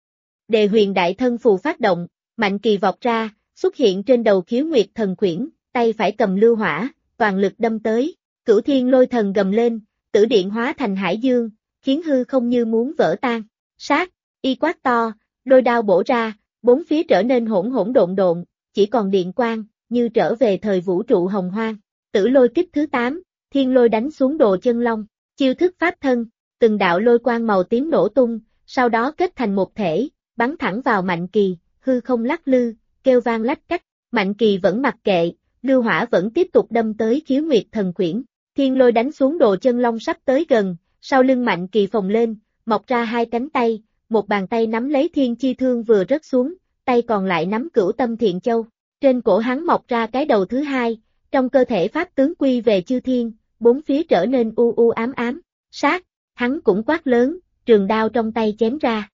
Đề Huyền Đại Thân Phù phát động, Mạnh Kỳ vọt ra, xuất hiện trên đầu Khiếu Nguyệt Thần Quyển, tay phải cầm lưu hỏa, toàn lực đâm tới. Cửu Thiên Lôi Thần gầm lên, tử điện hóa thành hải dương, khiến hư không như muốn vỡ tan. Sát, y quát to, lôi đao bổ ra, bốn phía trở nên hỗn hỗn độn độn, chỉ còn điện quang, như trở về thời vũ trụ hồng hoang. Tử lôi kích thứ 8, thiên lôi đánh xuống Đồ Chân Long, chiêu thức pháp thân, từng đạo lôi quang màu tím nổ tung, sau đó kết thành một thể, bắn thẳng vào Mạnh Kỳ, hư không lắc lư, kêu vang lách cách. Mạnh Kỳ vẫn mặc kệ, lưu hỏa vẫn tiếp tục đâm tới Khiếu Nguyệt Thần Quyển. Thiên lôi đánh xuống Đồ Chân Long sắp tới gần, sau lưng Mạnh Kỳ phồng lên, mọc ra hai cánh tay, một bàn tay nắm lấy thiên chi thương vừa rớt xuống, tay còn lại nắm Cửu Tâm Thiện Châu. Trên cổ hắn mọc ra cái đầu thứ hai, trong cơ thể pháp tướng quy về chư thiên, bốn phía trở nên u u ám ám. Sát, hắn cũng quát lớn, trường đao trong tay chém ra,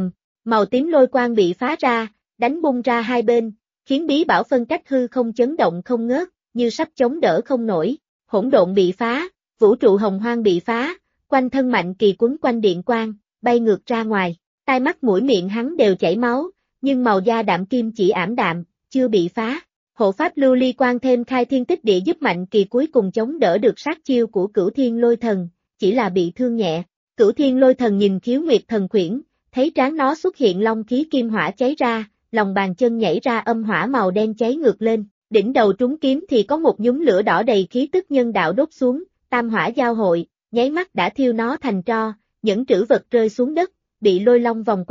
màu tím lôi quang bị phá ra, đánh bung ra hai bên, khiến bí bảo phân cách hư không chấn động không ngớt, như sắp chống đỡ không nổi. Hỗn độn bị phá, vũ trụ hồng hoang bị phá, quanh thân Mạnh Kỳ quấn quanh điện quang, bay ngược ra ngoài, tai mắt mũi miệng hắn đều chảy máu, nhưng màu da đạm kim chỉ ảm đạm, chưa bị phá. Hộ pháp lưu ly quang thêm khai thiên tích địa giúp Mạnh Kỳ cuối cùng chống đỡ được sát chiêu của Cửu Thiên Lôi Thần, chỉ là bị thương nhẹ. Cửu Thiên Lôi Thần nhìn Khiếu Nguyệt Thần Quyển, thấy trán nó xuất hiện long khí kim hỏa cháy ra, lòng bàn chân nhảy ra âm hỏa màu đen cháy ngược lên, đỉnh đầu trúng kiếm thì có một nhúm lửa đỏ đầy khí tức nhân đạo đốt xuống, tam hỏa giao hội, nháy mắt đã thiêu nó thành tro, những trữ vật rơi xuống đất, bị lôi long vòng quanh.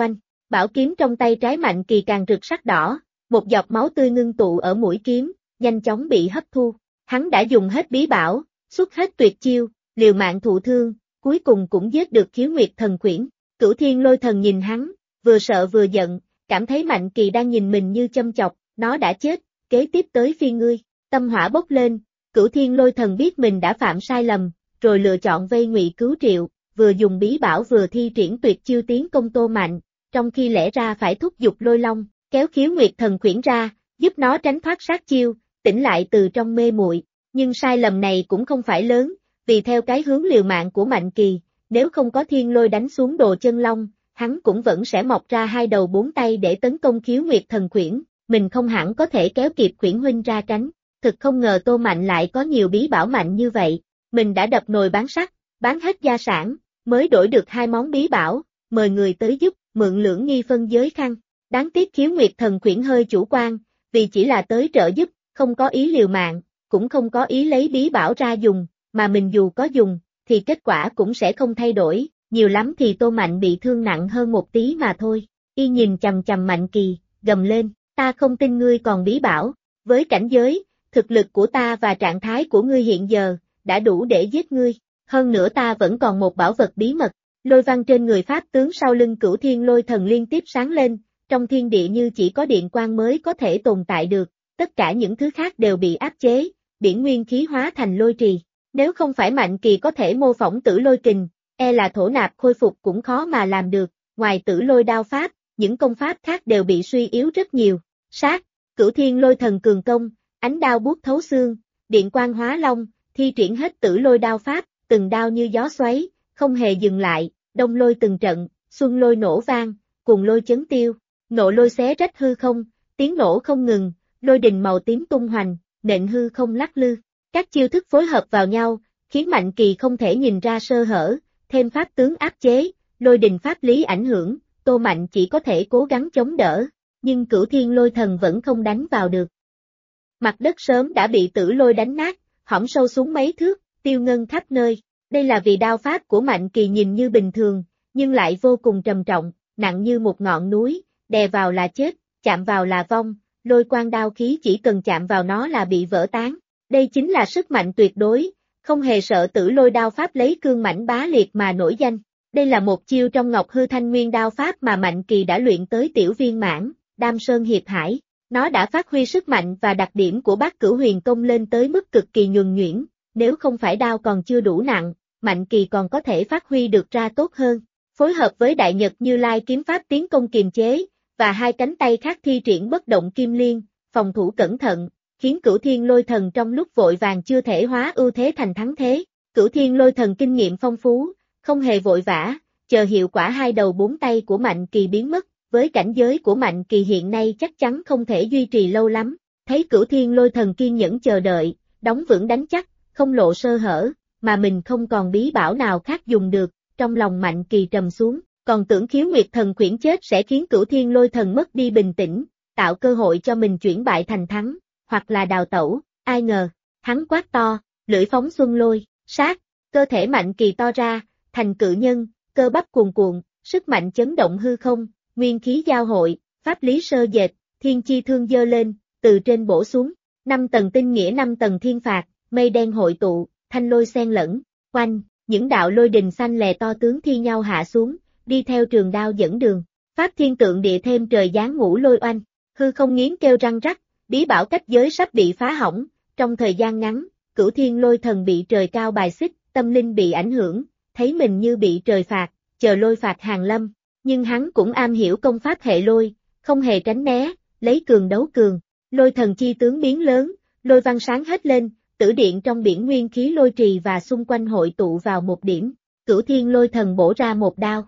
Bảo kiếm trong tay trái Mạnh Kỳ càng rực sắc đỏ, một giọt máu tươi ngưng tụ ở mũi kiếm, nhanh chóng bị hấp thu. Hắn đã dùng hết bí bảo, xuất hết tuyệt chiêu, liều mạng thụ thương, cuối cùng cũng giết được Khiếu Nguyệt Thần Quyển. Cửu Thiên Lôi Thần nhìn hắn, vừa sợ vừa giận, cảm thấy Mạnh Kỳ đang nhìn mình như châm chọc, nó đã chết, kế tiếp tới phiên ngươi. Tâm hỏa bốc lên, Cửu Thiên Lôi Thần biết mình đã phạm sai lầm, rồi lựa chọn vây ngụy cứu Triệu, vừa dùng bí bảo vừa thi triển tuyệt chiêu tiến công Tô Mạnh, trong khi lẽ ra phải thúc giục Lôi Long, kéo Khiếu Nguyệt Thần Quyển ra, giúp nó tránh thoát sát chiêu, tỉnh lại từ trong mê muội. Nhưng sai lầm này cũng không phải lớn, vì theo cái hướng liều mạng của Mạnh Kỳ, nếu không có thiên lôi đánh xuống Đồ Chân Long, hắn cũng vẫn sẽ mọc ra hai đầu bốn tay để tấn công Khiếu Nguyệt Thần Quyển, mình không hẳn có thể kéo kịp Quyển huynh ra tránh. Thực không ngờ Tô Mạnh lại có nhiều bí bảo mạnh như vậy, mình đã đập nồi bán sắt, bán hết gia sản, mới đổi được 2 món bí bảo, mời người tới giúp, mượn Lưỡng Nghi phân giới khăn. Đáng tiếc Khiếu Nguyệt Thần Quyển hơi chủ quan, vì chỉ là tới trợ giúp, không có ý liều mạng, cũng không có ý lấy bí bảo ra dùng, mà mình dù có dùng, thì kết quả cũng sẽ không thay đổi, nhiều lắm thì Tô Mạnh bị thương nặng hơn một tí mà thôi. Y nhìn chằm chằm Mạnh Kỳ, gầm lên, ta không tin ngươi còn bí bảo, với cảnh giới, thực lực của ta và trạng thái của ngươi hiện giờ, đã đủ để giết ngươi, hơn nữa ta vẫn còn một bảo vật bí mật. Lôi văn trên người Pháp tướng sau lưng Cửu Thiên Lôi Thần liên tiếp sáng lên, trong thiên địa như chỉ có điện quang mới có thể tồn tại được, tất cả những thứ khác đều bị áp chế, biển nguyên khí hóa thành lôi trì. Nếu không phải Mạnh Kỳ có thể mô phỏng Tử Lôi Kình, e là thổ nạp khôi phục cũng khó mà làm được, ngoài Tử Lôi đao pháp, những công pháp khác đều bị suy yếu rất nhiều. Sát, Cửu Thiên Lôi Thần cường công, ánh đao buốt thấu xương, điện quang hóa long, thi triển hết Tử Lôi đao pháp, từng đao như gió xoáy, không hề dừng lại, đông lôi từng trận, xuân lôi nổ vang, cùng lôi chấn tiêu, nộ lôi xé rách hư không, tiếng nổ không ngừng, lôi đình màu tím tung hoành, nện hư không lắc lư. Các chiêu thức phối hợp vào nhau, khiến Mạnh Kỳ không thể nhìn ra sơ hở, thêm pháp tướng áp chế, lôi đình pháp lý ảnh hưởng, Tô Mạnh chỉ có thể cố gắng chống đỡ, nhưng Cửu Thiên Lôi Thần vẫn không đánh vào được. Mặt đất sớm đã bị Tử Lôi đánh nát, hõm sâu xuống mấy thước, tiêu ngân khắp nơi. Đây là vì đao pháp của Mạnh Kỳ nhìn như bình thường, nhưng lại vô cùng trầm trọng, nặng như một ngọn núi, đè vào là chết, chạm vào là vong, lôi quang đao khí chỉ cần chạm vào nó là bị vỡ tán. Đây chính là sức mạnh tuyệt đối, không hề sợ Tử Lôi đao pháp lấy cương mãnh bá liệt mà nổi danh. Đây là một chiêu trong Ngọc Hư Thanh Nguyên đao pháp mà Mạnh Kỳ đã luyện tới tiểu viên mãn, Đam Sơn Hiệp Hải. Nó đã phát huy sức mạnh và đặc điểm của Bát Cửu Huyền Công lên tới mức cực kỳ nhuần nhuyễn, nếu không phải đao còn chưa đủ nặng, Mạnh Kỳ còn có thể phát huy được ra tốt hơn. Phối hợp với Đại Nhật Như Lai kiếm pháp tiến công kiềm chế, và hai cánh tay khác thi triển bất động kim liên, phòng thủ cẩn thận, khiến Cửu Thiên Lôi Thần trong lúc vội vàng chưa thể hóa ưu thế thành thắng thế. Cửu Thiên Lôi Thần kinh nghiệm phong phú, không hề vội vã, chờ hiệu quả hai đầu bốn tay của Mạnh Kỳ biến mất, với cảnh giới của Mạnh Kỳ hiện nay chắc chắn không thể duy trì lâu lắm. Thấy Cửu Thiên Lôi Thần kiên nhẫn chờ đợi, đóng vững đánh chắc, không lộ sơ hở, mà mình không còn bí bảo nào khác dùng được, trong lòng Mạnh Kỳ trầm xuống, còn tưởng Khiếu Nguyệt Thần Quyển chết sẽ khiến Cửu Thiên Lôi Thần mất đi bình tĩnh, tạo cơ hội cho mình chuyển bại thành thắng, hoặc là đào tẩu, ai ngờ, hắn quát to, lưỡi phóng xuân lôi, sát, cơ thể Mạnh Kỳ to ra, thành cự nhân, cơ bắp cuồn cuộn, sức mạnh chấn động hư không, nguyên khí giao hội, pháp lý sơ dệt, thiên chi thương dơ lên, từ trên bổ xuống, 5 tầng tinh nghĩa 5 tầng thiên phạt, mây đen hội tụ, thanh lôi xen lẫn, quanh, những đạo lôi đình xanh lè to tướng thi nhau hạ xuống, đi theo trường đao dẫn đường, pháp thiên tượng địa thêm trời giáng ngũ lôi oanh, hư không nghiến kêu răng rắc, bí bảo cách giới sắp bị phá hỏng, trong thời gian ngắn, Cửu Thiên Lôi Thần bị trời cao bài xích, tâm linh bị ảnh hưởng, thấy mình như bị trời phạt, chờ lôi phạt hàng lâm, nhưng hắn cũng am hiểu công pháp hệ lôi, không hề tránh né, lấy cường đấu cường, lôi thần chi tướng biến lớn, lôi văn sáng hết lên, tử điện trong biển nguyên khí lôi trì và xung quanh hội tụ vào một điểm, Cửu Thiên Lôi Thần bổ ra một đao,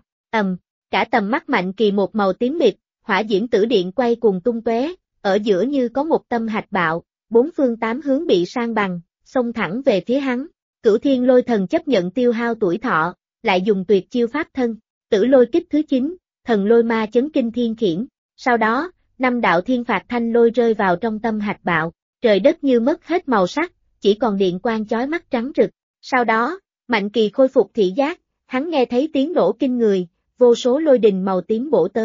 cả tầm mắt Mạnh Kỳ một màu tím mịt, hỏa diễm tử điện quay cùng tung tóe, ở giữa như có một tâm hạch bạo, bốn phương tám hướng bị san bằng, xông thẳng về phía hắn. Cửu Thiên Lôi Thần chấp nhận tiêu hao tuổi thọ, lại dùng tuyệt chiêu pháp thân, Tử Lôi kích thứ 9, thần lôi ma chấn kinh thiên khiển. Sau đó, 5 đạo thiên phạt thanh lôi rơi vào trong tâm hạch bạo, trời đất như mất hết màu sắc, chỉ còn điện quang chói mắt trắng rực. Sau đó, Mạnh Kỳ khôi phục thị giác, hắn nghe thấy tiếng nổ kinh người, vô số lôi đình màu tím bổ tới,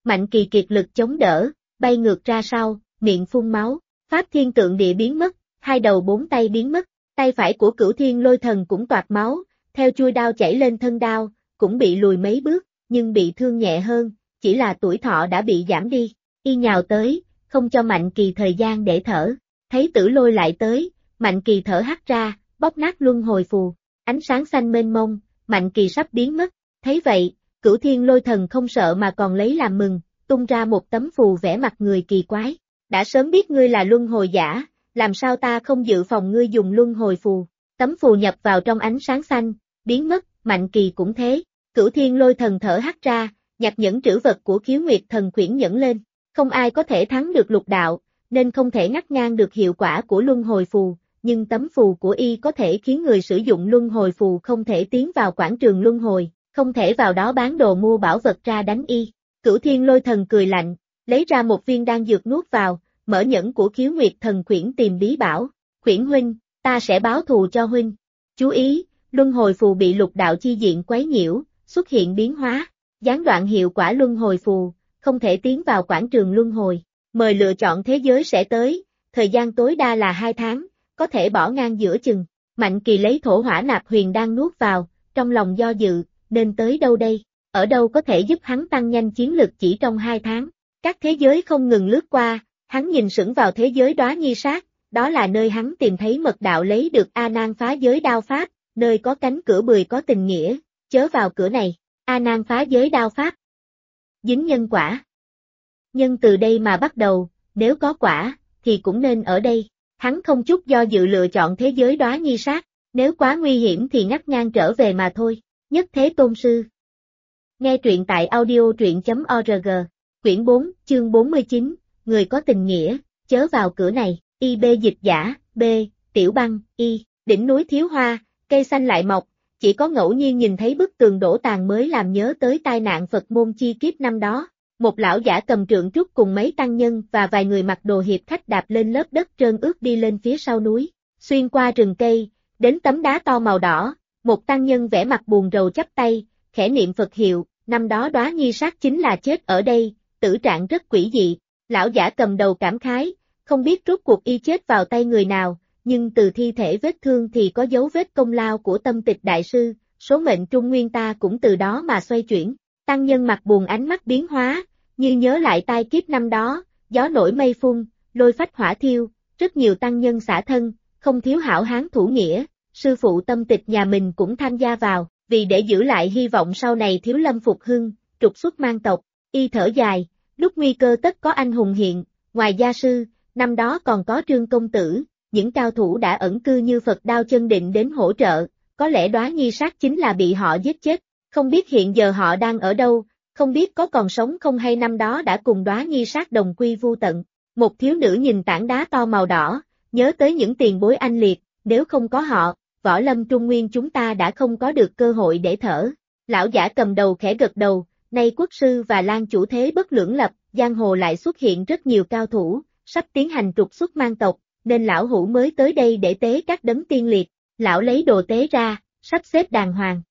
Mạnh Kỳ kiệt lực chống đỡ, bay ngược ra sau, miệng phun máu, Pháp Thiên Tượng Địa biến mất, hai đầu bốn tay biến mất, tay phải của Cửu Thiên Lôi Thần cũng toạc máu, theo chuôi đao chảy lên thân đao, cũng bị lùi mấy bước, nhưng bị thương nhẹ hơn, chỉ là tuổi thọ đã bị giảm đi, y nhào tới, không cho Mạnh Kỳ thời gian để thở, thấy Tử Lôi lại tới, Mạnh Kỳ thở hắt ra, bóp nát luân hồi phù, ánh sáng xanh mênh mông, Mạnh Kỳ sắp biến mất, thấy vậy, Cửu Thiên Lôi Thần không sợ mà còn lấy làm mừng, tung ra một tấm phù vẽ mặt người kỳ quái, đã sớm biết ngươi là luân hồi giả, làm sao ta không dự phòng ngươi dùng luân hồi phù, tấm phù nhập vào trong ánh sáng xanh, biến mất, Mạnh Kỳ cũng thế, Cửu Thiên Lôi Thần thở hắt ra, nhặt nhẫn trữ vật của Khiếu Nguyệt Thần khuyển nhẫn lên, không ai có thể thắng được lục đạo, nên không thể ngắt ngang được hiệu quả của luân hồi phù, nhưng tấm phù của y có thể khiến người sử dụng luân hồi phù không thể tiến vào quảng trường luân hồi, không thể vào đó bán đồ mua bảo vật ra đánh y. Cửu Thiên Lôi Thần cười lạnh, lấy ra một viên đan dược nuốt vào, mở nhẫn của Khiếu Nguyệt Thần khuyển tìm bí bảo, khuyển huynh, ta sẽ báo thù cho huynh. Chú ý, luân hồi phù bị lục đạo chi diện quấy nhiễu, xuất hiện biến hóa, gián đoạn hiệu quả luân hồi phù, không thể tiến vào quảng trường luân hồi. Mời lựa chọn thế giới sẽ tới, thời gian tối đa là 2 tháng, có thể bỏ ngang giữa chừng. Mạnh Kỳ lấy thổ hỏa nạp huyền đan nuốt vào, trong lòng do dự, nên tới đâu đây, ở đâu có thể giúp hắn tăng nhanh chiến lực chỉ trong 2 tháng. Các thế giới không ngừng lướt qua, hắn nhìn sững vào thế giới Đóa Nhi Sát, đó là nơi hắn tìm thấy mật đạo lấy được A Nan phá giới đao pháp, nơi có cánh cửa bười có tình nghĩa, chớ vào cửa này, A Nan phá giới đao pháp. Dính nhân quả. Nhân từ đây mà bắt đầu, nếu có quả, thì cũng nên ở đây. Hắn không chút do dự lựa chọn thế giới Đóa Nhi Sát, nếu quá nguy hiểm thì ngắt ngang trở về mà thôi. Nhất Thế Tôn Sư. Nghe truyện tại audio truyện.org, quyển 4, chương 49, người có tình nghĩa, chớ vào cửa này, IB dịch giả, B, Tiểu Băng, Y, đỉnh núi thiếu hoa, cây xanh lại mọc, chỉ có ngẫu nhiên nhìn thấy bức tường đổ tàn mới làm nhớ tới tai nạn Phật môn chi kiếp năm đó. Một lão giả cầm trượng trúc cùng mấy tăng nhân và vài người mặc đồ hiệp khách đạp lên lớp đất trơn ướt đi lên phía sau núi, xuyên qua rừng cây, đến tấm đá to màu đỏ, một tăng nhân vẽ mặt buồn rầu chắp tay, khẽ niệm Phật hiệu, năm đó Đóa Nhi Sát chính là chết ở đây, tử trạng rất quỷ dị, lão giả cầm đầu cảm khái, không biết rốt cuộc y chết vào tay người nào, nhưng từ thi thể vết thương thì có dấu vết công lao của Tâm Tịch Đại Sư, số mệnh Trung Nguyên ta cũng từ đó mà xoay chuyển, tăng nhân mặt buồn ánh mắt biến hóa, như nhớ lại tai kiếp năm đó, gió nổi mây phun, lôi phách hỏa thiêu, rất nhiều tăng nhân xả thân, không thiếu hảo hán thủ nghĩa, sư phụ Tâm Tịch nhà mình cũng tham gia vào, vì để giữ lại hy vọng sau này thiếu lâm phục hưng, trục xuất mang tộc, y thở dài, lúc nguy cơ tất có anh hùng hiện, ngoài gia sư, năm đó còn có Trương Công Tử, những cao thủ đã ẩn cư như Phật Đao Chân Định đến hỗ trợ, có lẽ Đóa Nhi Sát chính là bị họ giết chết, không biết hiện giờ họ đang ở đâu. Không biết có còn sống không hay năm đó đã cùng Đóa Nhi Sát đồng quy vu tận. Một thiếu nữ nhìn tảng đá to màu đỏ, nhớ tới những tiền bối anh liệt, nếu không có họ, võ lâm Trung Nguyên chúng ta đã không có được cơ hội để thở. Lão giả cầm đầu khẽ gật đầu, nay quốc sư và Lan chủ thế bất lưỡng lập, giang hồ lại xuất hiện rất nhiều cao thủ, sắp tiến hành trục xuất mang tộc, nên lão hữu mới tới đây để tế các đấng tiên liệt. Lão lấy đồ tế ra, sắp xếp đàng hoàng.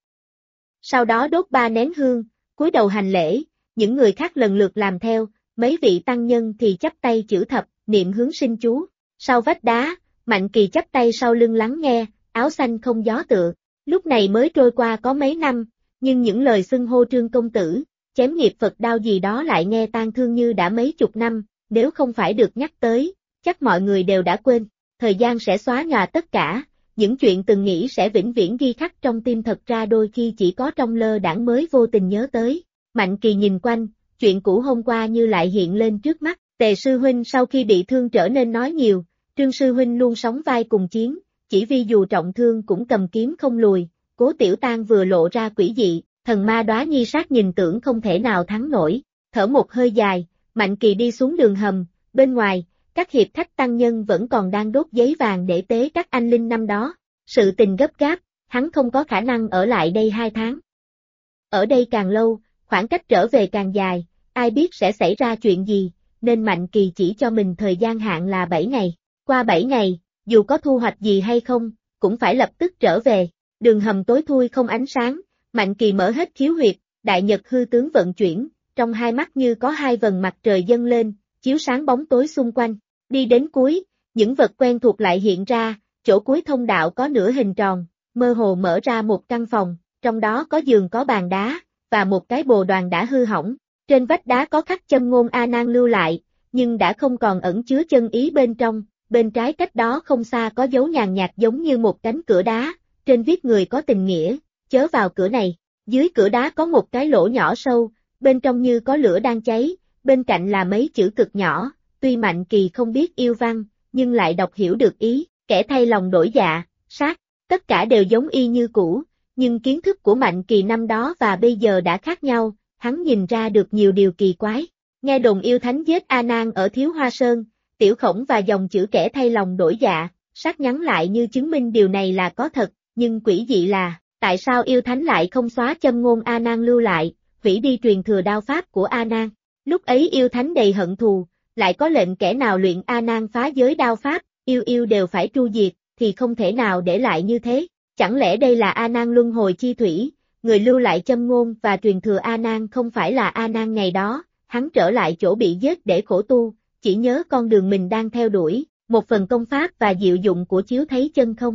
Sau đó đốt 3 nén hương, cúi đầu hành lễ, những người khác lần lượt làm theo, mấy vị tăng nhân thì chắp tay chữ thập, niệm hướng sinh chú. Sau vách đá, Mạnh Kỳ chắp tay sau lưng lắng nghe, áo xanh không gió tựa. Lúc này mới trôi qua có mấy năm, nhưng những lời xưng hô Trương Công Tử, chém nghiệp Phật đao gì đó lại nghe tan thương như đã mấy chục năm, nếu không phải được nhắc tới, chắc mọi người đều đã quên. Thời gian sẽ xóa nhòa tất cả, những chuyện từng nghĩ sẽ vĩnh viễn ghi khắc trong tim thật ra đôi khi chỉ có trong lơ đãng mới vô tình nhớ tới. Mạnh Kỳ nhìn quanh, chuyện cũ hôm qua như lại hiện lên trước mắt. Tề sư huynh sau khi bị thương trở nên nói nhiều, Trương sư huynh luôn sóng vai cùng chiến, chỉ vì dù trọng thương cũng cầm kiếm không lùi. Cố Tiểu Tang vừa lộ ra quỷ dị, thần ma Đóa Nhi Sát nhìn tưởng không thể nào thắng nổi. Thở một hơi dài, Mạnh Kỳ đi xuống đường hầm, bên ngoài, các hiệp khách tăng nhân vẫn còn đang đốt giấy vàng để tế các anh linh năm đó. Sự tình gấp gáp, hắn không có khả năng ở lại đây 2 tháng. Ở đây càng lâu, khoảng cách trở về càng dài, ai biết sẽ xảy ra chuyện gì, nên Mạnh Kỳ chỉ cho mình thời gian hạn là 7 ngày. Qua 7 ngày, dù có thu hoạch gì hay không, cũng phải lập tức trở về. Đường hầm tối thui không ánh sáng, Mạnh Kỳ mở hết khiếu huyệt, đại nhật hư tướng vận chuyển, trong hai mắt như có hai vầng mặt trời dâng lên, chiếu sáng bóng tối xung quanh. Đi đến cuối, những vật quen thuộc lại hiện ra, chỗ cuối thông đạo có nửa hình tròn, mơ hồ mở ra một căn phòng, trong đó có giường có bàn đá, và một cái bồ đoàn đã hư hỏng. Trên vách đá có khắc châm ngôn A Nan lưu lại, nhưng đã không còn ẩn chứa chân ý bên trong. Bên trái cách đó không xa có dấu nhàn nhạt giống như một cánh cửa đá, trên viết người có tình nghĩa, chớ vào cửa này. Dưới cửa đá có một cái lỗ nhỏ sâu, bên trong như có lửa đang cháy, bên cạnh là mấy chữ cực nhỏ, tuy Mạnh Kỳ không biết yêu văn, nhưng lại đọc hiểu được ý, kẻ thay lòng đổi dạ, sát, tất cả đều giống y như cũ, nhưng kiến thức của Mạnh Kỳ năm đó và bây giờ đã khác nhau, hắn nhìn ra được nhiều điều kỳ quái. Nghe đồn yêu thánh giết A Nan ở Thiếu Hoa Sơn, Tiểu Khổng và dòng chữ kẻ thay lòng đổi dạ, sát nhắn lại như chứng minh điều này là có thật, nhưng quỷ dị là, tại sao yêu thánh lại không xóa châm ngôn A Nan lưu lại, hủy đi truyền thừa đao pháp của A Nan? Lúc ấy yêu thánh đầy hận thù, lại có lệnh kẻ nào luyện A Nan phá giới đao pháp, yêu đều phải tru diệt, thì không thể nào để lại như thế. Chẳng lẽ đây là A Nan luân hồi chi thủy, người lưu lại châm ngôn và truyền thừa A Nan không phải là A Nan ngày đó, hắn trở lại chỗ bị giết để khổ tu, chỉ nhớ con đường mình đang theo đuổi, một phần công pháp và diệu dụng của chiếu thấy chân không.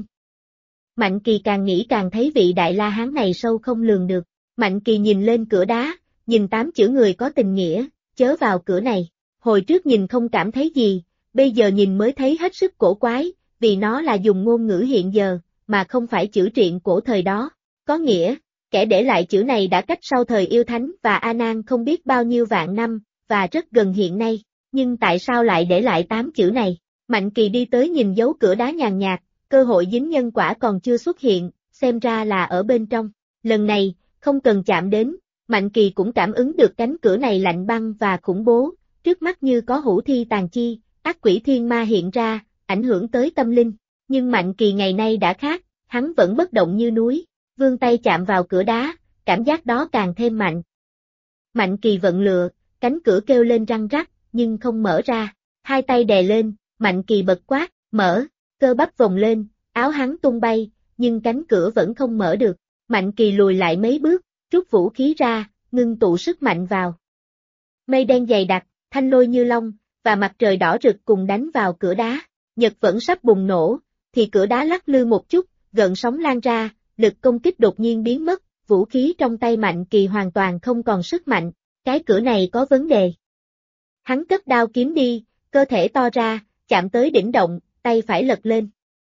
Mạnh Kỳ càng nghĩ càng thấy vị Đại La Hán này sâu không lường được. Mạnh Kỳ nhìn lên cửa đá, nhìn 8 chữ người có tình nghĩa, chớ vào cửa này. Hồi trước nhìn không cảm thấy gì, bây giờ nhìn mới thấy hết sức cổ quái, vì nó là dùng ngôn ngữ hiện giờ, mà không phải chữ triện cổ thời đó. Có nghĩa, kẻ để lại chữ này đã cách sau thời yêu thánh và A Nan không biết bao nhiêu vạn năm, và rất gần hiện nay. Nhưng tại sao lại để lại 8 chữ này? Mạnh Kỳ đi tới nhìn dấu cửa đá nhàn nhạt, cơ hội dính nhân quả còn chưa xuất hiện, xem ra là ở bên trong. Lần này, không cần chạm đến, Mạnh Kỳ cũng cảm ứng được cánh cửa này lạnh băng và khủng bố, trước mắt như có hữu thi tàn chi, ác quỷ thiên ma hiện ra, ảnh hưởng tới tâm linh. Nhưng Mạnh Kỳ ngày nay đã khác, hắn vẫn bất động như núi, vươn tay chạm vào cửa đá, cảm giác đó càng thêm mạnh. Mạnh Kỳ vận lựa, cánh cửa kêu lên răng rắc, nhưng không mở ra. Hai tay đè lên, Mạnh Kỳ bật quát, mở, cơ bắp vòng lên, áo hắn tung bay, nhưng cánh cửa vẫn không mở được. Mạnh Kỳ lùi lại mấy bước, rút vũ khí ra, ngưng tụ sức mạnh vào. Mây đen dày đặc, thanh lôi như long, và mặt trời đỏ rực cùng đánh vào cửa đá. Nhật vẫn sắp bùng nổ, thì cửa đá lắc lư một chút, gợn sóng lan ra, lực công kích đột nhiên biến mất, vũ khí trong tay Mạnh Kỳ hoàn toàn không còn sức mạnh, cái cửa này có vấn đề. Hắn cất đao kiếm đi, cơ thể to ra, chạm tới đỉnh động, tay phải lật lên.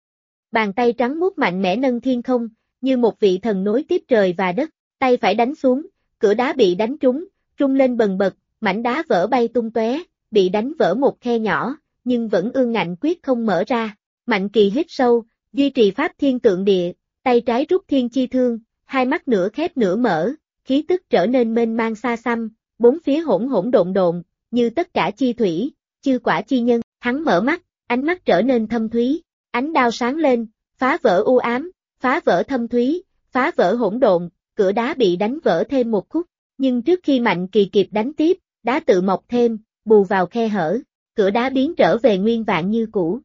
Bàn tay trắng muốt mạnh mẽ nâng thiên không, như một vị thần nối tiếp trời và đất, tay phải đánh xuống, cửa đá bị đánh trúng, rung lên bần bật, mảnh đá vỡ bay tung tóe, bị đánh vỡ một khe nhỏ, nhưng vẫn ương ngạnh quyết không mở ra. Mạnh Kỳ hít sâu, duy trì pháp thiên tượng địa, tay trái rút thiên chi thương, hai mắt nửa khép nửa mở, khí tức trở nên mênh mang xa xăm, bốn phía hỗn hỗn độn độn, như tất cả chi thủy, chư quả chi nhân. Hắn mở mắt, ánh mắt trở nên thâm thúy, ánh đao sáng lên, phá vỡ u ám, phá vỡ thâm thúy, phá vỡ hỗn độn, cửa đá bị đánh vỡ thêm một khúc, nhưng trước khi Mạnh Kỳ kịp đánh tiếp, đá tự mọc thêm, bù vào khe hở, cửa đá biến trở về nguyên vạn như cũ.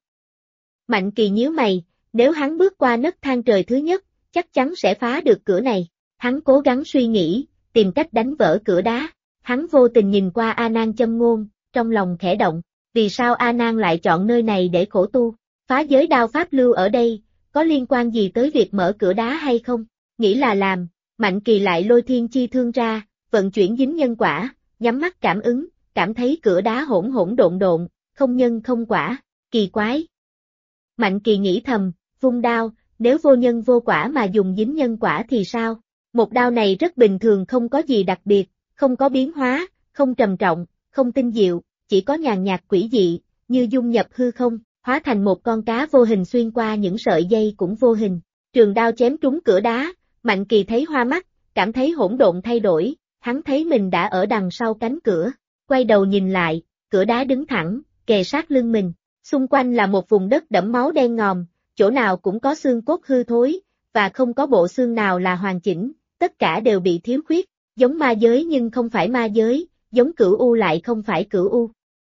Mạnh Kỳ nhíu mày, nếu hắn bước qua nấc thang trời thứ nhất, chắc chắn sẽ phá được cửa này. Hắn cố gắng suy nghĩ, tìm cách đánh vỡ cửa đá. Hắn vô tình nhìn qua A Nan châm ngôn, trong lòng khẽ động. Vì sao A Nan lại chọn nơi này để khổ tu? Phá giới đao pháp lưu ở đây, có liên quan gì tới việc mở cửa đá hay không? Nghĩ là làm, Mạnh Kỳ lại lôi thiên chi thương ra, vận chuyển dính nhân quả, nhắm mắt cảm ứng, cảm thấy cửa đá hỗn hỗn độn độn, không nhân không quả, kỳ quái. Mạnh Kỳ nghĩ thầm, vung đao, nếu vô nhân vô quả mà dùng dính nhân quả thì sao? Một đao này rất bình thường không có gì đặc biệt, không có biến hóa, không trầm trọng, không tinh diệu, chỉ có nhàn nhạt quỷ dị, như dung nhập hư không, hóa thành một con cá vô hình xuyên qua những sợi dây cũng vô hình. Trường đao chém trúng cửa đá, Mạnh Kỳ thấy hoa mắt, cảm thấy hỗn độn thay đổi, hắn thấy mình đã ở đằng sau cánh cửa, quay đầu nhìn lại, cửa đá đứng thẳng, kề sát lưng mình, xung quanh là một vùng đất đẫm máu đen ngòm, chỗ nào cũng có xương cốt hư thối, và không có bộ xương nào là hoàn chỉnh, tất cả đều bị thiếu khuyết, giống ma giới nhưng không phải ma giới, giống cửu u lại không phải cửu u.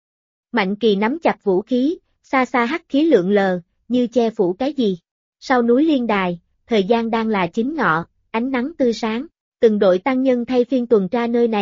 Mạnh Kỳ nắm chặt vũ khí, xa xa hắc khí lượn lờ, như che phủ cái gì. Sau núi Liên Đài, thời gian đang là chính ngọ, ánh nắng tươi sáng, từng đội tăng nhân thay phiên tuần tra nơi này,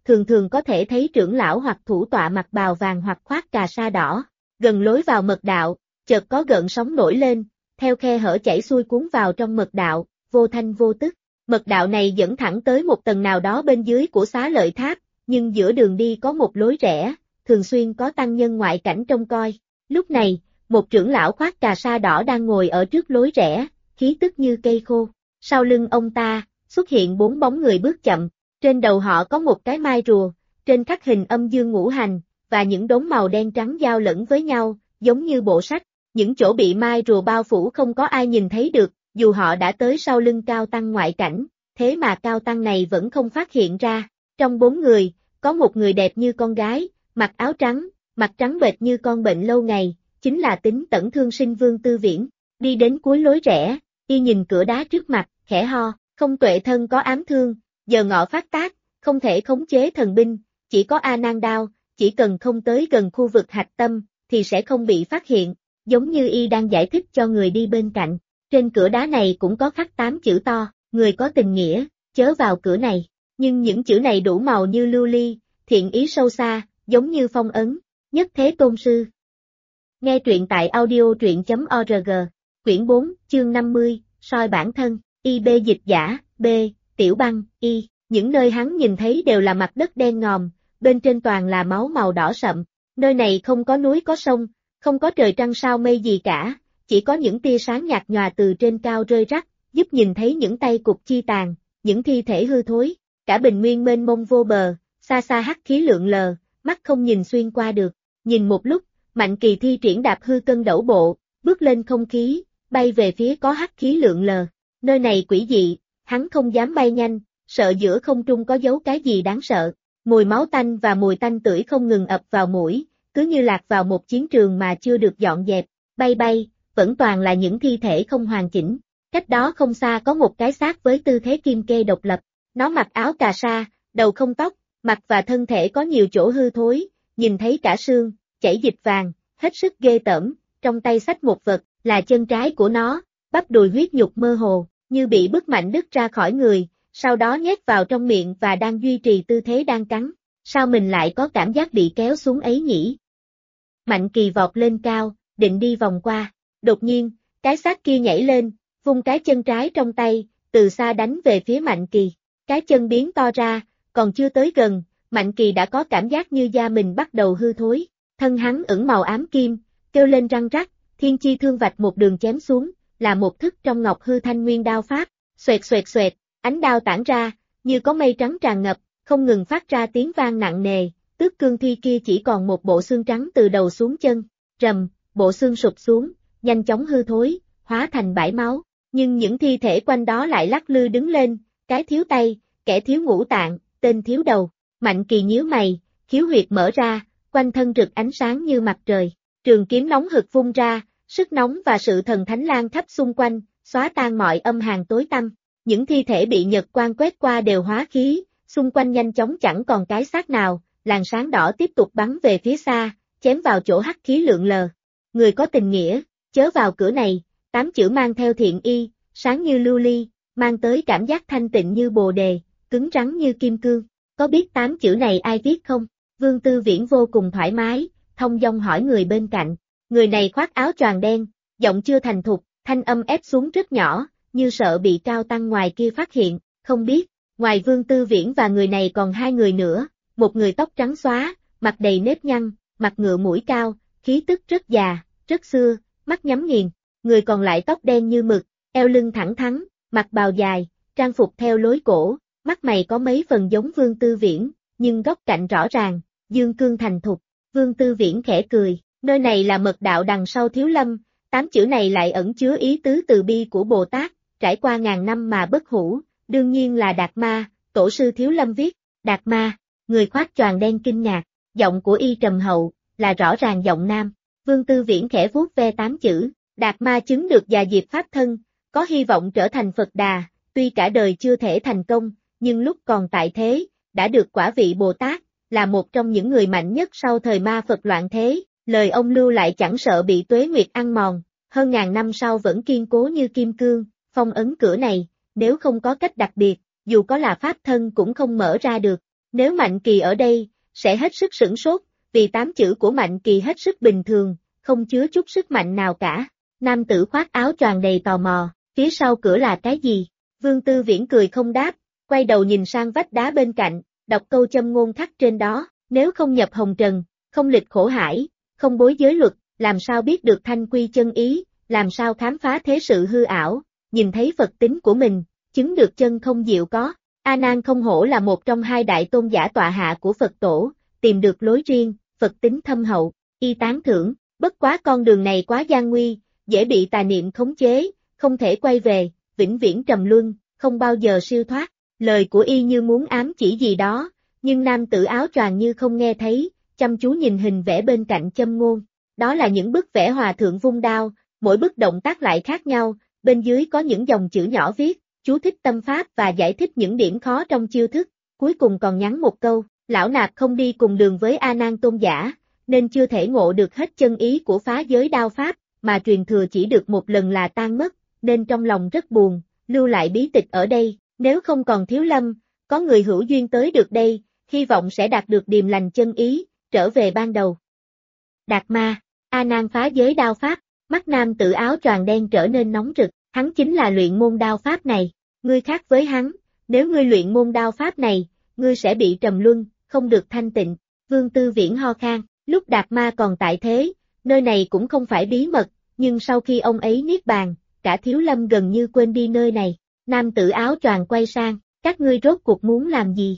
thường thường có thể thấy trưởng lão hoặc thủ tọa mặc bào vàng hoặc khoác cà sa đỏ. Gần lối vào mật đạo, chợt có gợn sóng nổi lên, theo khe hở chảy xuôi cuốn vào trong mật đạo, vô thanh vô tức. Mật đạo này dẫn thẳng tới một tầng nào đó bên dưới của Xá Lợi Tháp, nhưng giữa đường đi có một lối rẽ, thường xuyên có tăng nhân ngoại cảnh trông coi. Lúc này, một trưởng lão khoác cà sa đỏ đang ngồi ở trước lối rẽ, khí tức như cây khô. Sau lưng ông ta, xuất hiện 4 bóng người bước chậm, trên đầu họ có một cái mai rùa, trên khắc hình âm dương ngũ hành, và những đốm màu đen trắng giao lẫn với nhau, giống như bộ sách. Những chỗ bị mai rùa bao phủ không có ai nhìn thấy được, dù họ đã tới sau lưng Cao Tăng ngoại cảnh, thế mà Cao Tăng này vẫn không phát hiện ra. Trong 4 người, có một người đẹp như con gái, mặc áo trắng, mặt trắng bệch như con bệnh lâu ngày, chính là Tính Tẩn Thương Sinh Vương Tư Viễn. Đi đến cuối lối rẽ, y nhìn cửa đá trước mặt, khẽ ho, không tuệ thân có ám thương, giờ ngọ phát tác, không thể khống chế thần binh, chỉ có A Nan đao, chỉ cần không tới gần khu vực hạch tâm, thì sẽ không bị phát hiện, giống như y đang giải thích cho người đi bên cạnh. Trên cửa đá này cũng có khắc 8 chữ to, người có tình nghĩa, chớ vào cửa này, nhưng những chữ này đủ màu như lưu ly, thiện ý sâu xa, giống như phong ấn, Nhất Thế Tôn Sư. Nghe truyện tại audio.truyện.org, quyển 4, chương 50, soi bản thân, IB dịch giả, B, Tiểu Băng, Y, những nơi hắn nhìn thấy đều là mặt đất đen ngòm, bên trên toàn là máu màu đỏ sậm, nơi này không có núi có sông, không có trời trăng sao mây gì cả, chỉ có những tia sáng nhạt nhòa từ trên cao rơi rắc, giúp nhìn thấy những tay cục chi tàn, những thi thể hư thối, cả bình nguyên mênh mông vô bờ, xa xa hắc khí lượn lờ, mắt không nhìn xuyên qua được, nhìn một lúc, Mạnh Kỳ thi triển đạp hư cân đẩu bộ, bước lên không khí, bay về phía có hắc khí lượn lờ, nơi này quỷ dị, hắn không dám bay nhanh, sợ giữa không trung có giấu cái gì đáng sợ, mùi máu tanh và mùi tanh tưởi không ngừng ập vào mũi, cứ như lạc vào một chiến trường mà chưa được dọn dẹp, bay bay, vẫn toàn là những thi thể không hoàn chỉnh. Cách đó không xa có một cái xác với tư thế kim kê độc lập, nó mặc áo cà sa, đầu không tóc, mặt và thân thể có nhiều chỗ hư thối, nhìn thấy cả xương, chảy dịch vàng, hết sức ghê tởm, trong tay xách một vật, là chân trái của nó, bắp đùi huyết nhục mơ hồ, như bị bức mạnh đứt ra khỏi người, sau đó nhét vào trong miệng và đang duy trì tư thế đang cắn. Sao mình lại có cảm giác bị kéo xuống ấy nhỉ? Mạnh Kỳ vọt lên cao, định đi vòng qua, đột nhiên, cái xác kia nhảy lên, vung cái chân trái trong tay, từ xa đánh về phía Mạnh Kỳ. Cái chân biến to ra, còn chưa tới gần, Mạnh Kỳ đã có cảm giác như da mình bắt đầu hư thối, thân hắn ửng màu ám kim, kêu lên răng rắc, thiên chi thương vạch một đường chém xuống, là một thức trong Ngọc Hư Thanh Nguyên đao pháp, xoẹt xoẹt xoẹt, ánh đao tản ra, như có mây trắng tràn ngập, không ngừng phát ra tiếng vang nặng nề, tước cương thi kia chỉ còn một bộ xương trắng từ đầu xuống chân, rầm, bộ xương sụp xuống, nhanh chóng hư thối, hóa thành bãi máu, nhưng những thi thể quanh đó lại lắc lư đứng lên, cái thiếu tay, kẻ thiếu ngũ tạng, tên thiếu đầu. Mạnh Kỳ nhíu mày, khiếu huyệt mở ra, quanh thân rực ánh sáng như mặt trời, trường kiếm nóng hực vung ra, sức nóng và sự thần thánh lan khắp xung quanh, xóa tan mọi âm hàn tối tăm. Những thi thể bị nhật quang quét qua đều hóa khí, xung quanh nhanh chóng chẳng còn cái xác nào, làn sáng đỏ tiếp tục bắn về phía xa, chém vào chỗ hắc khí lượn lờ. Người có tình nghĩa, chớ vào cửa này, 8 chữ mang theo thiện y, sáng như lưu ly, mang tới cảm giác thanh tịnh như bồ đề, cứng rắn như kim cương. Có biết 8 chữ này ai viết không? Vương Tư Viễn vô cùng thoải mái, thông dong hỏi người bên cạnh. Người này khoác áo choàng đen, giọng chưa thành thục, thanh âm ép xuống rất nhỏ, như sợ bị Cao Tăng ngoài kia phát hiện, không biết. Ngoài Vương Tư Viễn và người này còn 2 người nữa, một người tóc trắng xóa, mặt đầy nếp nhăn, mặt ngựa mũi cao, khí tức rất già, rất xưa, mắt nhắm nghiền. Người còn lại tóc đen như mực, eo lưng thẳng thắn, mặc bào dài, trang phục theo lối cổ, mắt mày có mấy phần giống Vương Tư Viễn, nhưng góc cạnh rõ ràng, dương cương thành thục. Vương Tư Viễn khẽ cười, nơi này là mật đạo đằng sau Thiếu Lâm, 8 chữ này lại ẩn chứa ý tứ từ bi của Bồ Tát, trải qua ngàn năm mà bất hủ, đương nhiên là Đạt Ma, tổ sư Thiếu Lâm viết. Đạt Ma, người khoác choàng đen kinh ngạc, giọng của y trầm hậu, là rõ ràng giọng nam. Vương Tư Viễn khẽ vuốt ve 8 chữ, Đạt Ma chứng được già diệp pháp thân, có hy vọng trở thành Phật Đà, tuy cả đời chưa thể thành công, nhưng lúc còn tại thế, đã được quả vị Bồ Tát, là một trong những người mạnh nhất sau thời ma Phật loạn thế, lời ông lưu lại chẳng sợ bị tuế nguyệt ăn mòn, hơn ngàn năm sau vẫn kiên cố như kim cương, phong ấn cửa này, nếu không có cách đặc biệt, dù có là pháp thân cũng không mở ra được. Nếu Mạnh Kỳ ở đây, sẽ hết sức sửng sốt, vì 8 chữ của Mạnh Kỳ hết sức bình thường, không chứa chút sức mạnh nào cả. Nam tử khoác áo choàng đầy tò mò, phía sau cửa là cái gì? Vương Tư Viễn cười không đáp, quay đầu nhìn sang vách đá bên cạnh, đọc câu châm ngôn khắc trên đó, nếu không nhập hồng trần, không lịch khổ hải, không bối giới luật, làm sao biết được thanh quy chân ý, làm sao khám phá thế sự hư ảo, nhìn thấy Phật tính của mình, chứng được chân không diệu có. A Nan không hổ là một trong 2 đại tôn giả tọa hạ của Phật tổ, tìm được lối riêng, Phật tính thâm hậu, y tán thưởng, bất quá con đường này quá gian nguy, dễ bị tà niệm khống chế, không thể quay về, vĩnh viễn trầm luân, không bao giờ siêu thoát. Lời của y như muốn ám chỉ gì đó, nhưng nam tử áo choàng như không nghe thấy, chăm chú nhìn hình vẽ bên cạnh châm ngôn. Đó là những bức vẽ hòa thượng vung đao, mỗi bức động tác lại khác nhau, bên dưới có những dòng chữ nhỏ viết, chú thích tâm pháp và giải thích những điểm khó trong chiêu thức, cuối cùng còn nhắn một câu, lão nạp không đi cùng đường với A Nan tôn giả, nên chưa thể ngộ được hết chân ý của phá giới đao pháp, mà truyền thừa chỉ được một lần là tan mất, nên trong lòng rất buồn, lưu lại bí tịch ở đây, nếu không còn Thiếu Lâm, có người hữu duyên tới được đây, hy vọng sẽ đạt được điềm lành chân ý, trở về ban đầu. Đạt ma, A Nan phá giới đao pháp, mắt nam tử áo choàng đen trở nên nóng rực, hắn chính là luyện môn đao pháp này, ngươi khác với hắn, nếu ngươi luyện môn đao pháp này, ngươi sẽ bị trầm luân, không được thanh tịnh. Vương Tư Viễn ho khan, lúc Đạt ma còn tại thế, nơi này cũng không phải bí mật, nhưng sau khi ông ấy niết bàn, cả Thiếu Lâm gần như quên đi nơi này. Nam tử áo choàng quay sang, các ngươi rốt cuộc muốn làm gì?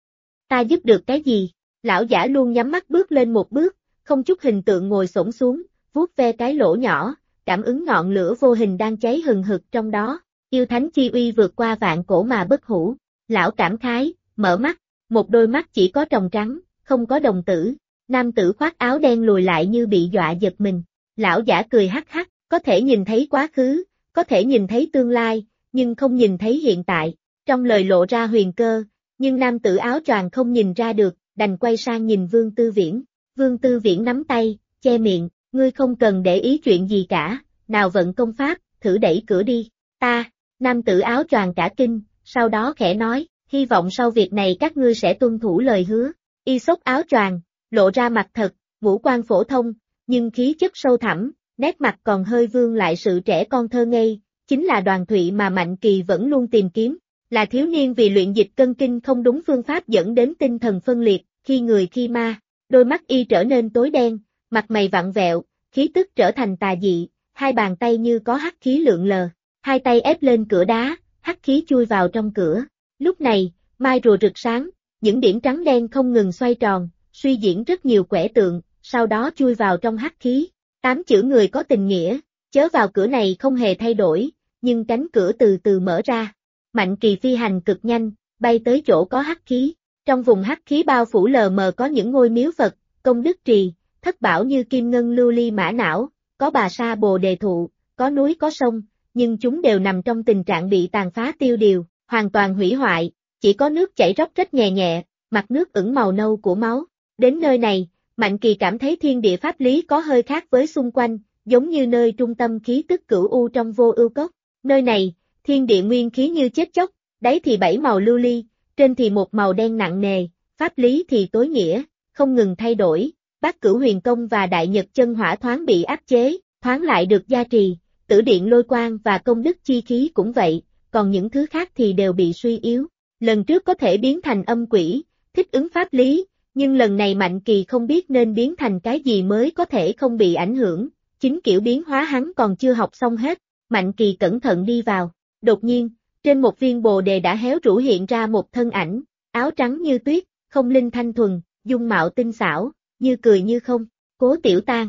Ta giúp được cái gì? Lão giả luôn nhắm mắt bước lên một bước, không chút hình tượng ngồi xổm xuống, vuốt ve cái lỗ nhỏ, cảm ứng ngọn lửa vô hình đang cháy hừng hực trong đó. Yêu thánh chi uy vượt qua vạn cổ mà bất hủ. Lão cảm khái, mở mắt, một đôi mắt chỉ có tròng trắng, không có đồng tử. Nam tử khoác áo đen lùi lại như bị dọa giật mình. Lão giả cười hắc hắc, có thể nhìn thấy quá khứ, có thể nhìn thấy tương lai, nhưng không nhìn thấy hiện tại. Trong lời lộ ra huyền cơ, nhưng nam tử áo choàng không nhìn ra được, đành quay sang nhìn Vương Tư Viễn. Vương Tư Viễn nắm tay, che miệng, ngươi không cần để ý chuyện gì cả, nào vận công pháp, thử đẩy cửa đi. Ta, nam tử áo choàng cả kinh, sau đó khẽ nói, hy vọng sau việc này các ngươi sẽ tuân thủ lời hứa. Y xốc áo choàng, lộ ra mặt thật, ngũ quan phổ thông, nhưng khí chất sâu thẳm, nét mặt còn hơi vương lại sự trẻ con thơ ngây, chính là Đoàn Thụy mà Mạnh Kỳ vẫn luôn tìm kiếm, là thiếu niên vì luyện dịch cân kinh không đúng phương pháp dẫn đến tinh thần phân liệt, khi người khi ma, đôi mắt y trở nên tối đen, mặt mày vặn vẹo, khí tức trở thành tà dị, 2 bàn tay như có hắc khí lượn lờ, 2 tay ép lên cửa đá, hắc khí chui vào trong cửa. Lúc này, mai rùa rực sáng, những điểm trắng đen không ngừng xoay tròn, suy diễn rất nhiều quẻ tượng, sau đó chui vào trong hắc khí. 8 chữ người có tình nghĩa, chớ vào cửa này không hề thay đổi, nhưng cánh cửa từ từ mở ra. Mạnh Kỳ phi hành cực nhanh, bay tới chỗ có hắc khí. Trong vùng hắc khí bao phủ lờ mờ có những ngôi miếu Phật, công đức trì, thất bảo như kim ngân lưu ly mã não, có bà sa bồ đề thụ, có núi có sông, nhưng chúng đều nằm trong tình trạng bị tàn phá tiêu điều, hoàn toàn hủy hoại, chỉ có nước chảy róc rách nhẹ nhẹ, mặt nước ửng màu nâu của máu. Đến nơi này, Mạnh Kỳ cảm thấy thiên địa pháp lý có hơi khác với xung quanh, giống như nơi trung tâm khí tức cửu u trong vô ưu cốc. Nơi này, thiên địa nguyên khí như chết chóc, đáy thì 7 màu lưu ly, trên thì một màu đen nặng nề, pháp lý thì tối nghĩa, không ngừng thay đổi. Bát Cửu Huyền Công và Đại Nhật Chân Hỏa thoáng bị áp chế, thoáng lại được gia trì, Tử Điện Lôi Quang và công đức chi khí cũng vậy, còn những thứ khác thì đều bị suy yếu. Lần trước có thể biến thành âm quỷ, thích ứng pháp lý, nhưng lần này Mạnh Kỳ không biết nên biến thành cái gì mới có thể không bị ảnh hưởng, chính kiểu biến hóa hắn còn chưa học xong hết. Mạnh Kỳ cẩn thận đi vào, đột nhiên, trên một viên bồ đề đã héo rũ hiện ra một thân ảnh, áo trắng như tuyết, không linh thanh thuần, dung mạo tinh xảo, như cười như không, Cố Tiểu Tang.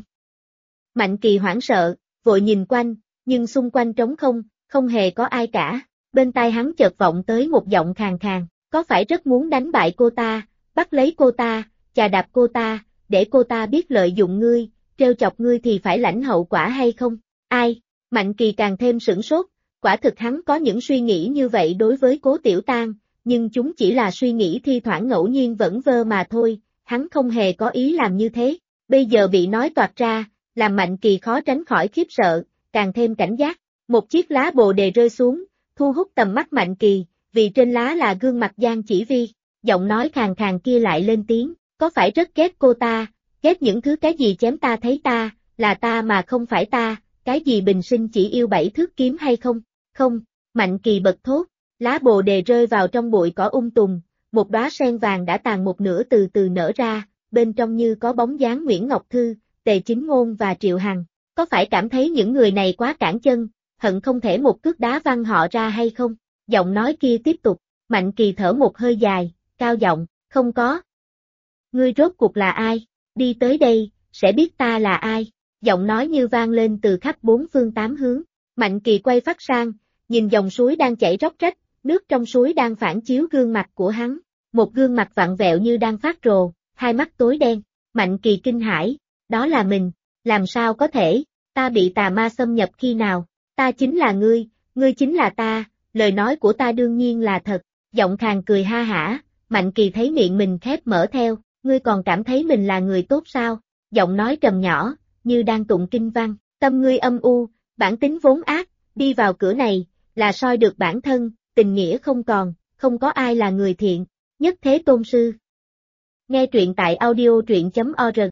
Mạnh Kỳ hoảng sợ, vội nhìn quanh, nhưng xung quanh trống không, không hề có ai cả. Bên tai hắn chợt vọng tới một giọng khàn khàn, có phải rất muốn đánh bại cô ta, bắt lấy cô ta, chà đạp cô ta, để cô ta biết lợi dụng ngươi, trêu chọc ngươi thì phải lãnh hậu quả hay không? Ai? Mạnh Kỳ càng thêm sửng sốt, quả thực hắn có những suy nghĩ như vậy đối với Cố Tiểu Tang, nhưng chúng chỉ là suy nghĩ thi thoảng ngẫu nhiên vẩn vơ mà thôi, hắn không hề có ý làm như thế. Bây giờ bị nói toạc ra, làm Mạnh Kỳ khó tránh khỏi khiếp sợ, càng thêm cảnh giác. Một chiếc lá bồ đề rơi xuống, thu hút tầm mắt Mạnh Kỳ, vì trên lá là gương mặt Giang Chỉ Vi. Giọng nói khàn khàn kia lại lên tiếng, có phải rất ghét cô ta, ghét những thứ cái gì chém ta thấy ta, là ta mà không phải ta, cái gì bình sinh chỉ yêu 7 thước kiếm hay không? Không, Mạnh Kỳ bật thốt, lá bồ đề rơi vào trong bụi cỏ tùng, một đóa sen vàng đã tàn một nửa từ từ nở ra, bên trong như có bóng dáng Nguyễn Ngọc Thư, Tề Chính Ngôn và Triệu Hằng. Có phải cảm thấy những người này quá cản chân, hận không thể một cước đá văng họ ra hay không? Giọng nói kia tiếp tục, Mạnh Kỳ thở một hơi dài, cao giọng, không có. Ngươi rốt cuộc là ai? Đi tới đây, sẽ biết ta là ai. Giọng nói như vang lên từ khắp bốn phương tám hướng. Mạnh Kỳ quay phát sang, nhìn dòng suối đang chảy róc rách, nước trong suối đang phản chiếu gương mặt của hắn. Một gương mặt vặn vẹo như đang phát rồ, hai mắt tối đen. Mạnh Kỳ kinh hãi, đó là mình, làm sao có thể, ta bị tà ma xâm nhập khi nào, ta chính là ngươi chính là ta, lời nói của ta đương nhiên là thật. Giọng khàn cười ha hả, Mạnh Kỳ thấy miệng mình khép mở theo, ngươi còn cảm thấy mình là người tốt sao? Giọng nói trầm nhỏ, như đang tụng kinh văn, tâm ngươi âm u, bản tính vốn ác, đi vào cửa này, là soi được bản thân, tình nghĩa không còn, không có ai là người thiện, nhất thế tôn sư. Nghe truyện tại audio truyện.org